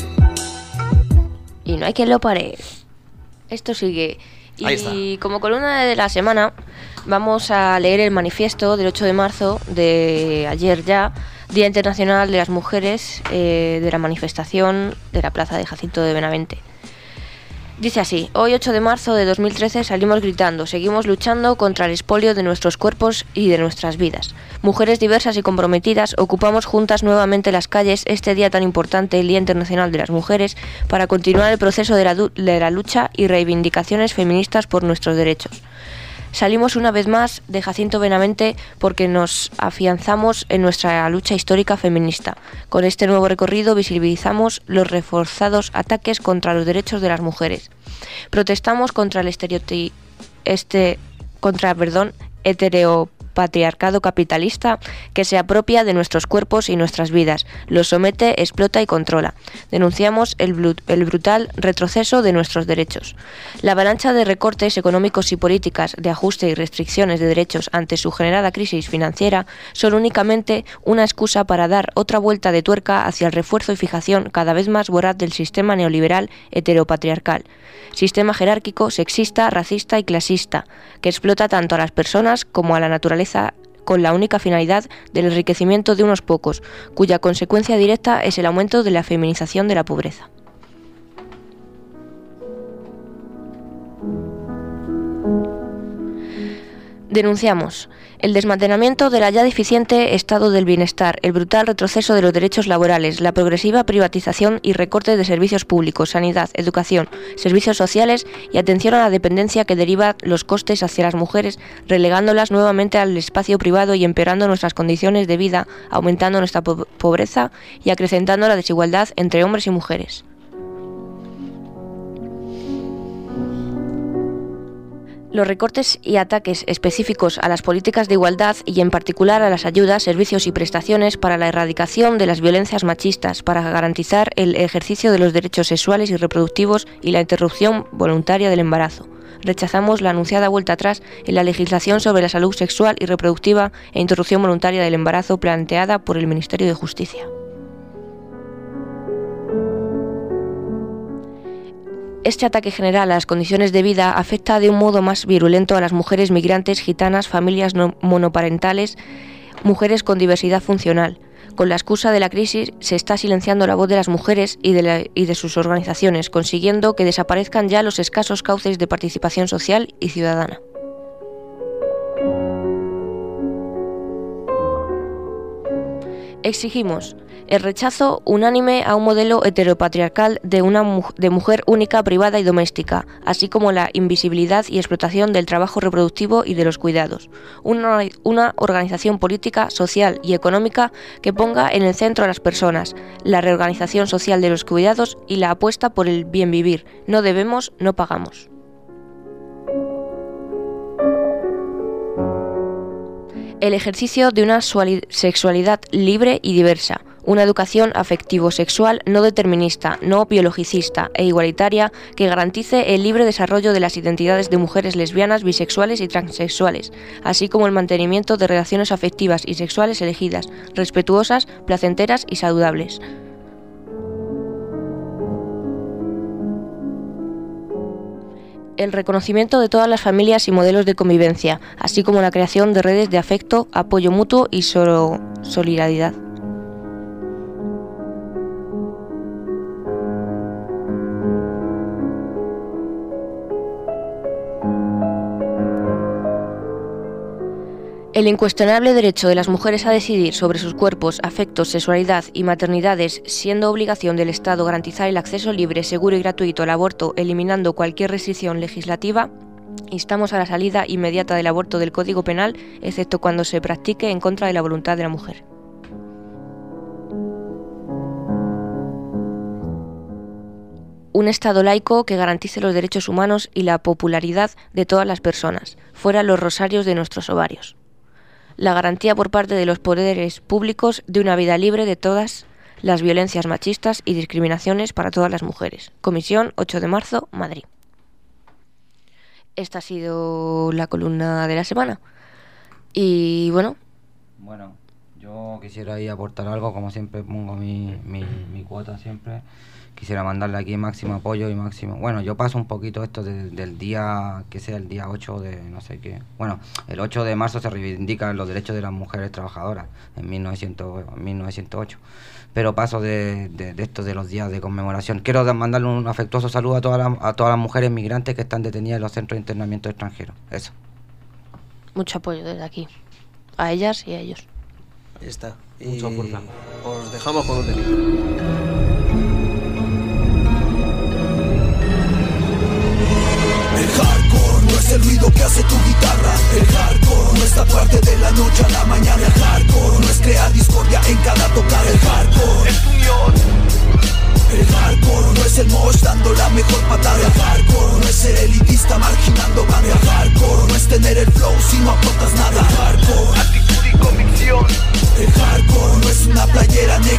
Y no hay quien lo pare. Esto sigue. Y como columna de la semana vamos a leer el manifiesto del 8 de marzo de ayer ya, Día Internacional de las Mujeres, de la manifestación de la Plaza de Jacinto de Benavente. Dice así: hoy 8 de marzo de 2013 salimos gritando, seguimos luchando contra el expolio de nuestros cuerpos y de nuestras vidas. Mujeres diversas y comprometidas ocupamos juntas nuevamente las calles este día tan importante, el Día Internacional de las Mujeres, para continuar el proceso de la lucha y reivindicaciones feministas por nuestros derechos. Salimos una vez más de Jacinto Benavente porque nos afianzamos en nuestra lucha histórica feminista. Con este nuevo recorrido visibilizamos los reforzados ataques contra los derechos de las mujeres. Protestamos contra el heteropatriarcado capitalista que se apropia de nuestros cuerpos y nuestras vidas, los somete, explota y controla. Denunciamos el brutal retroceso de nuestros derechos. La avalancha de recortes económicos y políticas de ajuste y restricciones de derechos ante su generada crisis financiera son únicamente una excusa para dar otra vuelta de tuerca hacia el refuerzo y fijación cada vez más voraz del sistema neoliberal heteropatriarcal, sistema jerárquico, sexista, racista y clasista, que explota tanto a las personas como a la naturaleza con la única finalidad del enriquecimiento de unos pocos, cuya consecuencia directa es el aumento de la feminización de la pobreza. Denunciamos el desmantelamiento del ya deficiente estado del bienestar, el brutal retroceso de los derechos laborales, la progresiva privatización y recorte de servicios públicos, sanidad, educación, servicios sociales y atención a la dependencia que deriva los costes hacia las mujeres, relegándolas nuevamente al espacio privado y empeorando nuestras condiciones de vida, aumentando nuestra pobreza y acrecentando la desigualdad entre hombres y mujeres. Los recortes y ataques específicos a las políticas de igualdad y en particular a las ayudas, servicios y prestaciones para la erradicación de las violencias machistas, para garantizar el ejercicio de los derechos sexuales y reproductivos y la interrupción voluntaria del embarazo. Rechazamos la anunciada vuelta atrás en la legislación sobre la salud sexual y reproductiva e interrupción voluntaria del embarazo planteada por el Ministerio de Justicia. Este ataque general a las condiciones de vida afecta de un modo más virulento a las mujeres migrantes, gitanas, familias monoparentales, mujeres con diversidad funcional. Con la excusa de la crisis se está silenciando la voz de las mujeres y de sus organizaciones, consiguiendo que desaparezcan ya los escasos cauces de participación social y ciudadana. Exigimos el rechazo unánime a un modelo heteropatriarcal de mujer única, privada y doméstica, así como la invisibilidad y explotación del trabajo reproductivo y de los cuidados. Una organización política, social y económica que ponga en el centro a las personas, la reorganización social de los cuidados y la apuesta por el bien vivir. No debemos, no pagamos. El ejercicio de una sexualidad libre y diversa, una educación afectivo-sexual no determinista, no biologicista e igualitaria que garantice el libre desarrollo de las identidades de mujeres lesbianas, bisexuales y transexuales, así como el mantenimiento de relaciones afectivas y sexuales elegidas, respetuosas, placenteras y saludables. El reconocimiento de todas las familias y modelos de convivencia, así como la creación de redes de afecto, apoyo mutuo y solidaridad. El incuestionable derecho de las mujeres a decidir sobre sus cuerpos, afectos, sexualidad y maternidades, siendo obligación del Estado garantizar el acceso libre, seguro y gratuito al aborto, eliminando cualquier restricción legislativa, instamos a la salida inmediata del aborto del Código Penal, excepto cuando se practique en contra de la voluntad de la mujer. Un Estado laico que garantice los derechos humanos y la popularidad de todas las personas, fuera los rosarios de nuestros ovarios. La garantía por parte de los poderes públicos de una vida libre de todas las violencias machistas y discriminaciones para todas las mujeres. Comisión, 8 de marzo, Madrid. Esta ha sido la columna de la semana. Y bueno. Bueno, yo quisiera ahí aportar algo, como siempre pongo mi cuota siempre. Quisiera mandarle aquí máximo apoyo y máximo... Bueno, yo paso un poquito esto del día, que sea el día 8 de no sé qué... Bueno, el 8 de marzo se reivindican los derechos de las mujeres trabajadoras, en 1908. Pero paso de esto de los días de conmemoración. Quiero mandarle un afectuoso saludo a todas las mujeres migrantes que están detenidas en los centros de internamiento extranjeros. Eso. Mucho apoyo desde aquí. A ellas y a ellos. Ahí está. Mucha fuerza. Os dejamos con un delito. El hardcore no es el ruido que hace tu guitarra. El hardcore no es tatuarte de la noche a la mañana. El hardcore no es crear discordia en cada tocar. El hardcore es unión. El hardcore no es el mosh dando la mejor patada. El hardcore no es ser elitista marginando banda. El hardcore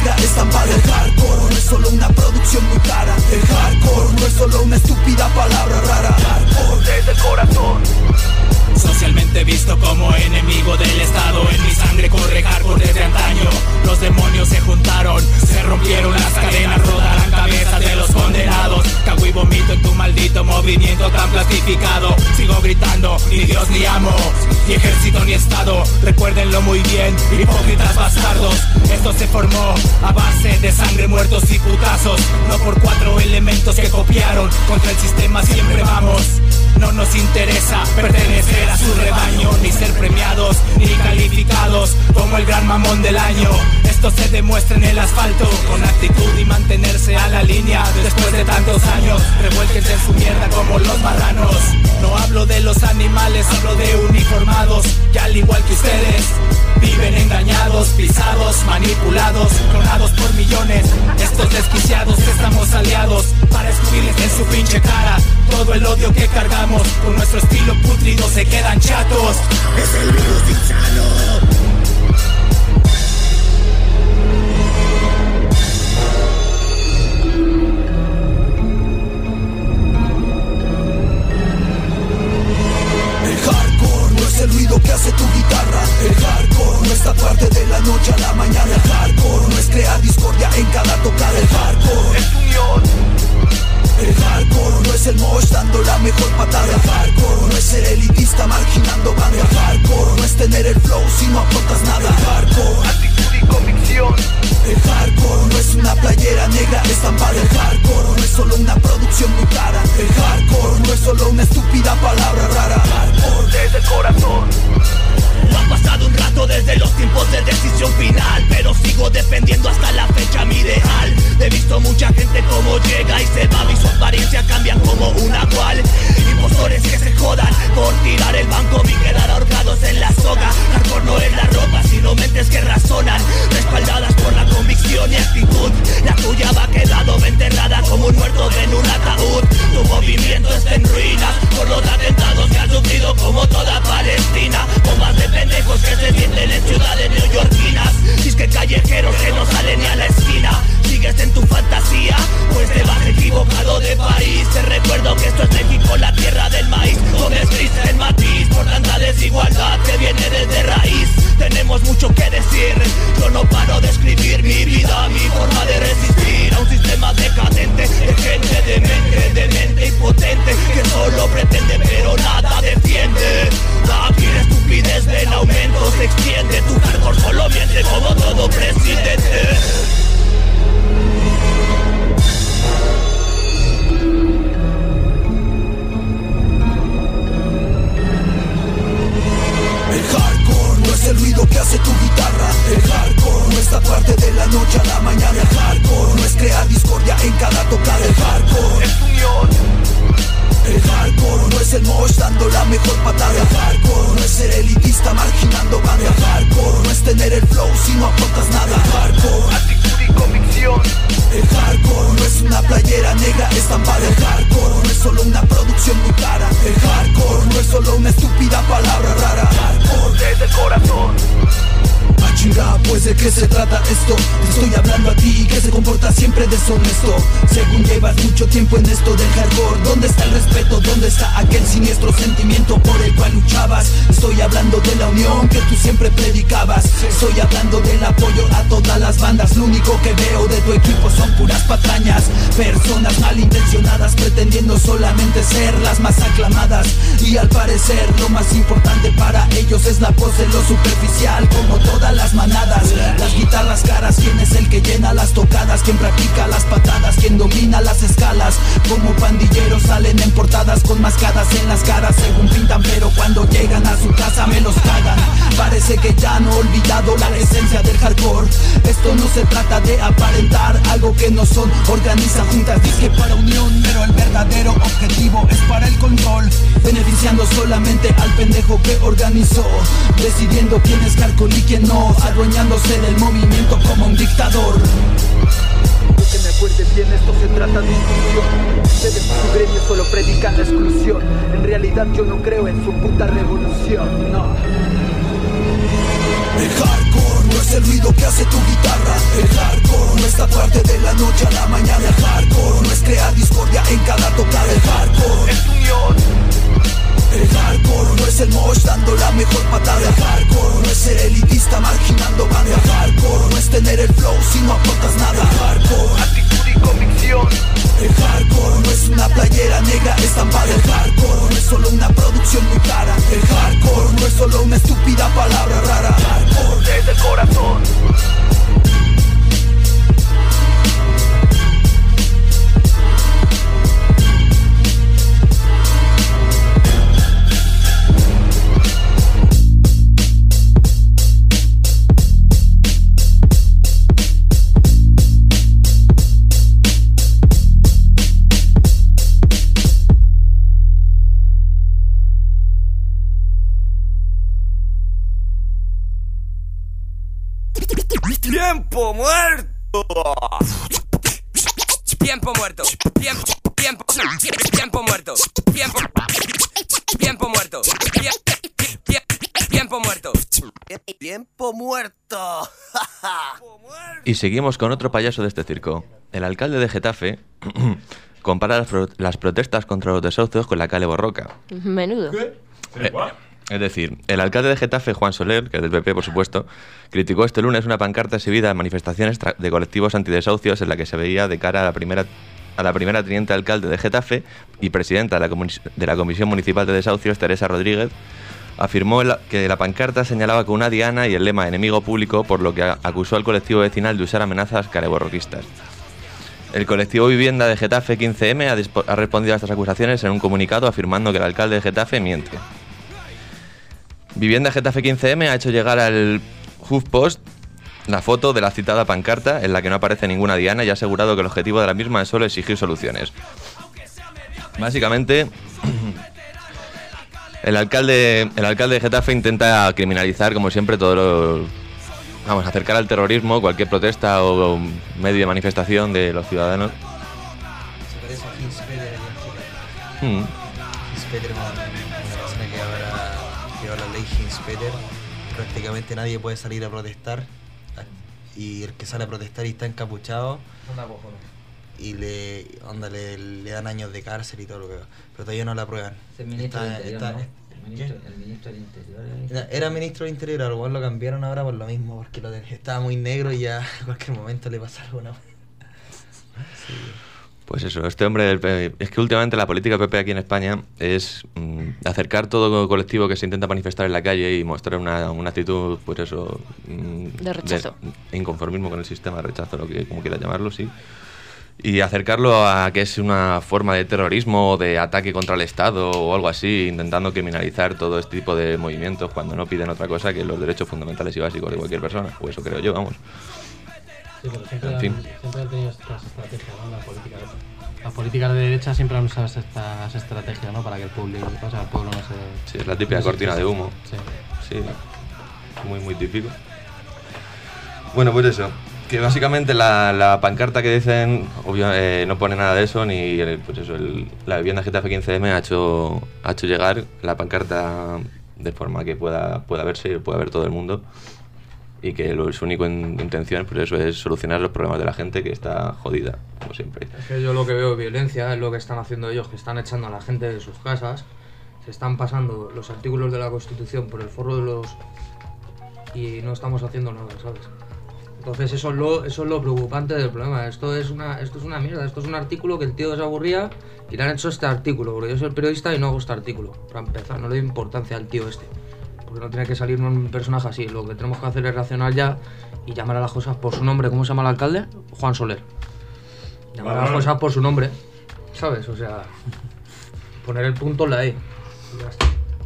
negra estampada. El hardcore no es solo una producción muy cara. El hardcore no es solo una estúpida palabra rara. Hardcore desde el corazón. Socialmente visto como enemigo del Estado, en mi sangre corre hardcore desde antaño. Los demonios se juntaron, se rompieron las cadenas, rodarán cabezas de los condenados. Cago y vomito en tu maldito movimiento tan plastificado. Sigo gritando, ni Dios ni amo, ni ejército ni Estado. Recuérdenlo muy bien, hipócritas bastardos. Esto se formó a base de sangre, muertos y putazos. No por 4 elementos que copiaron. Contra el sistema siempre vamos. No nos interesa pertenecer a su rebaño, ni ser premiados, ni calificados como el gran mamón del año. Esto se demuestra en el asfalto, con actitud y mantenerse a la línea. Después de tantos años, revuélquense en su mierda como los marranos. No hablo de los animales, hablo de uniformados, que al igual que ustedes, viven engañados, pisados, manipulados, clonados por millones. Estos desquiciados estamos aliados para escupirles en su pinche cara todo el odio que cargamos. Con nuestro estilo putrido se quedan chatos. Es el virus insano. El ruido que hace tu guitarra. El hardcore no es taparte de la noche a la mañana. El hardcore no es crear discordia en cada tocada. El hardcore es unión. El hardcore no es el mosh dando la mejor patada. El hardcore no es ser elitista marginando banda. El hardcore no es tener el flow si no aportas nada. El hardcore, actitud y convicción. El hardcore no es una playera negra estampada. El hardcore no es solo una producción muy cara. El hardcore no es solo una estúpida palabra rara. Hardcore desde el corazón. Ha pasado un rato desde los tiempos de decisión final, pero sigo defendiendo hasta la fecha mi ideal. He visto mucha gente como llega y se va, y su apariencia cambian como una cual. Impostores que se jodan por tirar el banco y quedar ahorcados en la soga. Hardcore no es la ropa, sino mentes que razonan, respaldadas por la convicción y actitud. La tuya va quedado enterrada como un muerto en un ataúd. Tu movimiento está en ruinas por los atentados que han sufrido como toda Palestina. Bombas de pendejos que se sienten en ciudades neoyorquinas. Disque callejeros que no salen ni a la esquina. ¿Sigues en tu fantasía? Pues te vas equivocado de país. Te recuerdo que esto es México, la tierra del maíz, donde es gris el matiz por tanta desigualdad que viene desde raíz. Tenemos mucho que decir, yo no paro de escribir mi vida, mi forma de resistir a un sistema decadente, de gente demente impotente, que solo pretende pero nada defiende. Aquí la estupidez del aumento se extiende, tu hardcore solo miente como todo presidente. El hardcore no es el ruido que hace tu guitarra. El hardcore no es taparte de la noche a la mañana. El hardcore no es crear discordia en cada tocada. El hardcore es unión. El hardcore no es el mosh dando la mejor patada. El hardcore no es ser elitista marginando banda. El hardcore no es tener el flow si no aportas nada. El hardcore, actitud y convicción. El hardcore no es una playera negra estampada. El hardcore no es solo una producción muy cara. El hardcore no es solo una estúpida palabra rara. Hardcore desde el corazón. Ah, chinga, pues de qué se trata esto. Te estoy hablando a ti que se comporta siempre deshonesto. Según llevas mucho tiempo en esto del hardcore, ¿dónde está el respeto? ¿Dónde está aquel siniestro sentimiento por el cual luchabas? Estoy hablando de la unión que tú siempre predicabas. Estoy hablando del apoyo a todas las bandas. Lo único que veo de tu equipo son puras patrañas. Personas malintencionadas pretendiendo solamente ser las más aclamadas. Y al parecer lo más importante para ellos es la pose, lo superficial, como todas las manadas. Las guitarras caras, ¿quién es el que llena las tocadas? ¿Quién practica las patadas? ¿Quién domina las escalas? Como pandilleros salen en portadas con mascadas en las caras según pintan, pero cuando llegan a su casa me los cagan. Parece que ya han olvidado la esencia del hardcore. Esto no se trata de aparentar algo que no son. Organiza juntas, disque para unión, pero el verdadero objetivo es para el control, beneficiando solamente al pendejo que organizó, decidiendo quién es hardcore y quién no, adueñándose del movimiento como un dictador. Yo que me acuerde bien, esto se trata de inclusión. Ustedes su gremio solo predican la exclusión. En realidad yo no creo en su puta revolución, no. El hardcore no es el ruido que hace tu guitarra. El hardcore flow si no aportas nada. El hardcore, actitud y convicción. El hardcore no es una playera negra estampada. El hardcore no es solo una producción muy cara. El hardcore no es solo una estúpida palabra rara. Hardcore desde el corazón. ¡Tiempo muerto! Tiempo muerto. Tiempo muerto. Tiempo muerto. Tiempo muerto. Tiempo muerto. Y seguimos con otro payaso de este circo. El alcalde de Getafe compara las protestas contra los desahucios con la Kale Borroka. Menudo. Es decir, el alcalde de Getafe, Juan Soler, que es del PP, por supuesto, criticó este lunes una pancarta exhibida en manifestaciones de colectivos antidesahucios en la que se veía de cara a la primera teniente alcalde de Getafe y presidenta de la Comisión Municipal de Desahucios, Teresa Rodríguez, afirmó que la pancarta señalaba con una diana y el lema enemigo público, por lo que acusó al colectivo vecinal de usar amenazas careborroquistas. El colectivo Vivienda de Getafe 15M ha respondido a estas acusaciones en un comunicado afirmando que el alcalde de Getafe miente. Vivienda Getafe 15M ha hecho llegar al HuffPost la foto de la citada pancarta en la que no aparece ninguna diana y ha asegurado que el objetivo de la misma es solo exigir soluciones. Básicamente, el alcalde de Getafe intenta criminalizar, como siempre, acercar al terrorismo cualquier protesta o medio de manifestación de los ciudadanos. Se parece a Hinspeter en Chile. Hinspeter, una persona que lleva la ley Hinspeter. Prácticamente nadie puede salir a protestar. Y el que sale a protestar y está encapuchado y le dan años de cárcel y todo lo que... Pero todavía no la aprueban. El ministro del Interior, ¿no? El ministro del Interior. Era ministro del Interior, al cual lo cambiaron ahora por lo mismo, porque estaba muy negro y ya en cualquier momento le pasa algo. Sí. Pues eso, este hombre es que últimamente la política PP aquí en España es acercar todo colectivo que se intenta manifestar en la calle y mostrar una actitud, pues eso, de rechazo, de inconformismo con el sistema, de rechazo, como quieras llamarlo, sí, y acercarlo a que es una forma de terrorismo o de ataque contra el Estado o algo así, intentando criminalizar todo este tipo de movimientos cuando no piden otra cosa que los derechos fundamentales y básicos de cualquier persona, o eso creo yo, vamos. Sí, pero siempre han tenido estas estrategias, ¿no? Las políticas de derecha siempre han usado estas estrategias, ¿no? Para que el público, o sea, el pueblo no se... Sí, es la típica cortina de humo. Sí. Muy, muy típico. Bueno, pues eso. Que básicamente la pancarta que dicen no pone nada de eso, ni pues eso, la Vivienda Getafe 15M ha hecho llegar la pancarta de forma que pueda verse y pueda ver todo el mundo. Y que su única intención, pues eso, es solucionar los problemas de la gente que está jodida, como siempre. Es que yo lo que veo violencia es lo que están haciendo ellos, que están echando a la gente de sus casas, se están pasando los artículos de la Constitución por el forro de los... y no estamos haciendo nada, ¿sabes? Entonces eso es lo preocupante del problema. Esto es una mierda, esto es un artículo que el tío se aburría y le han hecho este artículo, porque yo soy el periodista y no hago este artículo. Para empezar, no le doy importancia al tío este. Porque no tiene que salir un personaje así. Lo que tenemos que hacer es reaccionar ya y llamar a las cosas por su nombre. ¿Cómo se llama el alcalde? Juan Soler. Llamar a las cosas por su nombre, ¿sabes? O sea, poner el punto en la E. Y ya está.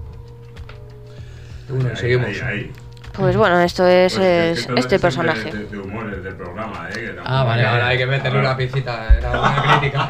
Y bueno, seguimos. Pues bueno, esto es este personaje. De humor, es del programa, que vale, ahora hay que meterle una piscita. Era una crítica.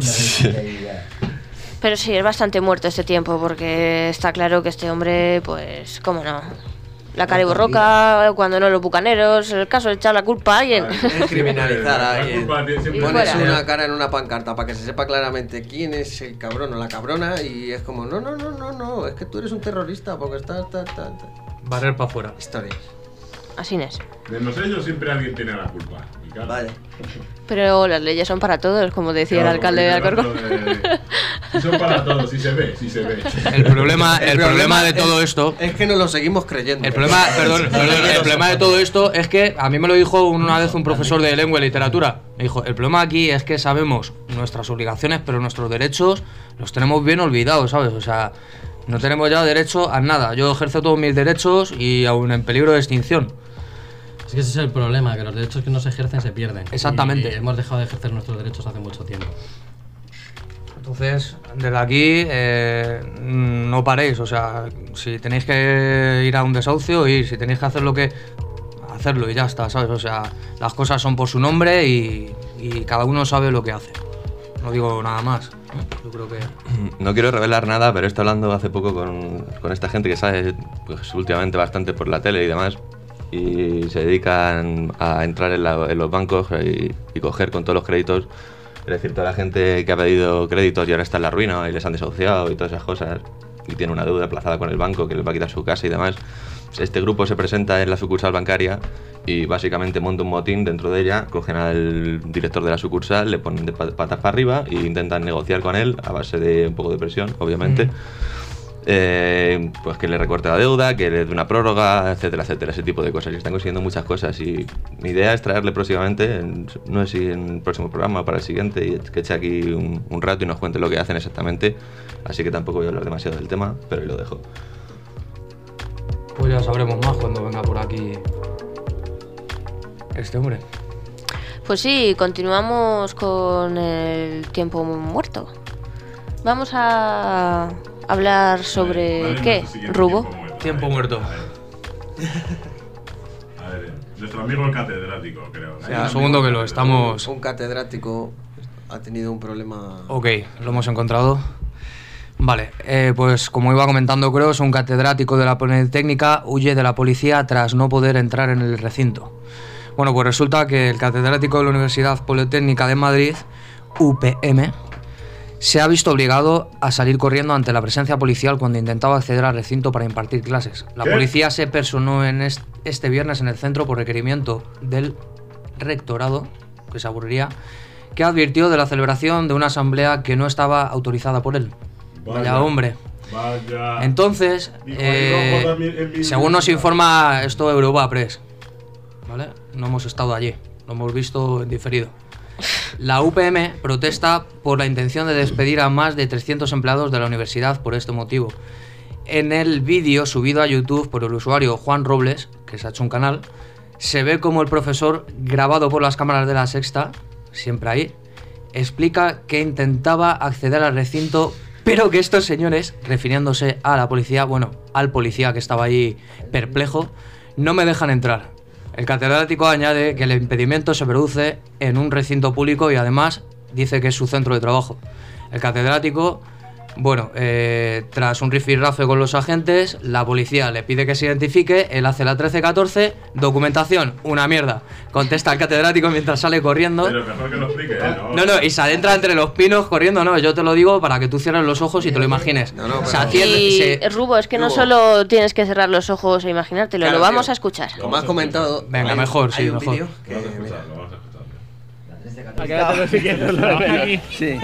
Pero sí, es bastante muerto este tiempo, porque está claro que este hombre, pues, cómo no. La Kale Borroka, cuando no los bucaneros, el caso de echar la culpa a alguien. Es criminalizar a alguien. Pones fuera una cara en una pancarta para que se sepa claramente quién es el cabrón o la cabrona y es como, no, es que tú eres un terrorista porque estás... Barrer para afuera. Historias. Así es. De los ellos siempre alguien tiene la culpa. Vale. Pero las leyes son para todos, como decía el alcalde de Alcorcón. Eso es para todos, sí se ve, sí se ve. El problema de todo esto es que nos lo seguimos creyendo. El problema de todo esto es que a mí me lo dijo una vez un profesor de lengua y literatura. Me dijo, el problema aquí es que sabemos nuestras obligaciones, pero nuestros derechos los tenemos bien olvidados, ¿sabes? O sea, no tenemos ya derecho a nada. Yo ejerzo todos mis derechos y aún en peligro de extinción. Es que ese es el problema, que los derechos que no se ejercen se pierden. Exactamente. Y hemos dejado de ejercer nuestros derechos hace mucho tiempo. Entonces, desde aquí, no paréis. O sea, si tenéis que ir a un desahucio, ir. Si tenéis que hacer hacerlo y ya está, ¿sabes? O sea, las cosas son por su nombre y cada uno sabe lo que hace. No digo nada más. Yo creo que... No quiero revelar nada, pero estoy hablando hace poco con esta gente que sabe pues, últimamente bastante por la tele y demás, y se dedican a entrar en los bancos y coger con todos los créditos. Es decir, toda la gente que ha pedido créditos y ahora está en la ruina y les han desahuciado y todas esas cosas, y tiene una deuda aplazada con el banco que les va a quitar su casa y demás. Este grupo se presenta en la sucursal bancaria y básicamente monta un motín dentro de ella, cogen al director de la sucursal, le ponen de patas para arriba e intentan negociar con él a base de un poco de presión, obviamente. Pues que le recorte la deuda, que le dé una prórroga, etcétera, etcétera, ese tipo de cosas. Y están consiguiendo muchas cosas y mi idea es traerle próximamente, no sé si en el próximo programa o para el siguiente, y que eche aquí un rato y nos cuente lo que hacen exactamente. Así que tampoco voy a hablar demasiado del tema, pero ahí lo dejo. Pues ya sabremos más cuando venga por aquí este hombre. Pues sí, continuamos con el tiempo muerto. Vamos a hablar sobre ¿qué, Rubo? Tiempo muerto. A ver, nuestro amigo el catedrático, creo. Sí, un segundo que lo estamos... Un catedrático ha tenido un problema... Ok, lo hemos encontrado. Vale, pues como iba comentando, creo, es un catedrático de la Politécnica huye de la policía tras no poder entrar en el recinto. Bueno, pues resulta que el catedrático de la Universidad Politécnica de Madrid, UPM, se ha visto obligado a salir corriendo ante la presencia policial cuando intentaba acceder al recinto para impartir clases. La policía se personó en este viernes en el centro por requerimiento del rectorado, que se aburriría, que advirtió de la celebración de una asamblea que no estaba autorizada por él. Vaya hombre. Vaya. Entonces, según nos informa esto Europa Press, ¿vale? No hemos estado allí, lo hemos visto en diferido. La UPM protesta por la intención de despedir a más de 300 empleados de la universidad por este motivo. En el vídeo subido a YouTube por el usuario Juan Robles, que se ha hecho un canal, se ve como el profesor, grabado por las cámaras de La Sexta, siempre ahí, explica que intentaba acceder al recinto, pero que estos señores, refiriéndose a la policía, bueno, al policía que estaba ahí perplejo, no me dejan entrar. El catedrático añade que el impedimento se produce en un recinto público y además dice que es su centro de trabajo. El catedrático, bueno, tras un rifirrafe con los agentes, la policía le pide que se identifique, él hace la 1314, documentación, una mierda. Contesta el catedrático mientras sale corriendo. Pero mejor que lo explique, ¿eh? No, y se adentra entre los pinos corriendo, no, yo te lo digo para que tú cierres los ojos y te lo imagines. O sea, Rubo, es que no solo tienes que cerrar los ojos e imaginártelo, Claro, lo vamos tío. a escuchar. Como has comentado... Venga, mejor, sí, hay un mejor. vídeo Lo vamos a escuchar, lo vamos a escuchar. Sí.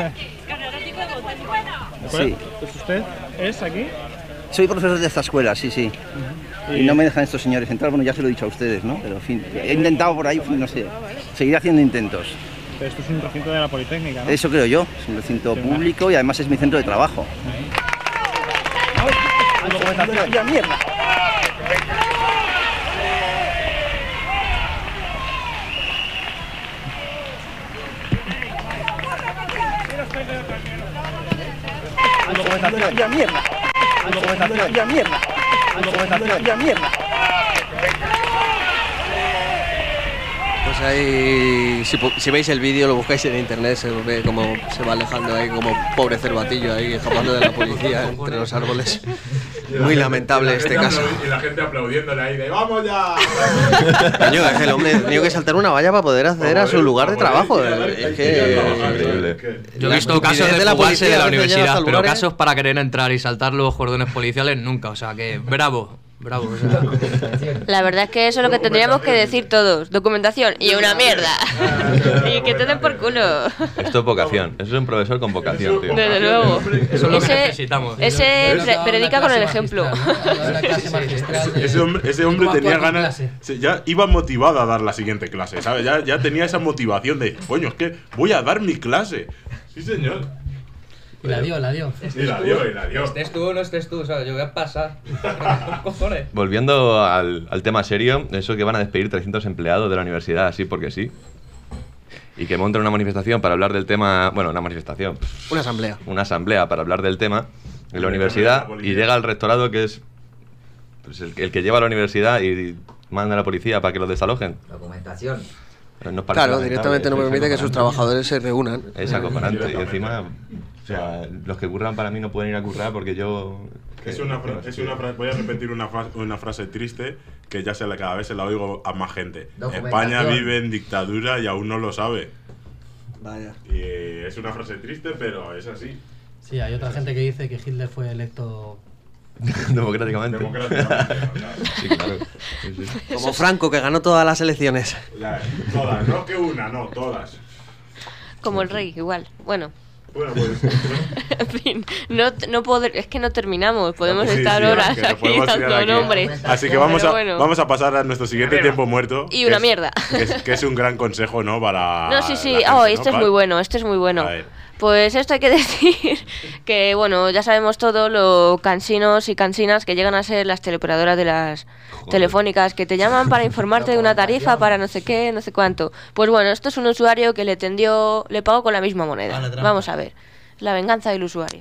Sí. ¿Es usted? ¿Es aquí? Soy profesor de esta escuela, sí, sí. Y no me dejan estos señores entrar, bueno, ya se lo he dicho a ustedes, ¿no? Pero en fin, he intentado por ahí, no sé, seguir haciendo intentos. Pero esto es un recinto de la Politécnica, ¿no? Eso creo yo, es un recinto público y además es mi centro de trabajo. ¡Ya, mierda! ¡Ya, mierda! ¡Ya, mierda! ¡Ya, mierda! Pues ahí, si veis el vídeo, lo buscáis en internet, se ve cómo se va alejando ahí, como pobre cervatillo ahí, escapando de la policía entre los árboles. Muy lamentable este caso. Y la gente aplaudiéndole ahí de ¡vamos ya! Coño, es que el hombre ha tenido que saltar una valla para poder acceder a su lugar de trabajo. Es que... Yo he visto casos de fugarse de la universidad, pero casos para querer entrar y saltar los cordones policiales nunca. O sea que, bravo. Bravo, o sea. La verdad es que eso es lo que tendríamos que decir todos. Documentación y una mierda. Y que te den por culo. Esto es vocación. Eso es un profesor con vocación, tío. Desde luego. Eso es lo que necesitamos. Ese predica con el ejemplo. Ese hombre tenía ganas. Ya iba motivado a dar la siguiente clase, ¿sabes? Ya tenía esa motivación de, coño, es que voy a dar mi clase. Sí, señor. Y la dio. Y la dio. Estés tú o no estés tú, ¿sabes? Yo voy a pasar. Cojones. Volviendo al tema serio, eso que van a despedir 300 empleados de la universidad, así porque sí. Y que monten una manifestación para hablar del tema. Bueno, una manifestación. Una asamblea. Una asamblea para hablar del tema en la universidad. Y llega el rectorado, que es pues, el que lleva a la universidad y manda a la policía para que los desalojen. Documentación. Claro, directamente no permite que sus trabajadores se reúnan. Es acojonante. Y encima, o sea, los que curran para mí no pueden ir a currar porque yo... voy a repetir una frase triste que ya cada vez se la oigo a más gente. España vive en dictadura y aún no lo sabe. Vaya. Y es una frase triste, pero es así. Sí, hay otra gente que dice que Hitler fue electo... Democráticamente. Sí, claro. Sí. Como Franco, que ganó todas las elecciones. Todas, no que una, no, todas. Como el rey, igual. Bueno, pues, en fin, es que no terminamos. Podemos estar horas aquí dando nombres. Así que vamos a pasar a nuestro siguiente tiempo muerto. Y una mierda. Que es un gran consejo, ¿no? Para. No, sí. Este es muy bueno. A ver. Pues esto hay que decir que, bueno, ya sabemos todo lo cansinos y cansinas que llegan a ser las teleoperadoras de las telefónicas, que te llaman para informarte de una tarifa para no sé qué, no sé cuánto. Pues bueno, esto es un usuario que le pagó con la misma moneda. Vamos a ver, la venganza del usuario.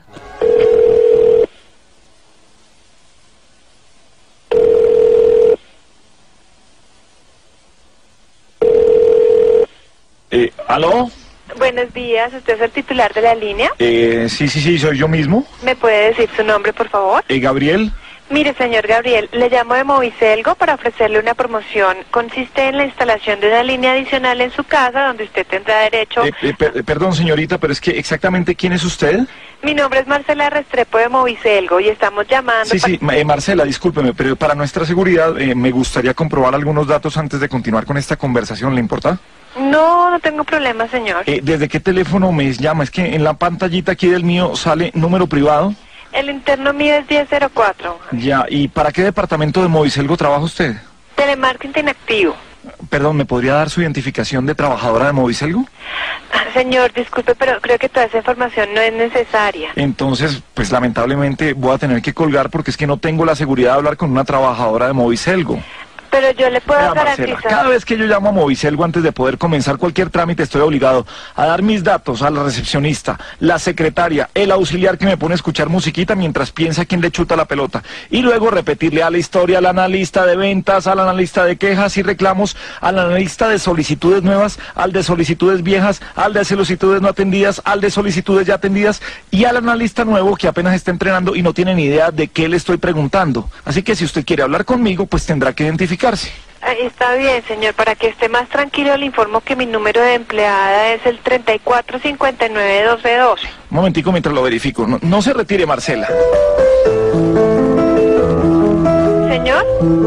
¿Aló? Buenos días, ¿usted es el titular de la línea? Sí, soy yo mismo. ¿Me puede decir su nombre, por favor? Gabriel. Mire, señor Gabriel, le llamo de Movicelgo para ofrecerle una promoción. Consiste en la instalación de una línea adicional en su casa donde usted tendrá derecho... Perdón, señorita, pero es que exactamente ¿quién es usted? Mi nombre es Marcela Restrepo de Movicelgo y estamos llamando... Sí, Marcela, discúlpeme, pero para nuestra seguridad me gustaría comprobar algunos datos antes de continuar con esta conversación, ¿le importa? No tengo problema, señor. ¿Desde qué teléfono me llama? Es que en la pantallita aquí del mío sale número privado. El interno mío es 1004. Ya, ¿y para qué departamento de Movicelgo trabaja usted? Telemarketing activo. Perdón, ¿me podría dar su identificación de trabajadora de Movicelgo? Señor, disculpe, pero creo que toda esa información no es necesaria. Entonces, pues lamentablemente voy a tener que colgar porque es que no tengo la seguridad de hablar con una trabajadora de Movicelgo. Pero yo le puedo garantizar... Marcela, cada vez que yo llamo a Movicelgo antes de poder comenzar cualquier trámite estoy obligado a dar mis datos a la recepcionista, la secretaria, el auxiliar que me pone a escuchar musiquita mientras piensa quién le chuta la pelota. Y luego repetirle a la historia, al analista de ventas, al analista de quejas y reclamos, al analista de solicitudes nuevas, al de solicitudes viejas, al de solicitudes no atendidas, al de solicitudes ya atendidas y al analista nuevo que apenas está entrenando y no tiene ni idea de qué le estoy preguntando. Así que si usted quiere hablar conmigo, pues tendrá que identificar. Está bien, señor. Para que esté más tranquilo, le informo que mi número de empleada es el 3459-1212. Un momentico mientras lo verifico. No se retire, Marcela. ¿Señor?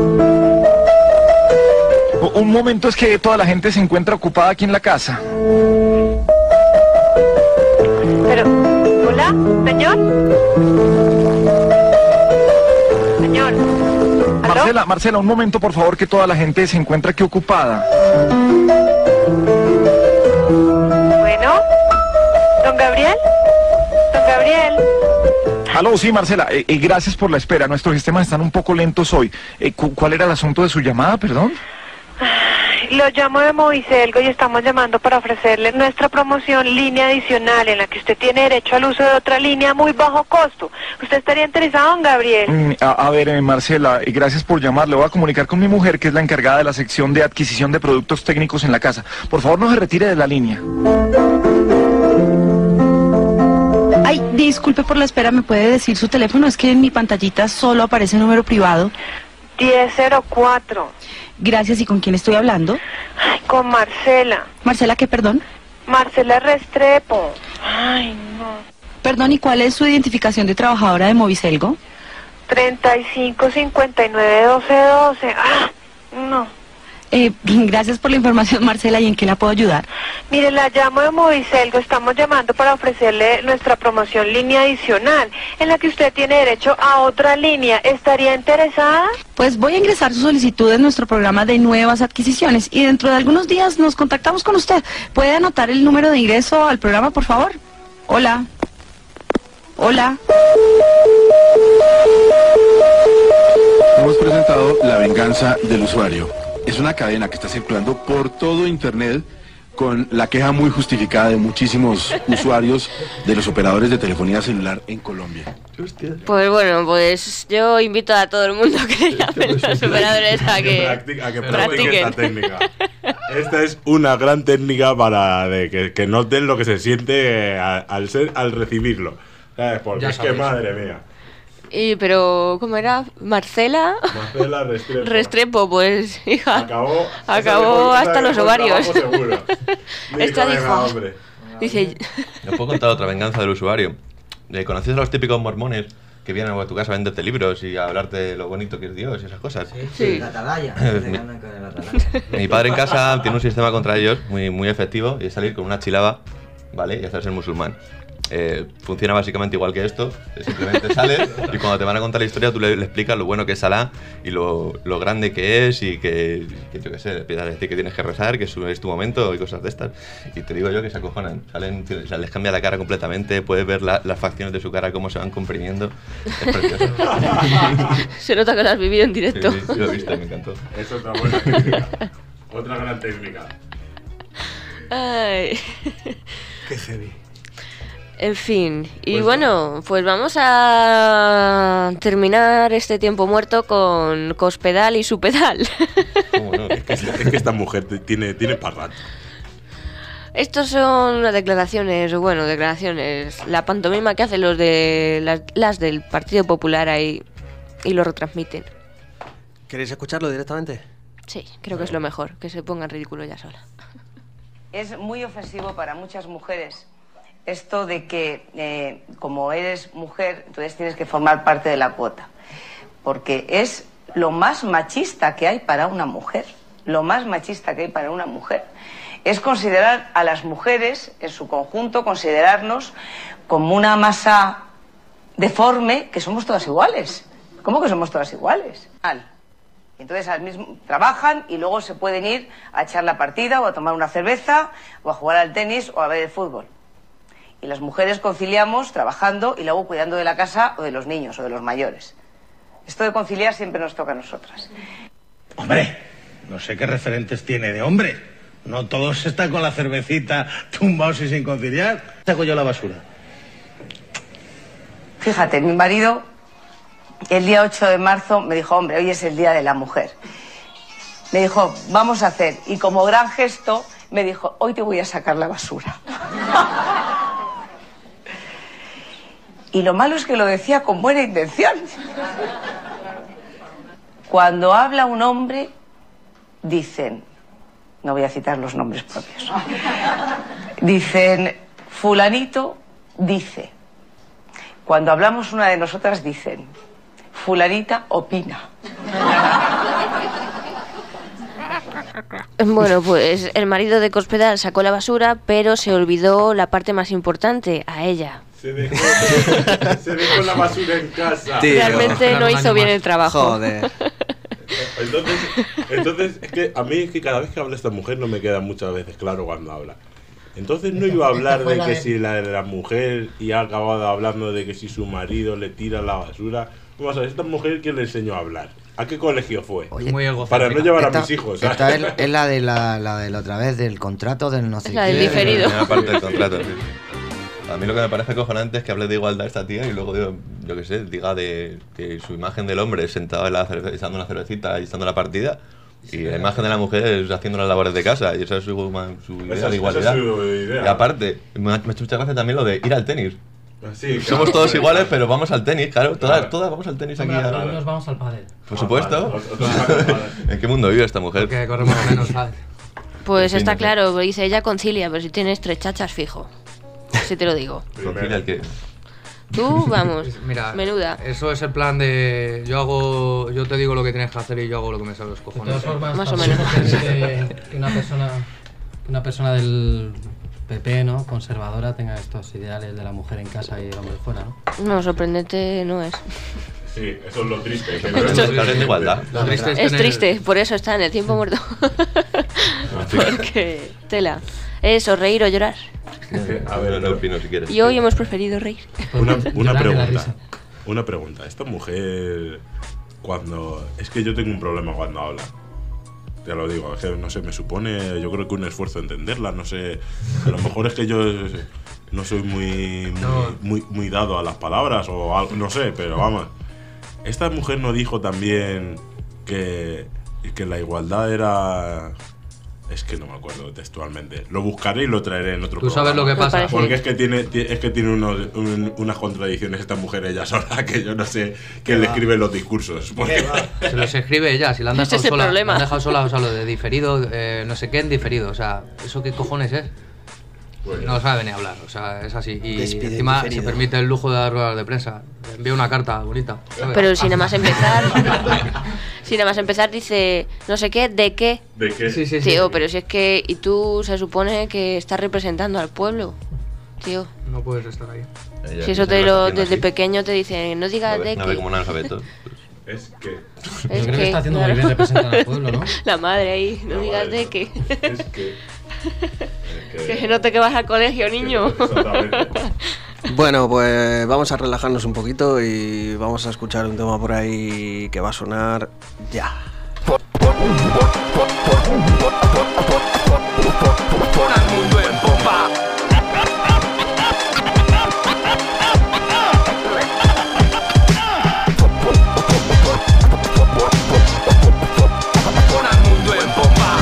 Un momento, es que toda la gente se encuentra ocupada aquí en la casa. Pero, ¿hola? ¿Señor? Señor. Marcela, un momento, por favor, que toda la gente se encuentra aquí ocupada. Bueno, ¿don Gabriel? Aló, sí, Marcela, gracias por la espera. Nuestros sistemas están un poco lentos hoy. ¿Cuál era el asunto de su llamada, perdón? Lo llamo de Movicelgo y estamos llamando para ofrecerle nuestra promoción línea adicional en la que usted tiene derecho al uso de otra línea a muy bajo costo. ¿Usted estaría interesado, don Gabriel? A ver, Marcela, gracias por llamar. Le voy a comunicar con mi mujer, que es la encargada de la sección de adquisición de productos técnicos en la casa. Por favor, no se retire de la línea. Ay, disculpe por la espera, ¿me puede decir su teléfono? Es que en mi pantallita solo aparece un número privado. 1004. Gracias, ¿y con quién estoy hablando? Ay, con Marcela. ¿Marcela qué, perdón? Marcela Restrepo. Ay, no. Perdón, ¿y cuál es su identificación de trabajadora de Movicelgo? 35 59 12 12. Ah, no. Gracias por la información, Marcela. ¿Y en qué la puedo ayudar? Mire, la llamo de Moviselgo. Estamos llamando para ofrecerle nuestra promoción línea adicional, en la que usted tiene derecho a otra línea. ¿Estaría interesada? Pues voy a ingresar su solicitud en nuestro programa de nuevas adquisiciones y dentro de algunos días nos contactamos con usted. ¿Puede anotar el número de ingreso al programa, por favor? Hola. Hola. Hemos presentado La venganza del usuario. Es una cadena que está circulando por todo Internet con la queja muy justificada de muchísimos usuarios de los operadores de telefonía celular en Colombia. Pues bueno, pues yo invito a todo el mundo que llamen a los operadores a que practiquen esta técnica. Esta es una gran técnica para que noten lo que se siente al recibirlo. ¿Sabes? Porque Ya es que sabéis. madre mía. Pero, ¿cómo era? Marcela Restrepo, pues, hija. Acabó hasta los ovarios. Esta dijo. Dice. ¿Les puedo contar otra venganza del usuario? ¿Conocías a los típicos mormones que vienen a tu casa a venderte libros y a hablarte de lo bonito que es Dios y esas cosas? Sí. La atalaya. Mi padre en casa tiene un sistema contra ellos muy, muy efectivo y es salir con una chilaba, ¿vale? Y hacerse el musulmán. Funciona básicamente igual que esto. Simplemente sales y cuando te van a contar la historia tú le explicas lo bueno que es Alá y lo grande que es y que yo qué sé, le empiezas a decir que tienes que rezar, que es tu momento y cosas de estas. Y te digo yo que se acojonan. Les cambia la cara completamente, puedes ver las facciones de su cara cómo se van comprimiendo. Es precioso. Se nota que lo has vivido en directo. Sí, lo he visto, me encantó. Es otra buena técnica. Otra gran técnica. Ay. Qué heavy. En fin, y bueno, pues vamos a terminar este tiempo muerto con Cospedal y su pedal. ¿Cómo no? Es que esta mujer tiene para rato. Estos son unas declaraciones, la pantomima que hacen los de las del Partido Popular ahí y lo retransmiten. ¿Queréis escucharlo directamente? Sí, creo que es lo mejor, que se ponga en ridículo ya sola. Es muy ofensivo para muchas mujeres esto de que como eres mujer, entonces tienes que formar parte de la cuota. Porque es lo más machista que hay para una mujer. Lo más machista que hay para una mujer es considerar a las mujeres en su conjunto, considerarnos como una masa deforme, que somos todas iguales. ¿Cómo que somos todas iguales? Entonces al mismo trabajan y luego se pueden ir a echar la partida o a tomar una cerveza o a jugar al tenis o a ver el fútbol. Y las mujeres conciliamos trabajando y luego cuidando de la casa o de los niños o de los mayores. Esto de conciliar siempre nos toca a nosotras. Hombre, no sé qué referentes tiene de hombre. No todos están con la cervecita tumbados y sin conciliar. Saco yo la basura. Fíjate, mi marido el día 8 de marzo me dijo, hombre, hoy es el Día de la Mujer. Me dijo, vamos a hacer. Y como gran gesto me dijo, hoy te voy a sacar la basura. Y lo malo es que lo decía con buena intención. Cuando habla un hombre, dicen, no voy a citar los nombres propios, dicen, fulanito dice. Cuando hablamos una de nosotras, dicen, fulanita opina. Bueno, pues el marido de Cospedal sacó la basura, pero se olvidó la parte más importante, a ella. Se dejó la basura en casa. Realmente no hizo bien el trabajo. Joder. Entonces, es que a mí es que cada vez que habla esta mujer no me queda muchas veces claro cuando habla. Entonces no iba a hablar de que si la mujer y ha acabado hablando de que si su marido le tira la basura. Vamos a ver, esta mujer ¿quién le enseñó a hablar? ¿A qué colegio fue? Para no llevar a mis hijos. ¿sabes? Esta es la de la otra vez del contrato del no sé qué. La del diferido. La parte del contrato, sí. A mí lo que me parece acojonante es que hable de igualdad esta tía y luego, yo qué sé, diga de su imagen del hombre sentado echando una cervecita y echando la partida y la imagen de la mujer es haciendo las labores de casa y esa es su idea de igualdad. Esa es su idea. Y aparte, me ha hecho mucha gracia también lo de ir al tenis. Sí, somos todos iguales, pero vamos al tenis, claro. Todas vamos al tenis aquí. Nos vamos al pádel. Por supuesto. ¿En qué mundo vive esta mujer? Porque corremos menos pádel. Pues En fin, está no sé. claro, dice ella concilia, pero si tienes 3 chachas fijo. Así te lo digo. ¿Concilia el qué? Tú, vamos, Mira, menuda. eso es el plan de yo te digo lo que tienes que hacer y yo hago lo que me sale de los cojones. De todas formas, Más o menos. que una persona del PP, ¿no? Conservadora, tenga estos ideales de la mujer en casa y el hombre fuera, ¿no? No, sorprendente no es. Sí, eso es lo triste. Que Hablar de igualdad. Es triste, por eso está en el tiempo muerto. Porque, tela. Eso, reír o llorar. A ver, no opino si quieres. Y hoy hemos preferido reír. Una pregunta. Esta mujer, cuando... Es que yo tengo un problema cuando habla. Ya lo digo, es que no sé, me supone, yo creo que un esfuerzo entenderla, no sé. A lo mejor es que yo no soy muy dado a las palabras o algo, no sé, pero vamos. Esta mujer no dijo también que la igualdad era... Es que no me acuerdo textualmente. Lo buscaré y lo traeré en otro programa. ¿Tú sabes lo que pasa? Porque es que tiene unas contradicciones esta mujer ella sola, que yo no sé quién le escribe los discursos. Se los escribe ella, si la han dejado Ese es el sola. problema. La han dejado sola, o sea, lo de diferido, no sé qué en diferido. O sea, ¿eso qué cojones es? No sabe ni hablar, o sea, es así. Y encima se permite el lujo de dar ruedas de prensa. Envía una carta bonita, ¿sabes? Pero si nada más empezar dice no sé qué, ¿de qué? ¿De qué? Sí. Tío, pero si es que... Y tú se supone que estás representando al pueblo. Tío. No puedes estar ahí. Si eso desde pequeño te dicen, no digas de No qué. ve como un analfabeto. Es que... Yo creo que está haciendo muy bien representar al pueblo, ¿no? La madre ahí, no digas de qué. Es que... Que se note que vas al colegio, niño. Bueno, pues vamos a relajarnos un poquito y vamos a escuchar un tema por ahí que va a sonar ya. Pon al mundo en pompa. Pon al mundo en pompa.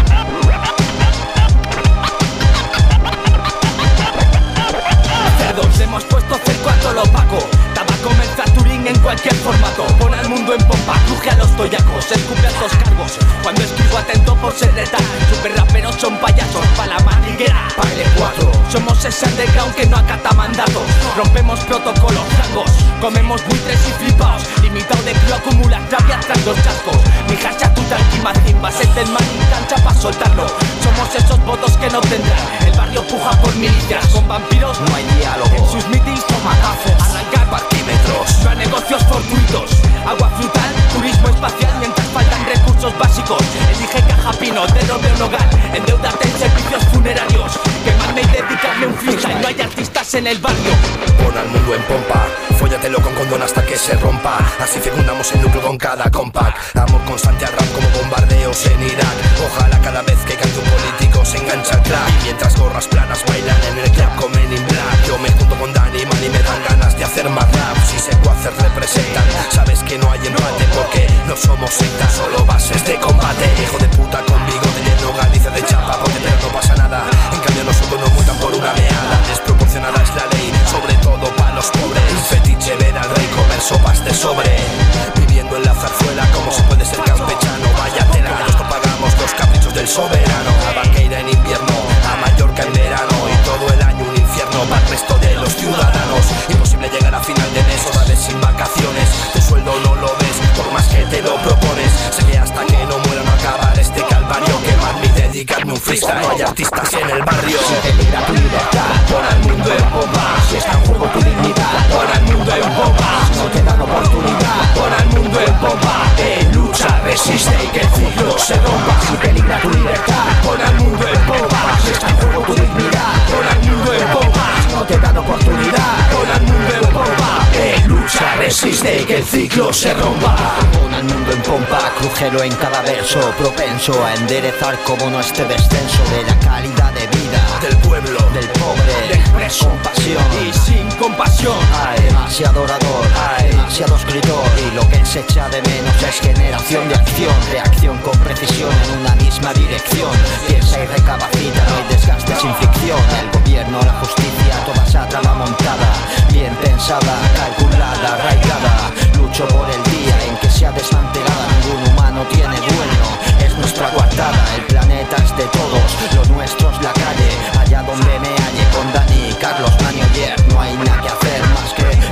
Cerdos, hemos puesto cerco a todo lo opaco. Tabaco, menfaturín en cualquier formato. Pon al mundo en pompa, cruje a los toyacos, escupe altos cargos. Cuando escribo atento por ser letal. Super raperos son payasos, pa' la madriguera, pa' el 4. Somos ese underground que no acata mandatos. Rompemos protocolos, rangos. Comemos buitres y flipaos. Limitado de crío acumula rabia tras los chascos. Mi hashtag tu tranquimacín, va a ser del man y cancha pa' soltarlo. Somos esos votos que no tendrán. El barrio puja por milicias. Con vampiros no hay diálogo. En sus meetings tomatazos. Arrancar parquímetros. No hay negocios fortuitos. Agua frutal, turismo espacial. Mientras faltan recursos básicos. Elige caja pino, te robe un hogar. Endeudarte en servicios funerarios. Quemarme y dedicarme un freestyle. No hay artistas en el barrio. Pon al mundo en pompa. Fóllatelo con condón hasta que se rompa. Así fecundamos el núcleo con cada compact. Amor constante al rap como bombardeos en Irak. Ojalá cada vez que cante un político se engancha el crack. Y mientras gorras planas bailan en el club con Men in Black. Yo me junto con Dani Man y me dan ganas de hacer más rap. Si secuaces representan, sabes que no hay empate porque no somos sectas, solo bases de combate. Hijo de puta con bigote lleno Galicia de chapa, porque pero no pasa nada. En cambio nosotros nos muertan por una meada. Desproporcionada es la ley, sobre todo para los pobres. Fetiche ver al rey comer sopas de sobre. Viviendo en la zarzuela como se puede ser campechano. Vaya tela, nosotros pagamos los caprichos del soberano. A Vaqueira en invierno, a Mallorca en verano. Y todo el año un infierno para el resto de los ciudadanos. Imposible llegar a final de mes o vez sin vacaciones. Tu sueldo no lo ves, por más que te lo propones. Sé que hasta que no muera no acabar este calvario. Que más mi dedicarme un freestyle. No hay artistas en el barrio. Si peligra tu libertad, pon al mundo en pompa. Si está en juego tu dignidad, pon al mundo en pompa. Si no te dan oportunidad, pon al mundo en pompa. Lucha, resiste y que el ciclo se rompa. Si peligra tu libertad, pon al mundo en pompa. Si está en juego tu dignidad, pon al mundo en pompa. Si no te dan oportunidad, pon al mundo en pompa. Lucha, resiste y que el ciclo se rompa. Pon al mundo en pompa, crujero en cada verso. Propenso a enderezar como no este descenso de la calidad de vida del pueblo, del pobre, del preso, con pasión y sin compasión. Hay demasiado orador, hay demasiado escritor. Y lo que se echa de menos es generación de acción. Reacción con precisión en una misma dirección. Piensa y recapacita, no hay desgaste sin ficción. El gobierno, la justicia, toda esa trama montada, bien pensada, calculada, arraigada. Lucho por el día en que sea desmantelada. Ningún humano tiene dueño, es nuestra coartada. El planeta es de todos, lo nuestro es la calle. Allá donde me halle con Dani, Carlos, Mani o Jer, no hay nada que hacer más que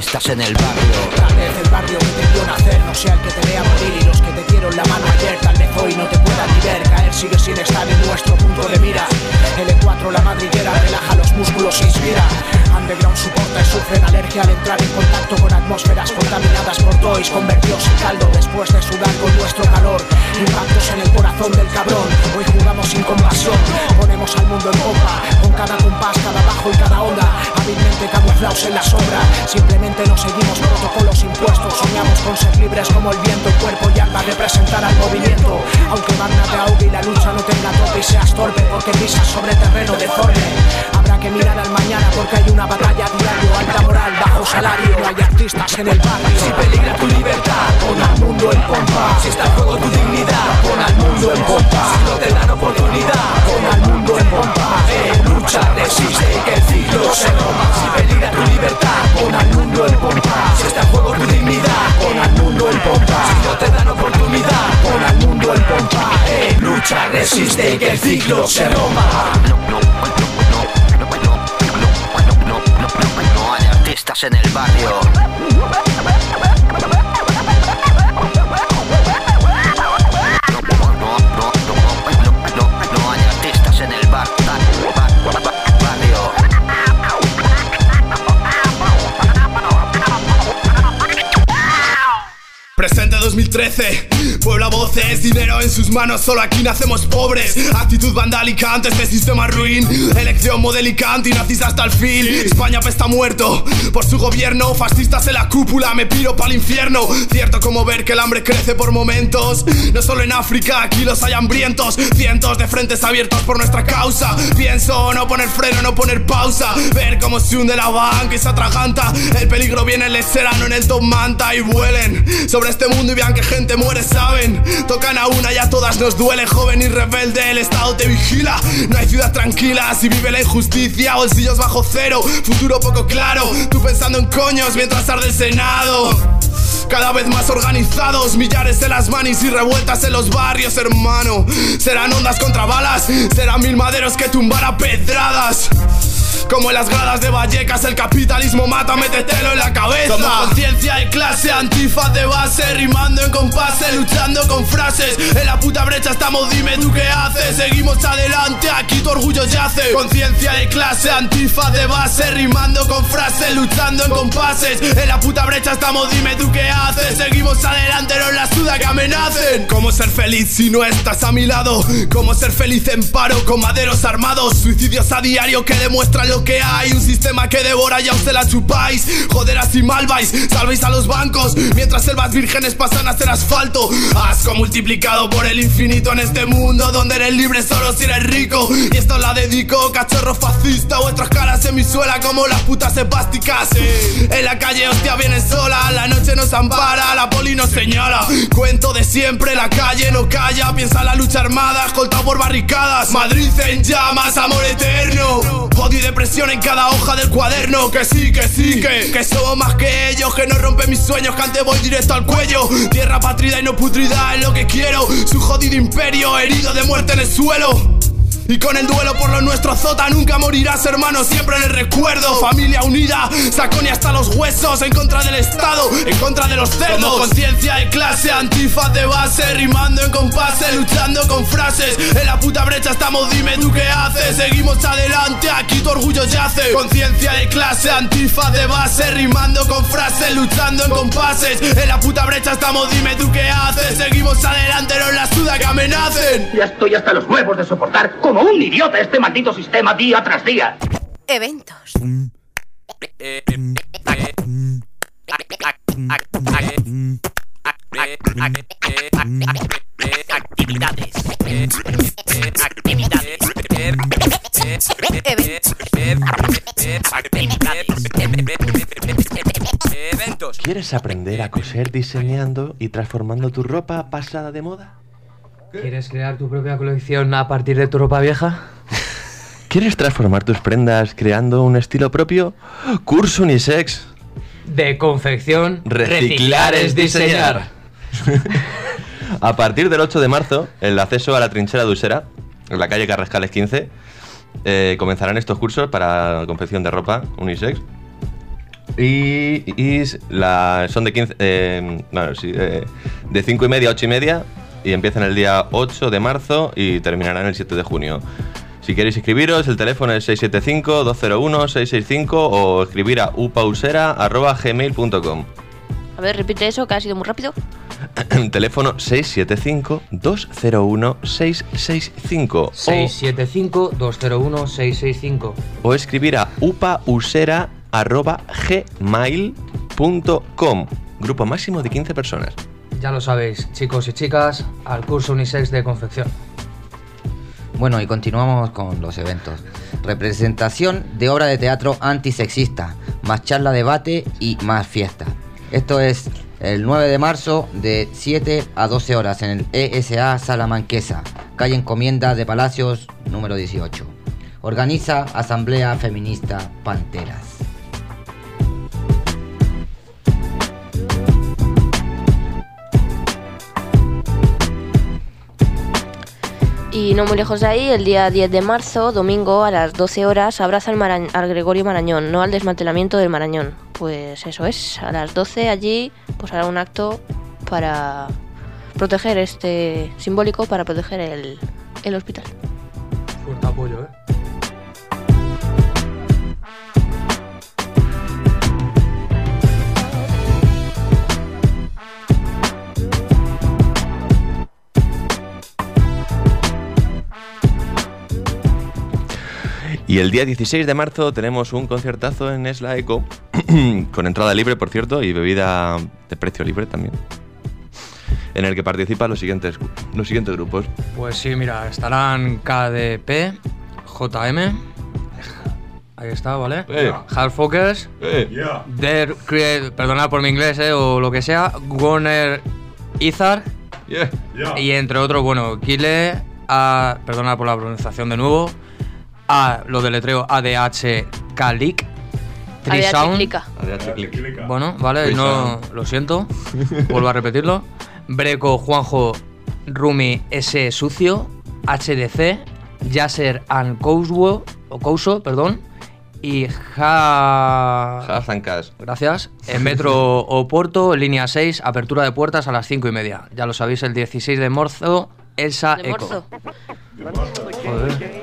artistas en el barrio. Tal vez el barrio que te vio nacer no sea el que te vea morir, y los que te dieron la mano ayer tal vez hoy no te puedan ni ver. Caer sigue sin estar en nuestro punto de mira. L4 la madriguera relaja los músculos e inspira. Underground soporta y sufren alergia al entrar en contacto con atmósferas contaminadas por toys convertidos en caldo después de sudar con nuestro calor. Impactos en el corazón del cabrón. Hoy jugamos sin compasión, ponemos al mundo en pompa, con cada compás, cada bajo y cada onda, hábilmente camuflados en la sombra. Simplemente no seguimos protocolos impuestos, soñamos con ser libres como el viento, cuerpo y alma representar al movimiento. Aunque Magna te ahogue y la lucha no tenga tope y seas torpe porque pisas sobre terreno deforme. Habrá que mirar al mañana porque hay una batalla a diario, alta moral, bajo salario, no hay artistas en el barrio. Si peligra tu libertad, pon al mundo en pompa. Si está en juego tu dignidad, pon al mundo en pompa. Si no te dan oportunidad, pon al mundo en pompa. Lucha, resiste y que el ciclo se rompa. Si peligra tu libertad, pon al mundo en pompa. Si está en juego tu dignidad, pon al mundo en pompa. Si no te dan oportunidad, pon al mundo en pompa. Lucha, resiste y que el ciclo se rompa. No hay artistas en el barrio. No hay artistas en el barrio. Presente 2013, Puebla voces, dinero en sus manos, solo aquí nacemos pobres. Actitud vandálica ante este sistema ruin, elección modélica, antinazis hasta el fin. España apesta muerto por su gobierno, fascistas en la cúpula, me piro pa'l infierno. Cierto como ver que el hambre crece por momentos, no solo en África, aquí los hay hambrientos. Cientos de frentes abiertos por nuestra causa. Pienso no poner freno, no poner pausa, ver cómo se hunde la banca y se atraganta. El peligro viene en el Serano, en el Top Manta y vuelen sobre este mundo y vean que gente muere, saben. Tocan a una y a todas nos duele, joven y rebelde, el Estado te vigila. No hay ciudad tranquila si vive la injusticia, bolsillos bajo cero, futuro poco claro. Tú pensando en coños mientras arde el Senado. Cada vez más organizados, millares en las manis y revueltas en los barrios, hermano. Serán ondas contra balas, serán mil maderos que tumbar a pedradas. Como en las gradas de Vallecas, el capitalismo mata, métetelo en la cabeza. Somos conciencia de clase, antifaz de base, rimando en compases, luchando con frases. En la puta brecha estamos, dime tú qué haces. Seguimos adelante, aquí tu orgullo yace. Conciencia de clase, antifaz de base, rimando con frases, luchando en compases. En la puta brecha estamos, dime tú qué haces. Seguimos adelante, no la suda que amenacen. ¿Cómo ser feliz si no estás a mi lado? ¿Cómo ser feliz en paro con maderos armados? Suicidios a diario que demuestran lo que hay. Un sistema que devora, ya os se la chupáis. Joder, así mal vais, salvéis a los bancos mientras selvas vírgenes pasan a ser asfalto. Asco multiplicado por el infinito en este mundo donde eres libre solo si eres rico. Y esto la dedico, cachorro fascista. Vuestras caras en mi suela como las putas hepásticas. En la calle hostia vienen sola, la noche nos ampara, la poli nos señala. Cuento de siempre, la calle no calla. Piensa la lucha armada, escoltado por barricadas. Madrid en llamas, amor eterno. Odio y depresión en cada hoja del cuaderno. Que sí, que somos más que ellos. Que no rompen mis sueños, que antes voy directo al cuello. Tierra patrida y no putrida es lo que quiero. Su jodido imperio, herido de muerte en el suelo. Y con el duelo por lo nuestro azota, nunca morirás, hermano, siempre en el recuerdo. Familia unida, Saconia hasta los huesos, en contra del Estado, en contra de los cerdos. Como conciencia de clase, antifaz de base, rimando en compases, luchando con frases. En la puta brecha estamos, dime tú qué haces. Seguimos adelante, aquí tu orgullo yace. Conciencia de clase, antifaz de base, rimando con frases, luchando en compases. En la puta brecha estamos, dime tú qué haces. Seguimos adelante, no la suda que amenacen. Ya estoy hasta los huevos de soportar como un idiota este maldito sistema día tras día. Eventos. Actividades. Eventos. ¿Quieres aprender a coser diseñando y transformando tu ropa pasada de moda? ¿Quieres crear tu propia colección a partir de tu ropa vieja? ¿Quieres transformar tus prendas creando un estilo propio? Curso Unisex. De confección, reciclar es diseñar. A partir del 8 de marzo, el acceso a la trinchera de Usera, en la calle Carrascales 15, comenzarán estos cursos para confección de ropa unisex. Son de 15... de 5:30 a 8:30 y empiezan el día 8 de marzo y terminarán el 7 de junio. Si queréis inscribiros, el teléfono es 675-201-665 o escribir a upausera@gmail.com. A ver, repite eso, que ha sido muy rápido. Teléfono 675-201-665 675-201-665 o escribir a upausera@gmail.com. Grupo máximo de 15 personas. Ya lo sabéis, chicos y chicas, al curso unisex de confección. Bueno, y continuamos con los eventos. Representación de obra de teatro antisexista, más charla, debate y más fiesta. Esto es el 9 de marzo de 7 a 12 horas en el ESA Salamanquesa, calle Encomienda de Palacios, número 18. Organiza Asamblea Feminista Panteras. Y no muy lejos de ahí, el día 10 de marzo, domingo, a las 12 horas, abraza al Gregorio Marañón, no al desmantelamiento del Marañón. Pues eso es, a las 12 allí pues hará un acto para proteger simbólico para proteger el hospital. Fuerte apoyo, ¿eh? Y el día 16 de marzo tenemos un conciertazo en Esla Eco, con entrada libre, por cierto, y bebida de precio libre también, en el que participan los siguientes grupos. Pues sí, mira, estarán KDP, JM, ahí está, ¿vale? Hard Focus, Der Create, perdonad por mi inglés, o lo que sea, Warner Izar, y entre otros, bueno, Kile, perdonad por la pronunciación de nuevo, lo deletreo ADH Kalik, Trisound. Bueno, vale, no, lo siento, vuelvo a repetirlo. Breco Juanjo Rumi S Sucio, HDC, Yasser and Couso, perdón, y Zancas. Gracias. En Metro Oporto, línea 6, apertura de puertas a las 5:30. Ya lo sabéis, el 16 de marzo, Elsa Eco. Joder.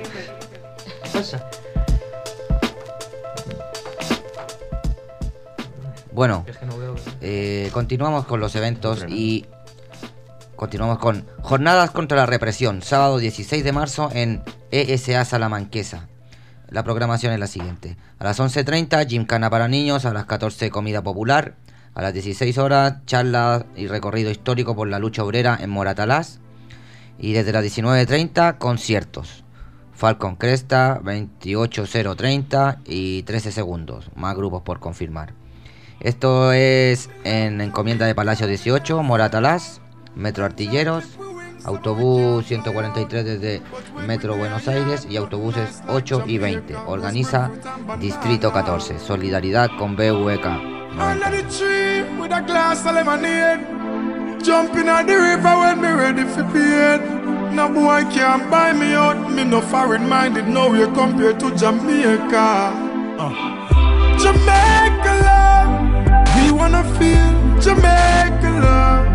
Bueno, continuamos con los eventos y continuamos con Jornadas contra la Represión, sábado 16 de marzo en ESA Salamanquesa. La programación es la siguiente: a las 11:30 gimcana para niños, a las 14 comida popular, a las 16 horas charla y recorrido histórico por la lucha obrera en Moratalaz, y desde las 19:30 conciertos. Falcon Cresta, 28030 y 13 segundos. Más grupos por confirmar. Esto es en Encomienda de Palacio 18, Moratalaz, Metro Artilleros, autobús 143 desde Metro Buenos Aires y autobuses 8 y 20. Organiza Distrito 14. Solidaridad con BVK 90. No boy can't buy me out. Me no foreign minded nowhere compared to Jamaica. Jamaica love, we wanna feel Jamaica love.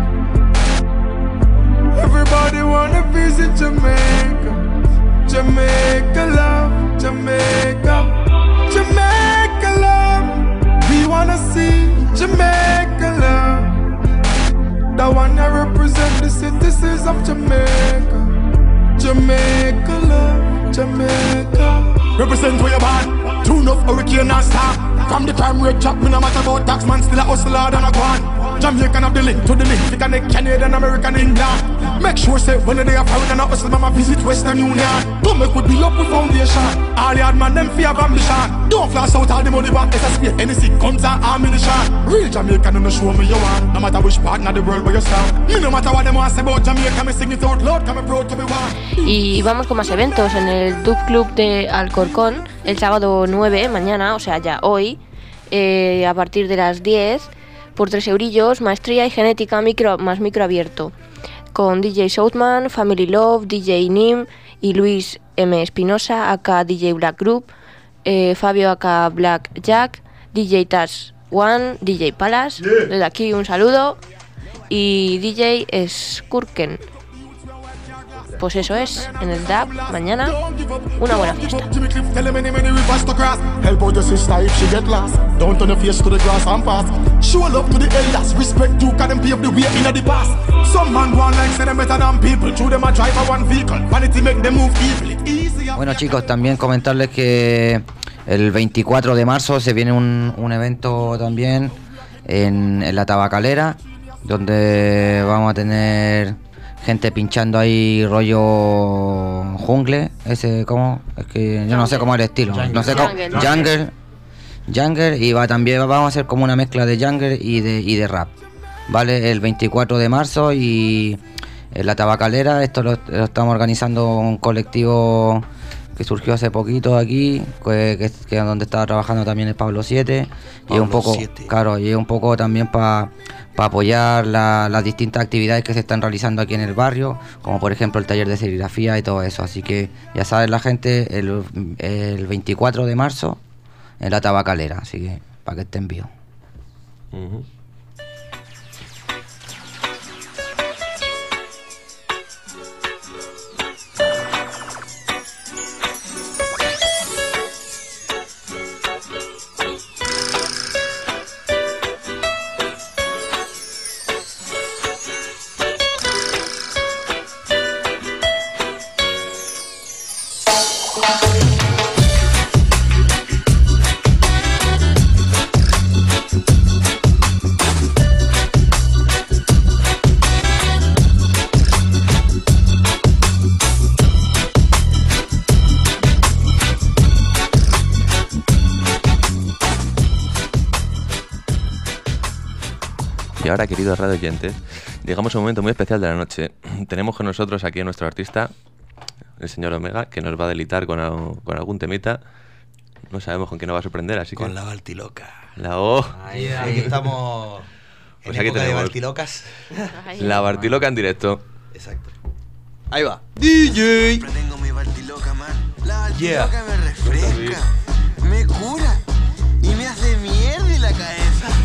Everybody wanna visit Jamaica. Jamaica love, Jamaica. Jamaica love, we wanna see Jamaica love. The one that represent the citizens of Jamaica. Jamaica love, Jamaica. Represent where you're born. Tune up hurricane and star. From the crime rate drop, me no matter about tax man, still a hustler than a guan. Jamaican have the link to the link, they connect Canadian, American, England. Make sure say when they are foreign and a hustle, mama visit Western Union. Don't make would be up with foundation. All the hard man them fear ambition. Don't flash out all the money back, SSP, NSC, guns and ammunition. Real Jamaican no show me you want. No matter which part of the world where you stand. Me no matter what them want say about Jamaica, me sing it out loud, come proud to be one. Y vamos con más eventos en el Dub Club de Alcorcón el sábado 9, mañana, o sea ya hoy, a partir de las 10, por 3 eurillos, maestría y genética más micro abierto, con DJ Southman, Family Love, DJ Nim y Luis M. Espinosa, aka DJ Black Group, Fabio aka Black Jack, DJ Tash One, DJ Palace, desde aquí un saludo, y DJ Skurken. Pues eso es, en el DAB, mañana, una buena fiesta. Bueno, chicos, también comentarles que el 24 de marzo se viene un evento también en la Tabacalera, donde vamos a tener gente pinchando ahí rollo jungle, ese como, es que yo no sé cómo es el estilo, no sé cómo, jungle, y también vamos a hacer como una mezcla de jungle y de rap, ¿vale? El 24 de marzo y en la Tabacalera, esto lo estamos organizando un colectivo que surgió hace poquito aquí, que donde estaba trabajando también el Pablo 7, y un poco, claro, y un poco también para apoyar las distintas actividades que se están realizando aquí en el barrio, como por ejemplo el taller de serigrafía y todo eso. Así que ya saben la gente, el 24 de marzo en la Tabacalera, así que para que estén vivos. Y ahora, queridos radio oyentes, llegamos a un momento muy especial de la noche. Tenemos con nosotros aquí a nuestro artista, el señor Omega, que nos va a delitar con algún temita. No sabemos con qué nos va a sorprender, así que... Con la Baltiloca. La O. Aquí estamos Pues en aquí época de tenemos Baltilocas. la Baltiloca en directo. Exacto. Ahí va. DJ. Siempre tengo mi Baltiloca, man. La Baltiloca me refresca, me cura y me hace mierda en la cabeza.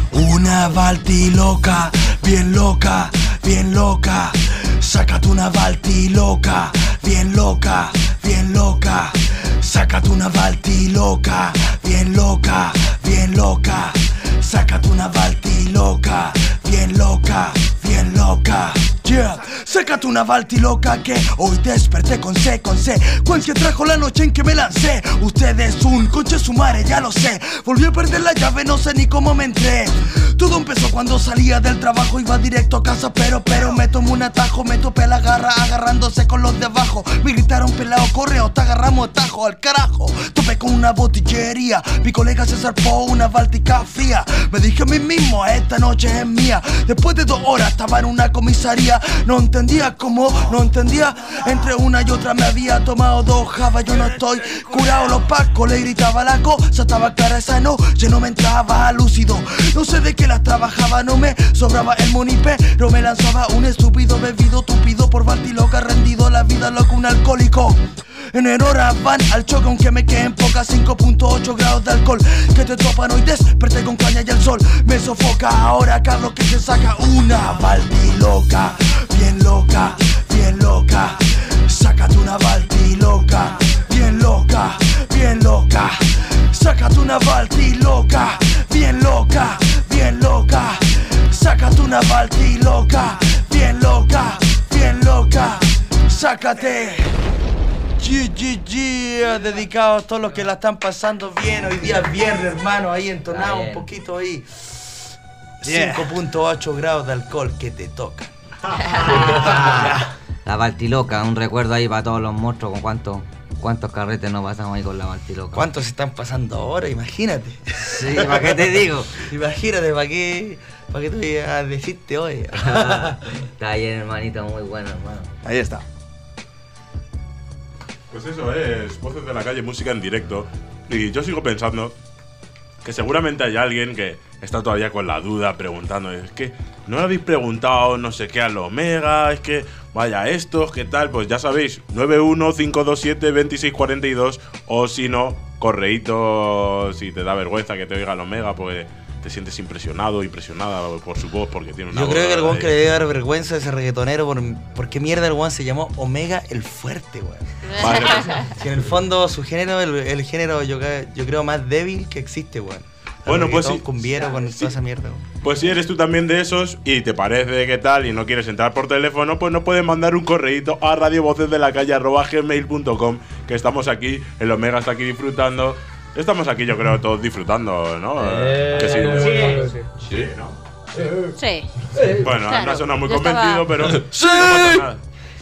Una Baltiloca, bien loca, bien loca. Sácate una Baltiloca, bien loca, bien loca. Sácate una Baltiloca, bien loca, bien loca. Sácate una Baltiloca, bien loca, bien loca. Yeah, sácate una Baltiloca que hoy desperté con C. Cuan que trajo la noche en que me lancé. Usted es un coche su madre, ya lo sé. Volví a perder la llave, no sé ni cómo me entré. Todo empezó cuando salía del trabajo, iba directo a casa, pero me tomó un atajo, me topé la garra agarrándose con los de abajo. Me gritaron pelao, corre o te agarramos tajo al carajo. Topé con una botillería, mi colega se zarpó una Báltica fría. Me dije a mí mismo, esta noche es mía. Después de 2 horas estaba en una comisaría. No entendía cómo, no entendía. Entre una y otra me había tomado 2 jabas. Yo no estoy curado, los pacos le gritaba la cosa. Estaba clara esa noche, no me entraba lúcido. No sé de qué las trabajaba, no me sobraba el money, pero me lanzaba un estúpido bebido, tupido por Baltiloca, rendido la vida loco, un alcohólico. En el hora van al choque aunque me queden pocas, 5.8 grados de alcohol que te topan hoy, desperté con caña y el sol me sofoca. Ahora cabro que se saca una Baltiloca, bien loca, bien loca. Sácate una Baltiloca, bien loca, bien loca. Sácate una Baltiloca, bien loca, bien loca. Sácate una Baltiloca, bien loca, bien loca. Sácate. Dedicado a todos los que la están pasando bien. Hoy día es viernes, hermano, ahí entonado un poquito ahí. 5.8 grados de alcohol que te toca. La Baltiloca, un recuerdo ahí para todos los monstruos. Con cuántos carretes nos pasamos ahí con la Baltiloca. ¿Cuántos se están pasando ahora? Imagínate. Sí, ¿para qué te digo? Imagínate, ¿para qué tú ibas a decirte hoy? Está bien, hermanito, muy bueno, hermano. Ahí está. Pues eso es Voces de la Calle, música en directo. Y yo sigo pensando que seguramente hay alguien que está todavía con la duda preguntando, es que no le habéis preguntado no sé qué al Omega, es que vaya estos, ¿qué tal? Pues ya sabéis, 915272642, o si no, correíto, si te da vergüenza que te oiga el Omega, pues te sientes impresionado, impresionada por su voz porque tiene una Yo voz creo que el weón ahí. que le debe dar vergüenza a ese reggaetonero por qué mierda el weón se llamó Omega el Fuerte, weón. Vale, Si en el fondo su género, el género yo creo más débil que existe, weón. Bueno, pues sí. Cumbiero con toda esa mierda, weón. Pues si eres tú también de esos y te parece que tal y no quieres entrar por teléfono, pues nos puedes mandar un correíto a radiovocesdelacalle@gmail.com, que estamos aquí, el Omega está aquí disfrutando. Estamos aquí, yo creo, todos disfrutando, ¿no? Que sí, sí, ¿no? Sí. Bueno, Claro. no ha sonado muy Yo estaba- convencido, pero ¡Sí! no pasa nada.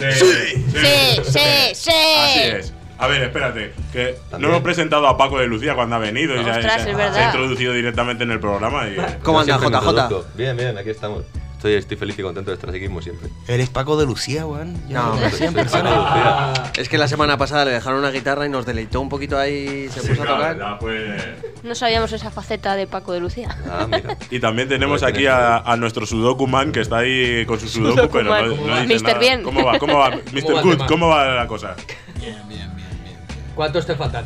Sí. Así es. A ver, espérate, que no hemos presentado a Paco de Lucía cuando ha venido y Ostras, es se ha verdad. introducido directamente en el programa. Y, ¿Cómo anda, Siempre me JJ? introduzco. Bien, aquí estamos. Estoy feliz y contento de estar aquí como siempre. Eres Paco de Lucía, weón. Yo No, lo conocía en soy persona. Paco de Lucía. Es que la semana pasada le dejaron una guitarra y nos deleitó un poquito ahí, se puso a tocar. No sabíamos esa faceta de Paco de Lucía. Ah, mira. Y también tenemos aquí a nuestro Sudoku Man, que está ahí con su Sudoku, pero no dice Mr. nada. Bien. ¿Cómo va? ¿Cómo va Mr. el Good, tema? ¿cómo va la cosa? ¿Cuántos te faltan?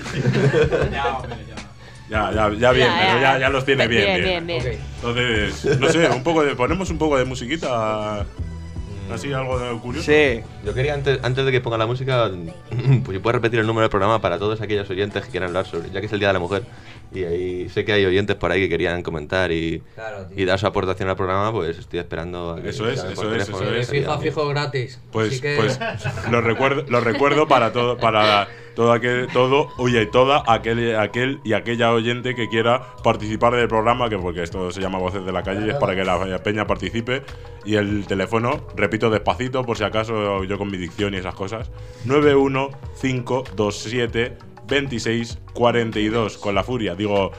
Ya bien, pero ya los tiene bien. Bien. Entonces, no sé, ponemos un poco de musiquita, así algo curioso. Sí. Yo quería, antes de que ponga la música, pues si puedes repetir el número del programa para todos aquellos oyentes que quieran hablar sobre, ya que es el Día de la Mujer, y ahí sé que hay oyentes por ahí que querían comentar y dar su aportación al programa, pues estoy esperando a que Eso es, llamen eso por es, teléfono. eso es. Fijo gratis. Pues, Así que- pues lo recuerdo para todo aquel y aquella oyente que quiera participar del programa, que porque esto se llama Voces de la Calle y es para que la peña participe. Y el teléfono, repito despacito por si acaso yo con mi dicción y esas cosas, 915272642 con la furia, digo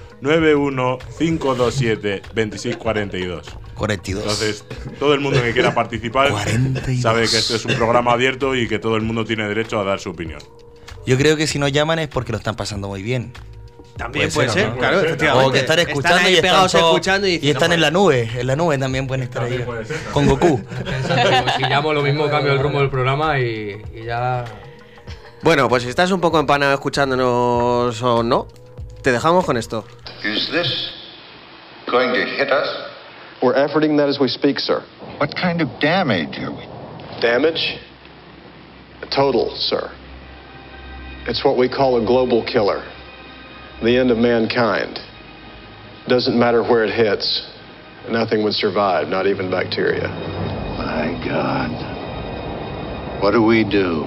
915272642. 42. Entonces, todo el mundo que quiera participar 42. sabe que este es un programa abierto y que todo el mundo tiene derecho a dar su opinión. Yo creo que si no llaman es porque lo están pasando muy bien. También puede ¿o ser, no? claro, efectivamente. O que están escuchando Están ahí y pegados están, escuchando y diciendo, están en la nube también pueden estar ahí. Con Goku. Pensando, si llamo lo mismo, cambio el rumbo del programa y ya. Bueno, pues si estás un poco empanado escuchándonos o no, te dejamos con esto. Is this going to hit us? We're efforting that as we speak, sir. What kind of damage are we? Damage? Total, sir. It's what we call a global killer. The end of mankind. Doesn't matter where it hits. Nothing would survive, not even bacteria. My God. What do we do?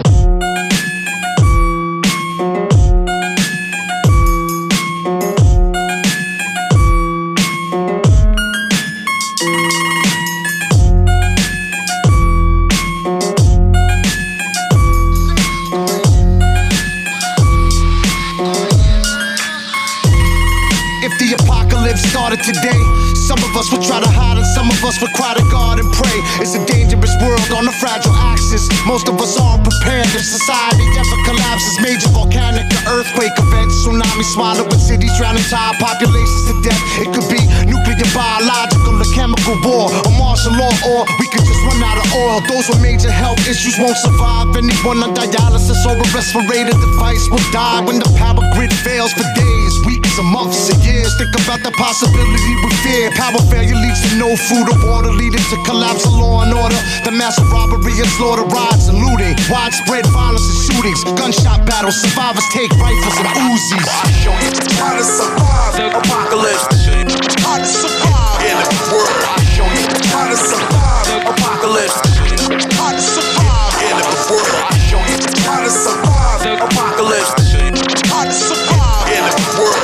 If the apocalypse started today, some of us would try to hide and some of us would cry to God and pray. It's a dangerous world on a fragile axis. Most of us aren't prepared if society ever collapses. Major volcanic or earthquake events, tsunami swallowing cities, drowning entire populations to death. It could be nuclear, biological, or chemical war, or martial law, or we could just run out of oil. Those with major health issues won't survive. Anyone on dialysis or a respirator device will die when the power grid fails for days, weeks, or months, or years. Think about the possibility we fear. Power failure leads to no food or water, leading to collapse of law and order. The massive robbery and slaughter, riots and looting, widespread violence and shootings, gunshot battles, survivors take rifles and Uzis. How to survive the apocalypse. How to survive in the world. How to survive the apocalypse. How to survive in the world. How to survive the apocalypse. How to survive in the world.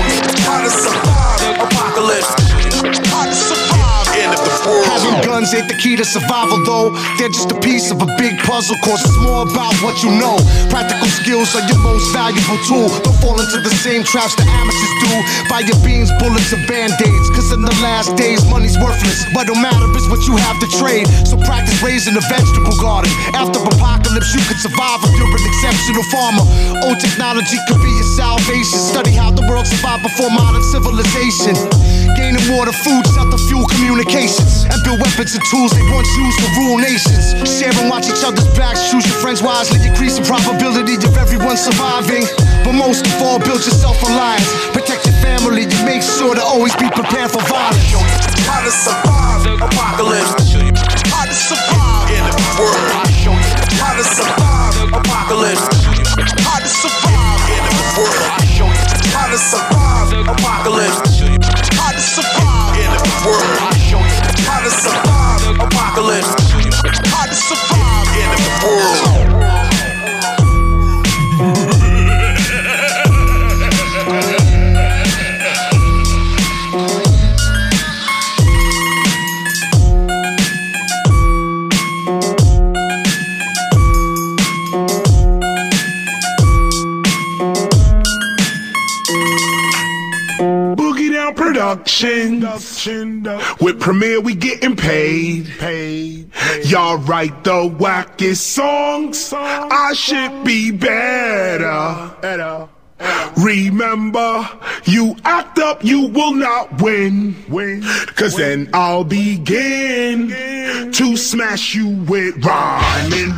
How to survive the apocalypse. How to survive in the world. Having guns ain't the key to survival though. They're just a piece of a big puzzle, cause it's more about what you know. Practical skills are your most valuable tool. Don't fall into the same traps the amateurs do. Buy your beans, bullets, and band-aids, cause in the last days money's worthless. What don't matter is what you have to trade. So practice raising a vegetable garden. After apocalypse you could survive if you're an exceptional farmer. Old technology could be your salvation. Study how the world survived before modern civilization. Gaining water, food, shelter, fuel, communications, and build weapons and tools they once used to rule nations. Share and watch each other's backs, choose your friends wisely, increase the probability of everyone surviving. But most of all, build your self-reliance. Protect your family carefully and make sure to always be prepared for violence. How to survive apocalypse. How to survive in the world. How to survive apocalypse. How to survive in the world. How to survive apocalypse. How to survive in the world. How to survive apocalypse. How to survive in the world. Production. With Premiere we getting paid. Y'all write the wackest songs. I should be better. Remember, you act up, you will not win. Cause then I'll begin to smash you with rhyming.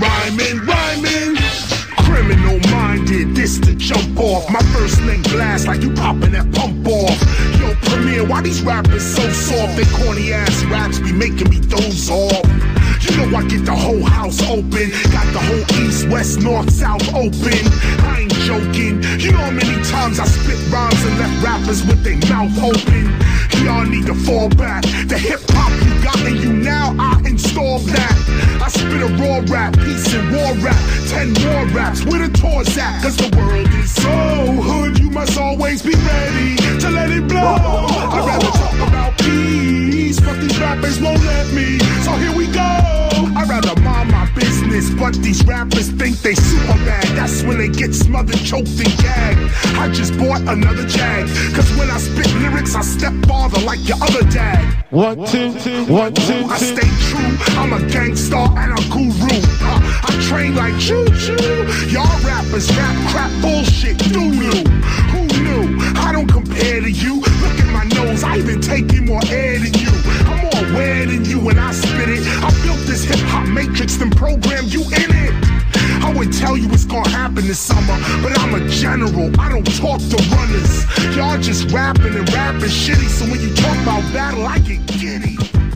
Criminal minded, this to jump off. My first name blast like you popping that pump off. Yo, Premiere, why these rappers so soft? They corny ass raps be making me doze off. You know I get the whole house open. Got the whole east, west, north, south open. I ain't joking. You know how many times I spit rhymes and left rappers with their mouth open. Y'all need to fall back. The hip hop you got in you now, I installed that. I spit a raw rap, peace and war rap. 10 more raps, where the tours at? Cause the world is so hood, you must always be ready to let it blow. I'd rather talk about peace, but these rappers won't let me. So here we go. I'd rather mind my business, but these rappers think they super bad. That's when they get smothered, choked and gagged. I just bought another Jag, cause when I spit lyrics I step farther like your other dad. 1, 2, 1, 2. I stay true, I'm a gangster and a guru. I train like choo-choo. Y'all rappers rap crap bullshit doo-doo. Who knew? I don't compare to you. Look at my nose, I even take in more air than you. I'm more aware than you when I spit it. I built this hip-hop matrix then programmed you in it. I would tell you what's gonna happen this summer, but I'm a general, I don't talk to runners. Y'all just rapping and rapping shitty, so when you talk about battle, I get giddy.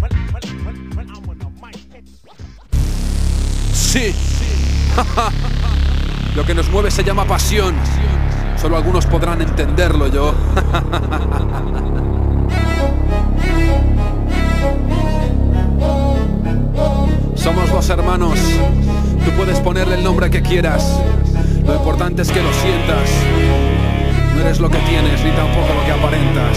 Sí. Lo que nos mueve se llama pasión. Solo algunos podrán entenderlo, yo. Somos dos hermanos. Tú puedes ponerle el nombre que quieras. Lo importante es que lo sientas. No eres lo que tienes, ni tampoco lo que aparentas.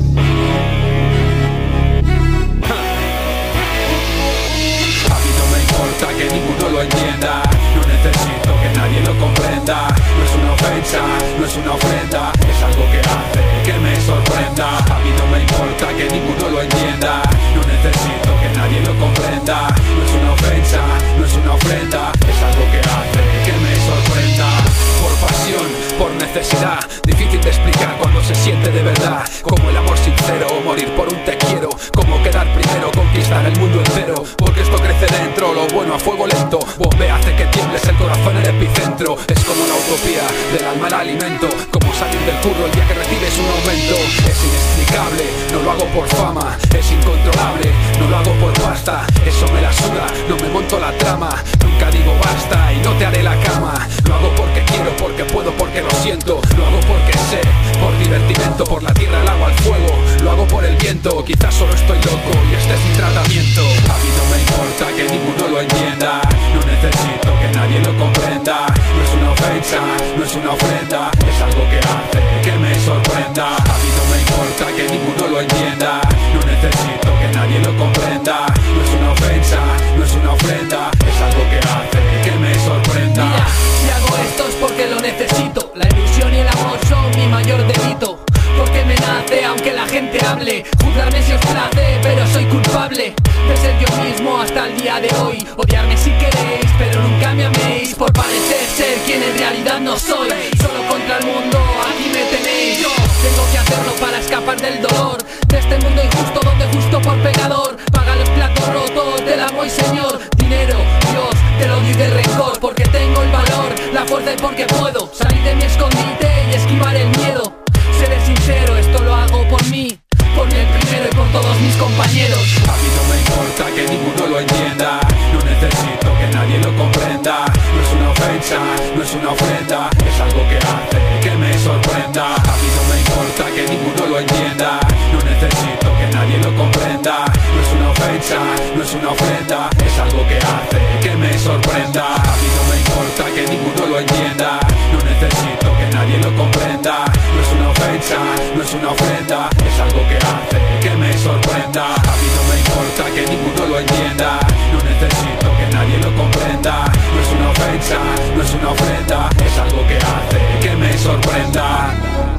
A mí no me importa que ninguno lo entienda. No necesito que nadie lo comprenda. No es una ofensa, no es una ofrenda. Es algo que hace que me sorprenda. A mí no me importa que ninguno lo entienda. No necesito que nadie lo comprenda. No es una ofensa, no es una ofrenda. Es algo que hace que me sorprenda. Por pasión, por necesidad. Difícil de explicar cuando se siente de verdad. Como el amor sincero o morir por un te quiero. Como quedar primero, conquistar el mundo entero. Porque esto crece dentro, lo bueno a fuego lento. Bombea, hace que tiembles el corazón en el epicentro. Es como una utopía, del alma el alimento. Como salir del curro el día que recibes un aumento. Es inexplicable, no lo hago por fama. Es incontrolable, no lo hago por pasta. Eso me la suda, no me monto la trama. Nunca digo basta y no te haré la cama. Lo hago porque quiero, porque puedo, porque lo siento. Lo hago porque sé, por divertimento. Por la tierra, el agua, el fuego. Lo hago por el viento, quizás solo estoy loco y este es mi tratamiento. A mí no me importa que ninguno lo entienda. No necesito que nadie lo comprenda. No es una ofensa, no es una ofrenda. Es algo que hace que me sorprenda. A mí no me importa que ninguno lo entienda. No necesito que nadie lo comprenda. No es una ofensa, no es una ofrenda. Es algo que hace que me sorprenda. Mira, si hago esto es porque lo necesito. La ilusión y el amor son mi mayor delito. Porque me nace, aunque la gente hable. Juzgarme si os place, pero soy culpable de ser yo mismo hasta el día de hoy. Odiarme si queréis, pero nunca me améis. Por parecer ser quien en realidad no soy. Solo contra el mundo, aquí me tenéis. Yo tengo que hacerlo para escapar del dolor de este mundo injusto donde justo por pecador paga los platos rotos del amo y señor. Dinero, Dios, del odio y del rencor. Porque tengo el valor, la fuerza y porque puedo salir de mi escondite y esquivar el miedo. Seré sincero, esto lo hago ofrenda, es algo que hace que me sorprenda. A mí no me importa que ninguno lo entienda, no necesito que nadie lo comprenda. No es una ofensa, no es una ofrenda, es algo que hace que me sorprenda. A mí no me importa que ninguno lo entienda, no necesito que nadie lo comprenda. No es una ofensa, no es una ofrenda, es algo que hace que me sorprenda. A mí no me importa que ninguno lo entienda, no necesito que nadie lo comprenda. No es una ofensa, no es una ofrenda, es algo que hace que me sorprenda.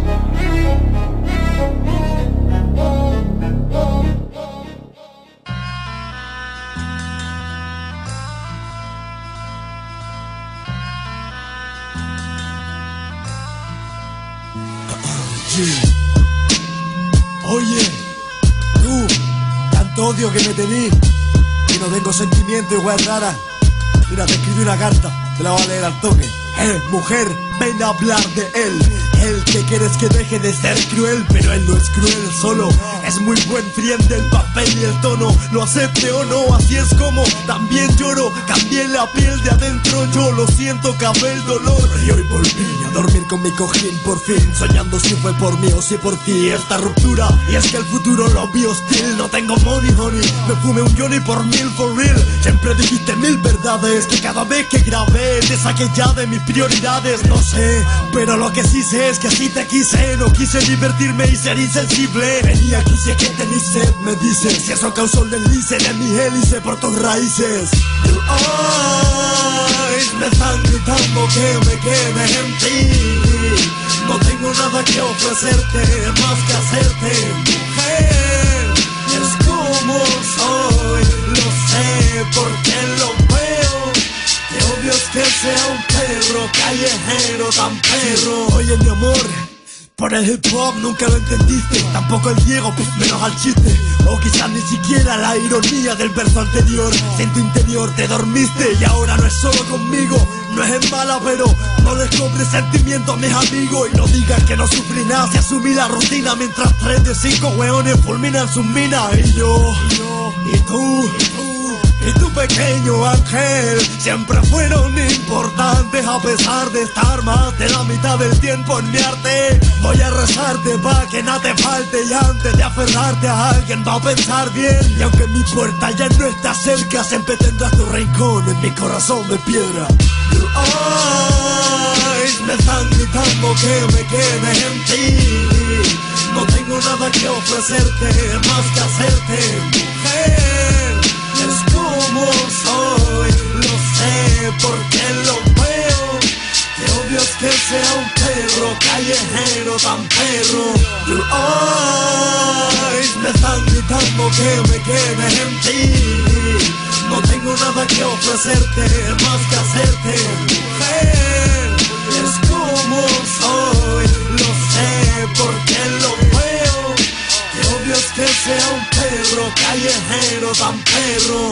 Oye, tú, tanto odio que me tenís, y no tengo sentimiento igual rara. Mira, te escribí una carta, te la voy a leer al toque. Mujer, ven a hablar de él. El que quieres que deje de ser cruel, pero él no es cruel solo. Es muy buen friend, el papel y el tono, lo acepte o no, así es como también lloro. Cambié la piel de adentro, yo lo siento, acabé el dolor. Y hoy volví a dormir con mi cojín por fin, soñando si fue por mí o si por ti esta ruptura. Y es que el futuro lo vi hostil, no tengo money, honey. Me fumé un Johnny por 1000 for real. Siempre dijiste 1000 verdades, que cada vez que grabé te saqué ya de mis prioridades. No sé, pero lo que sí sé es que así te quise. No quise divertirme y ser insensible. Venía aquí, sé que tenés sed, me dices. Si eso causó el deslice de mi hélice por tus raíces. Your eyes me están gritando que me quede en ti. No tengo nada que ofrecerte, más que hacerte mujer. Es como soy, lo sé porque lo veo. Qué obvio es que sea un perro callejero tan perro. Oye mi amor, por el hip hop nunca lo entendiste, tampoco el Diego, menos al chiste. O quizás ni siquiera la ironía del verso anterior. Si en tu interior te dormiste y ahora no es solo conmigo. No es en mala, pero no les compres sentimientos a mis amigos. Y no digas que no sufrí nada si asumí la rutina, mientras 3 de 5 hueones fulminan sus minas. Y yo, y tú, y tu pequeño ángel siempre fueron importantes, a pesar de estar más de la mitad del tiempo en mi arte. Voy a rezarte pa' que nada te falte, y antes de aferrarte a alguien va a pensar bien. Y aunque mi puerta ya no está cerca, siempre tendrás tu rincón en mi corazón de piedra. Your eyes me están gritando que me quede en ti. No tengo nada que ofrecerte, más que hacerte mujer. Es como soy, lo sé porque lo veo. Qué obvio es que sea un perro callejero tan perro. Your eyes me están gritando que me quede en ti. No tengo nada que ofrecerte, más que hacerte mujer. Es como soy, lo sé porque lo veo. Qué obvio es que sea un perro callejero tan perro.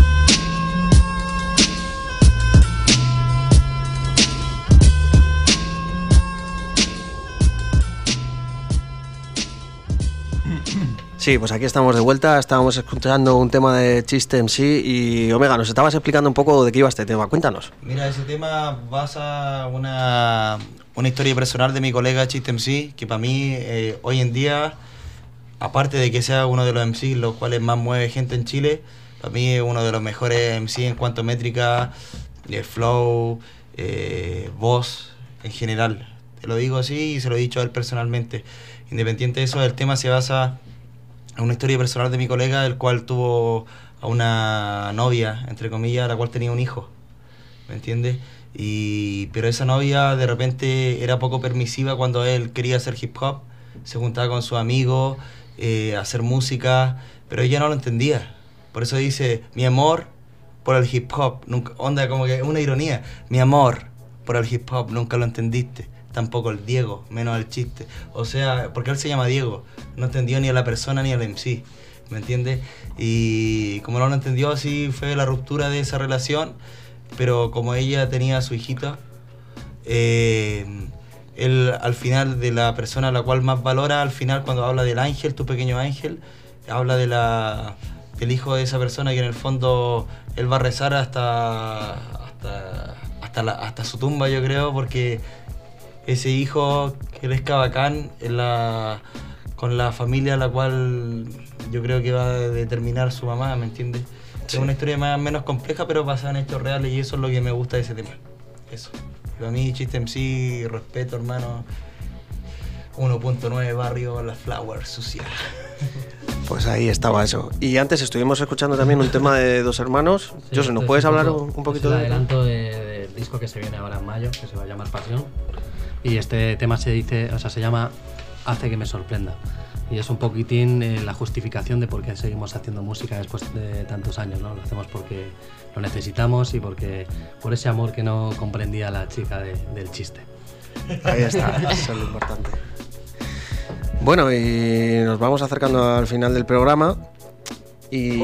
Sí, pues aquí estamos de vuelta, estábamos escuchando un tema de Chiste MC y Omega, nos estabas explicando un poco de qué iba este tema, cuéntanos. Mira, ese tema basa una historia personal de mi colega Chiste MC, que para mí hoy en día, aparte de que sea uno de los MCs los cuales más mueve gente en Chile, para mí es uno de los mejores MC en cuanto a métrica, flow, voz en general. Te lo digo así y se lo he dicho a él personalmente. Independiente de eso, el tema se basa en una historia personal de mi colega, el cual tuvo a una novia, entre comillas, la cual tenía un hijo, ¿me entiendes? Pero esa novia de repente era poco permisiva cuando él quería hacer hip hop, se juntaba con sus amigos, hacer música, pero ella no lo entendía. Por eso dice, mi amor por el hip hop, nunca, onda como que es una ironía, mi amor por el hip hop, nunca lo entendiste. Tampoco el Diego, menos el chiste. O sea, porque él se llama Diego, no entendió ni a la persona ni al MC, ¿me entiendes? Y como no lo entendió, así fue la ruptura de esa relación. Pero como ella tenía a su hijita, él al final, de la persona a la cual más valora, al final cuando habla del ángel, tu pequeño ángel, habla del hijo de esa persona, que en el fondo él va a rezar hasta hasta su tumba, yo creo, porque ese hijo que crezca bacán con la familia a la cual yo creo que va a determinar su mamá, ¿me entiendes? Sí. Es una historia más o menos compleja, pero basada en hechos reales, y eso es lo que me gusta de ese tema. Eso. Pero a mí, Chiste MC, respeto, hermano. 1.9 barrio, Las Flowers, social. Pues ahí estaba eso. Y antes estuvimos escuchando también un tema de Dos Hermanos. Sí, José, ¿nos puedes hablar un poquito de el adelanto del disco que se viene ahora en mayo, que se va a llamar Pasión? Y este tema se llama Hace que me sorprenda. Y es un poquitín la justificación de por qué seguimos haciendo música después de tantos años, ¿no? Lo hacemos porque lo necesitamos y por ese amor que no comprendía la chica del chiste. Ahí está, eso es lo importante. Bueno, y nos vamos acercando al final del programa. Y...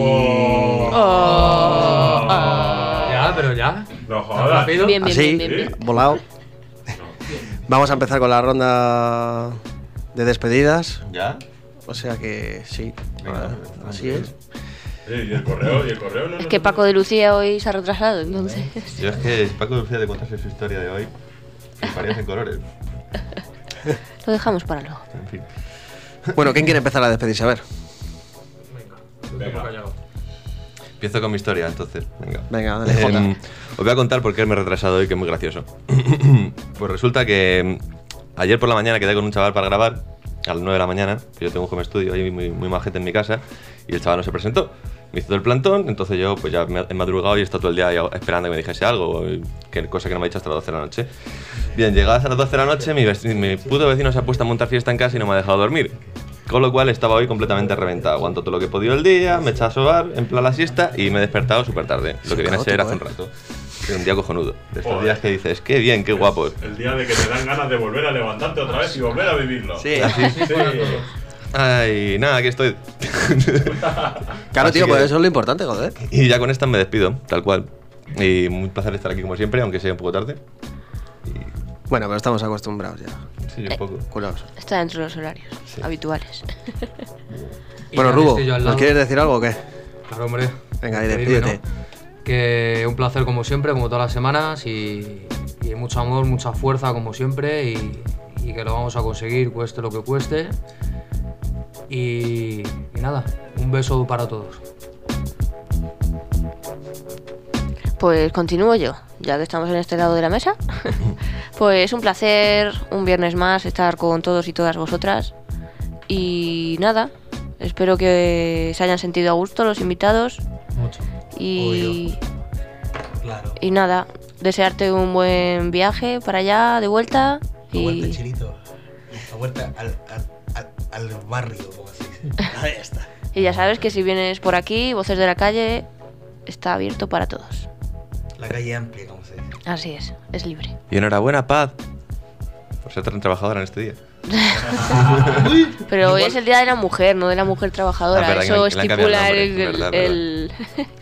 Ya, pero ya. No jodas. Bien, así, bien. Volado. Vamos a empezar con la ronda de despedidas. ¿Ya? O sea que sí. Venga, así es. ¿Y el correo? No, es que Paco de Lucía hoy se ha retrasado, entonces. Yo es que Paco de Lucía de contarse su historia de hoy, me parece en colores. Lo dejamos para luego. En fin. Bueno, ¿quién quiere empezar a despedirse? A ver. Venga. Empiezo con mi historia, entonces. Venga, dale, Jota. Os voy a contar por qué me he retrasado hoy, que es muy gracioso. Pues resulta que ayer por la mañana quedé con un chaval para grabar a las 9 de la mañana, que yo tengo un home studio ahí muy majete en mi casa, y el chaval no se presentó. Me hizo todo el plantón, entonces yo pues ya he madrugado y he estado todo el día esperando que me dijese algo, cosa que no me ha dicho hasta las 12 de la noche. Bien, llegadas a las 12 de la noche, mi puto vecino se ha puesto a montar fiesta en casa y no me ha dejado dormir. Con lo cual estaba hoy completamente reventado. Aguanto todo lo que he podido el día, me he echado a sobar, en plan la siesta, y me he despertado súper tarde. Lo que viene a ser hace un rato. Es un día cojonudo. De estos días que dices, qué bien, qué guapo. El día de que te dan ganas de volver a levantarte otra vez y volver a vivirlo. Sí. Ay, nada, aquí estoy. Claro, tío, pues eso es lo importante, joder. Y ya con esta me despido, tal cual. Y un placer estar aquí como siempre, aunque sea un poco tarde. Bueno, pero estamos acostumbrados ya. Sí, un poco. Culaos. Está dentro de los horarios habituales. Bueno, Rubo, ¿nos quieres decir algo o qué? Claro, hombre. Venga, ahí despídete. ¿No? Que un placer como siempre, como todas las semanas, y mucho amor, mucha fuerza como siempre, y que lo vamos a conseguir, cueste lo que cueste. Y nada, un beso para todos. Pues continúo yo, ya que estamos en este lado de la mesa. Pues un placer, un viernes más, estar con todos y todas vosotras. Y nada, espero que se hayan sentido a gusto los invitados. Mucho. Y, claro. Y nada, desearte un buen viaje para allá, de vuelta. La vuelta, Chilito. La vuelta al barrio, como así. Ahí está. Y ya sabes que si vienes por aquí, Voces de la Calle está abierto para todos. La calle amplia, como se dice. Así es libre. Y enhorabuena, Paz, por ser tan trabajadora en este día. Pero hoy es el Día de la Mujer, no de la mujer trabajadora. Eso estipula el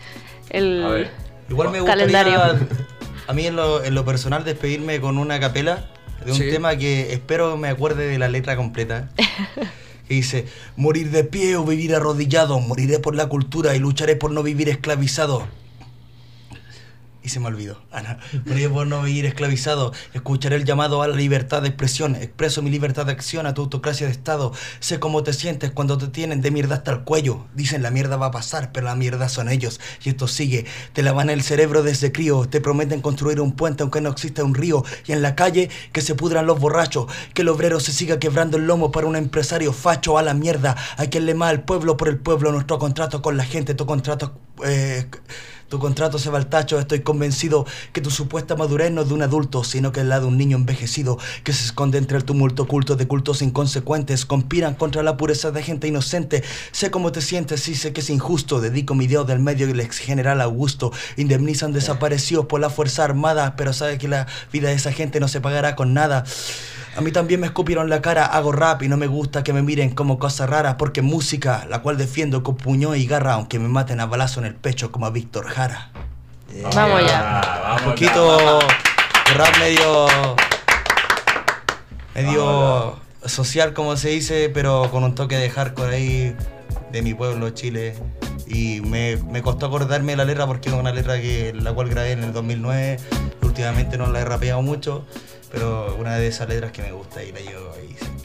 Igual me calendario. gustaría, a mí en lo personal, despedirme con una capela de un tema que espero me acuerde de la letra completa. Que dice: morir de pie o vivir arrodillado, moriré por la cultura y lucharé por no vivir esclavizado. Y se me olvidó. Moriré por no vivir esclavizado. Escucharé el llamado a la libertad de expresión. Expreso mi libertad de acción a tu autocracia de Estado. Sé cómo te sientes cuando te tienen de mierda hasta el cuello. Dicen la mierda va a pasar, pero la mierda son ellos. Y esto sigue. Te lavan el cerebro desde crío. Te prometen construir un puente aunque no exista un río. Y en la calle que se pudran los borrachos. Que el obrero se siga quebrando el lomo para un empresario facho. A la mierda. Hay quien le más al pueblo por el pueblo. Nuestro contrato con la gente. Tu contrato se va al tacho. Estoy convencido que tu supuesta madurez no es de un adulto, sino que es la de un niño envejecido que se esconde entre el tumulto oculto de cultos inconsecuentes. Conspiran contra la pureza de gente inocente. Sé cómo te sientes y sé que es injusto. Dedico mi dedo del medio y el ex general Augusto. Indemnizan desaparecidos por la Fuerza Armada, pero sabe que la vida de esa gente no se pagará con nada. A mí también me escupieron la cara, hago rap y no me gusta que me miren como cosa rara, porque música, la cual defiendo con puño y garra, aunque me maten a balazo en el pecho como a Víctor Jara. Vamos ya. Un poquito de rap medio social, como se dice, pero con un toque de hardcore ahí de mi pueblo, Chile. Y me costó acordarme de la letra porque es una letra la cual grabé en el 2009, últimamente no la he rapeado mucho, pero una de esas letras que me gusta y la llevo ahí siempre.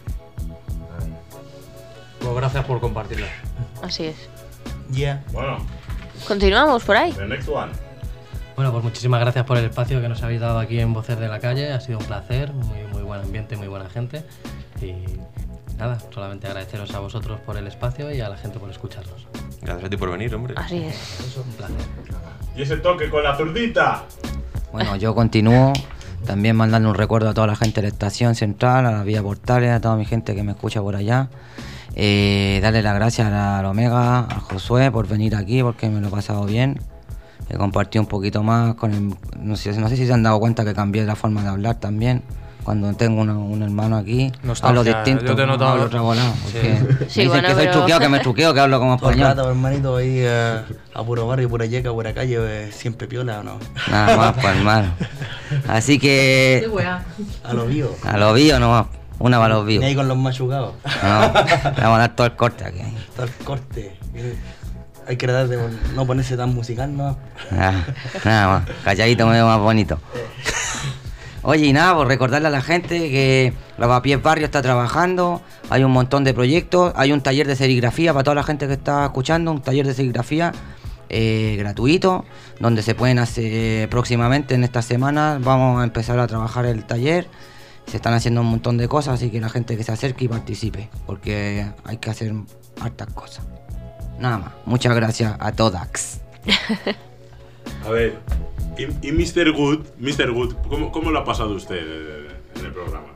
Pues gracias por compartirla. Así es. Bueno, Continuamos por ahí. the next one. Bueno, pues muchísimas gracias por el espacio que nos habéis dado aquí en Voces de la Calle. Ha sido un placer, muy buen ambiente, muy buena gente. Y nada, solamente agradeceros a vosotros por el espacio y a la gente por escucharnos. Gracias a ti por venir, hombre. Así es. Un placer. Y ese toque con la zurdita. Bueno, yo continúo también mandando un recuerdo a toda la gente de la estación central, a la Vía Portales, a toda mi gente que me escucha por allá. Darle las gracias al Omega, a Josué por venir aquí porque me lo he pasado bien. He compartido un poquito más con el... No sé si se han dado cuenta que cambié la forma de hablar también. Cuando tengo un hermano aquí, hablo distinto, yo te he notado. hablo otra volada. Porque Sí, me dicen bueno, que soy pero- truqueado, que me truqueo, que hablo como Todo el español. rato, hermanito, ahí a puro barrio, pura yeca, pura calle, siempre piola, ¿o no? Nada más, pues hermano. Así que... A lo vivo. A los víos nomás, una para los víos. Ni ahí con los machucados. No, le vamos a dar todo el corte aquí. Todo el corte. Hay que tratar de no ponerse tan musical, ¿no? Nada más, calladito me veo más bonito. Oye, y nada, pues recordarle a la gente que Lavapiés Barrio está trabajando, hay un montón de proyectos, hay un taller de serigrafía para toda la gente que está escuchando, un taller de serigrafía gratuito, donde se pueden hacer próximamente en estas semanas, vamos a empezar a trabajar el taller, se están haciendo un montón de cosas, así que la gente que se acerque y participe, porque hay que hacer hartas cosas. Nada más, muchas gracias a todas. A ver, y Mr. Good, ¿cómo lo ha pasado usted en el programa?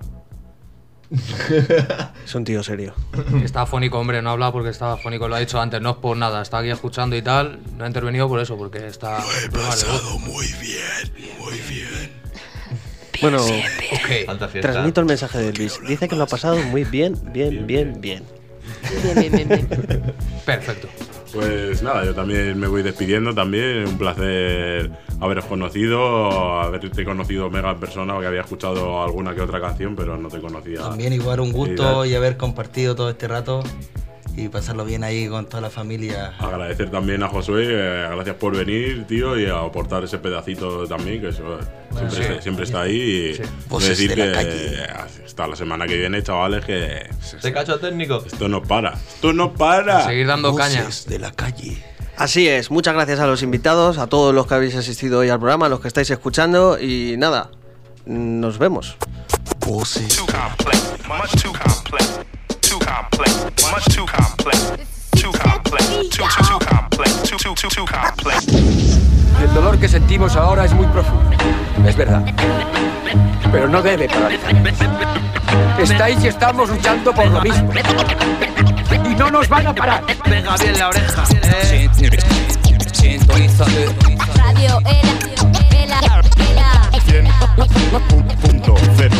Es un tío serio. Está afónico, hombre, no habla porque está afónico, lo ha dicho antes, no es por nada, está aquí escuchando y tal, no ha intervenido por eso, porque está... Lo he pasado muy bien, muy bien. Bueno, Alta fiesta. transmito el mensaje de Luis. Dice que lo ha pasado muy bien. Bien. Perfecto. Pues nada, yo también me voy despidiendo también. Un placer haberos conocido, haberte conocido Omega en persona, porque había escuchado alguna que otra canción, pero no te conocía. También igual un gusto y haber compartido todo este rato y pasarlo bien ahí con toda la familia. Agradecer también a Josué, gracias por venir, tío, y a aportar ese pedacito también, que eso siempre está ahí. Y Voces decir de la que calle. hasta la semana que viene, chavales, que ¿Te cacho técnico? esto no para. ¡Esto no para! Seguir dando caña. Voces de la calle. Así es, muchas gracias a los invitados, a todos los que habéis asistido hoy al programa, a los que estáis escuchando y nada, nos vemos. Voces. Too complex, much too complex, too complex, much too complex, too complex, too complex, too complex. El dolor que sentimos ahora es muy profundo, es verdad. Pero no debe paralizarnos. Estáis y estamos luchando por lo mismo. Y no nos van a parar. Venga bien la oreja. Sintonízate. Radio Ela. 100.0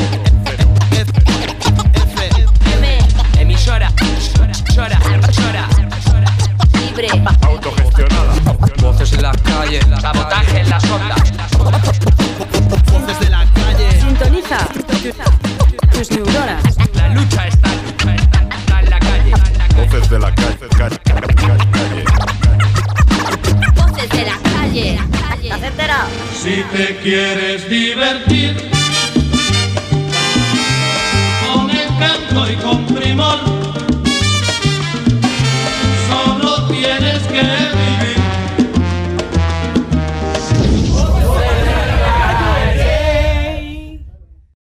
Emisora, chora. Libre. Autogestionada. Voces en la calle. Sabotaje en las ondas. Voces de la calle. Sintoniza tus neuronas. La lucha está en la calle. Voces de la calle. Voces de la calle. ¿Estás enterado? Si te quieres divertir con encanto y con primor, solo tienes que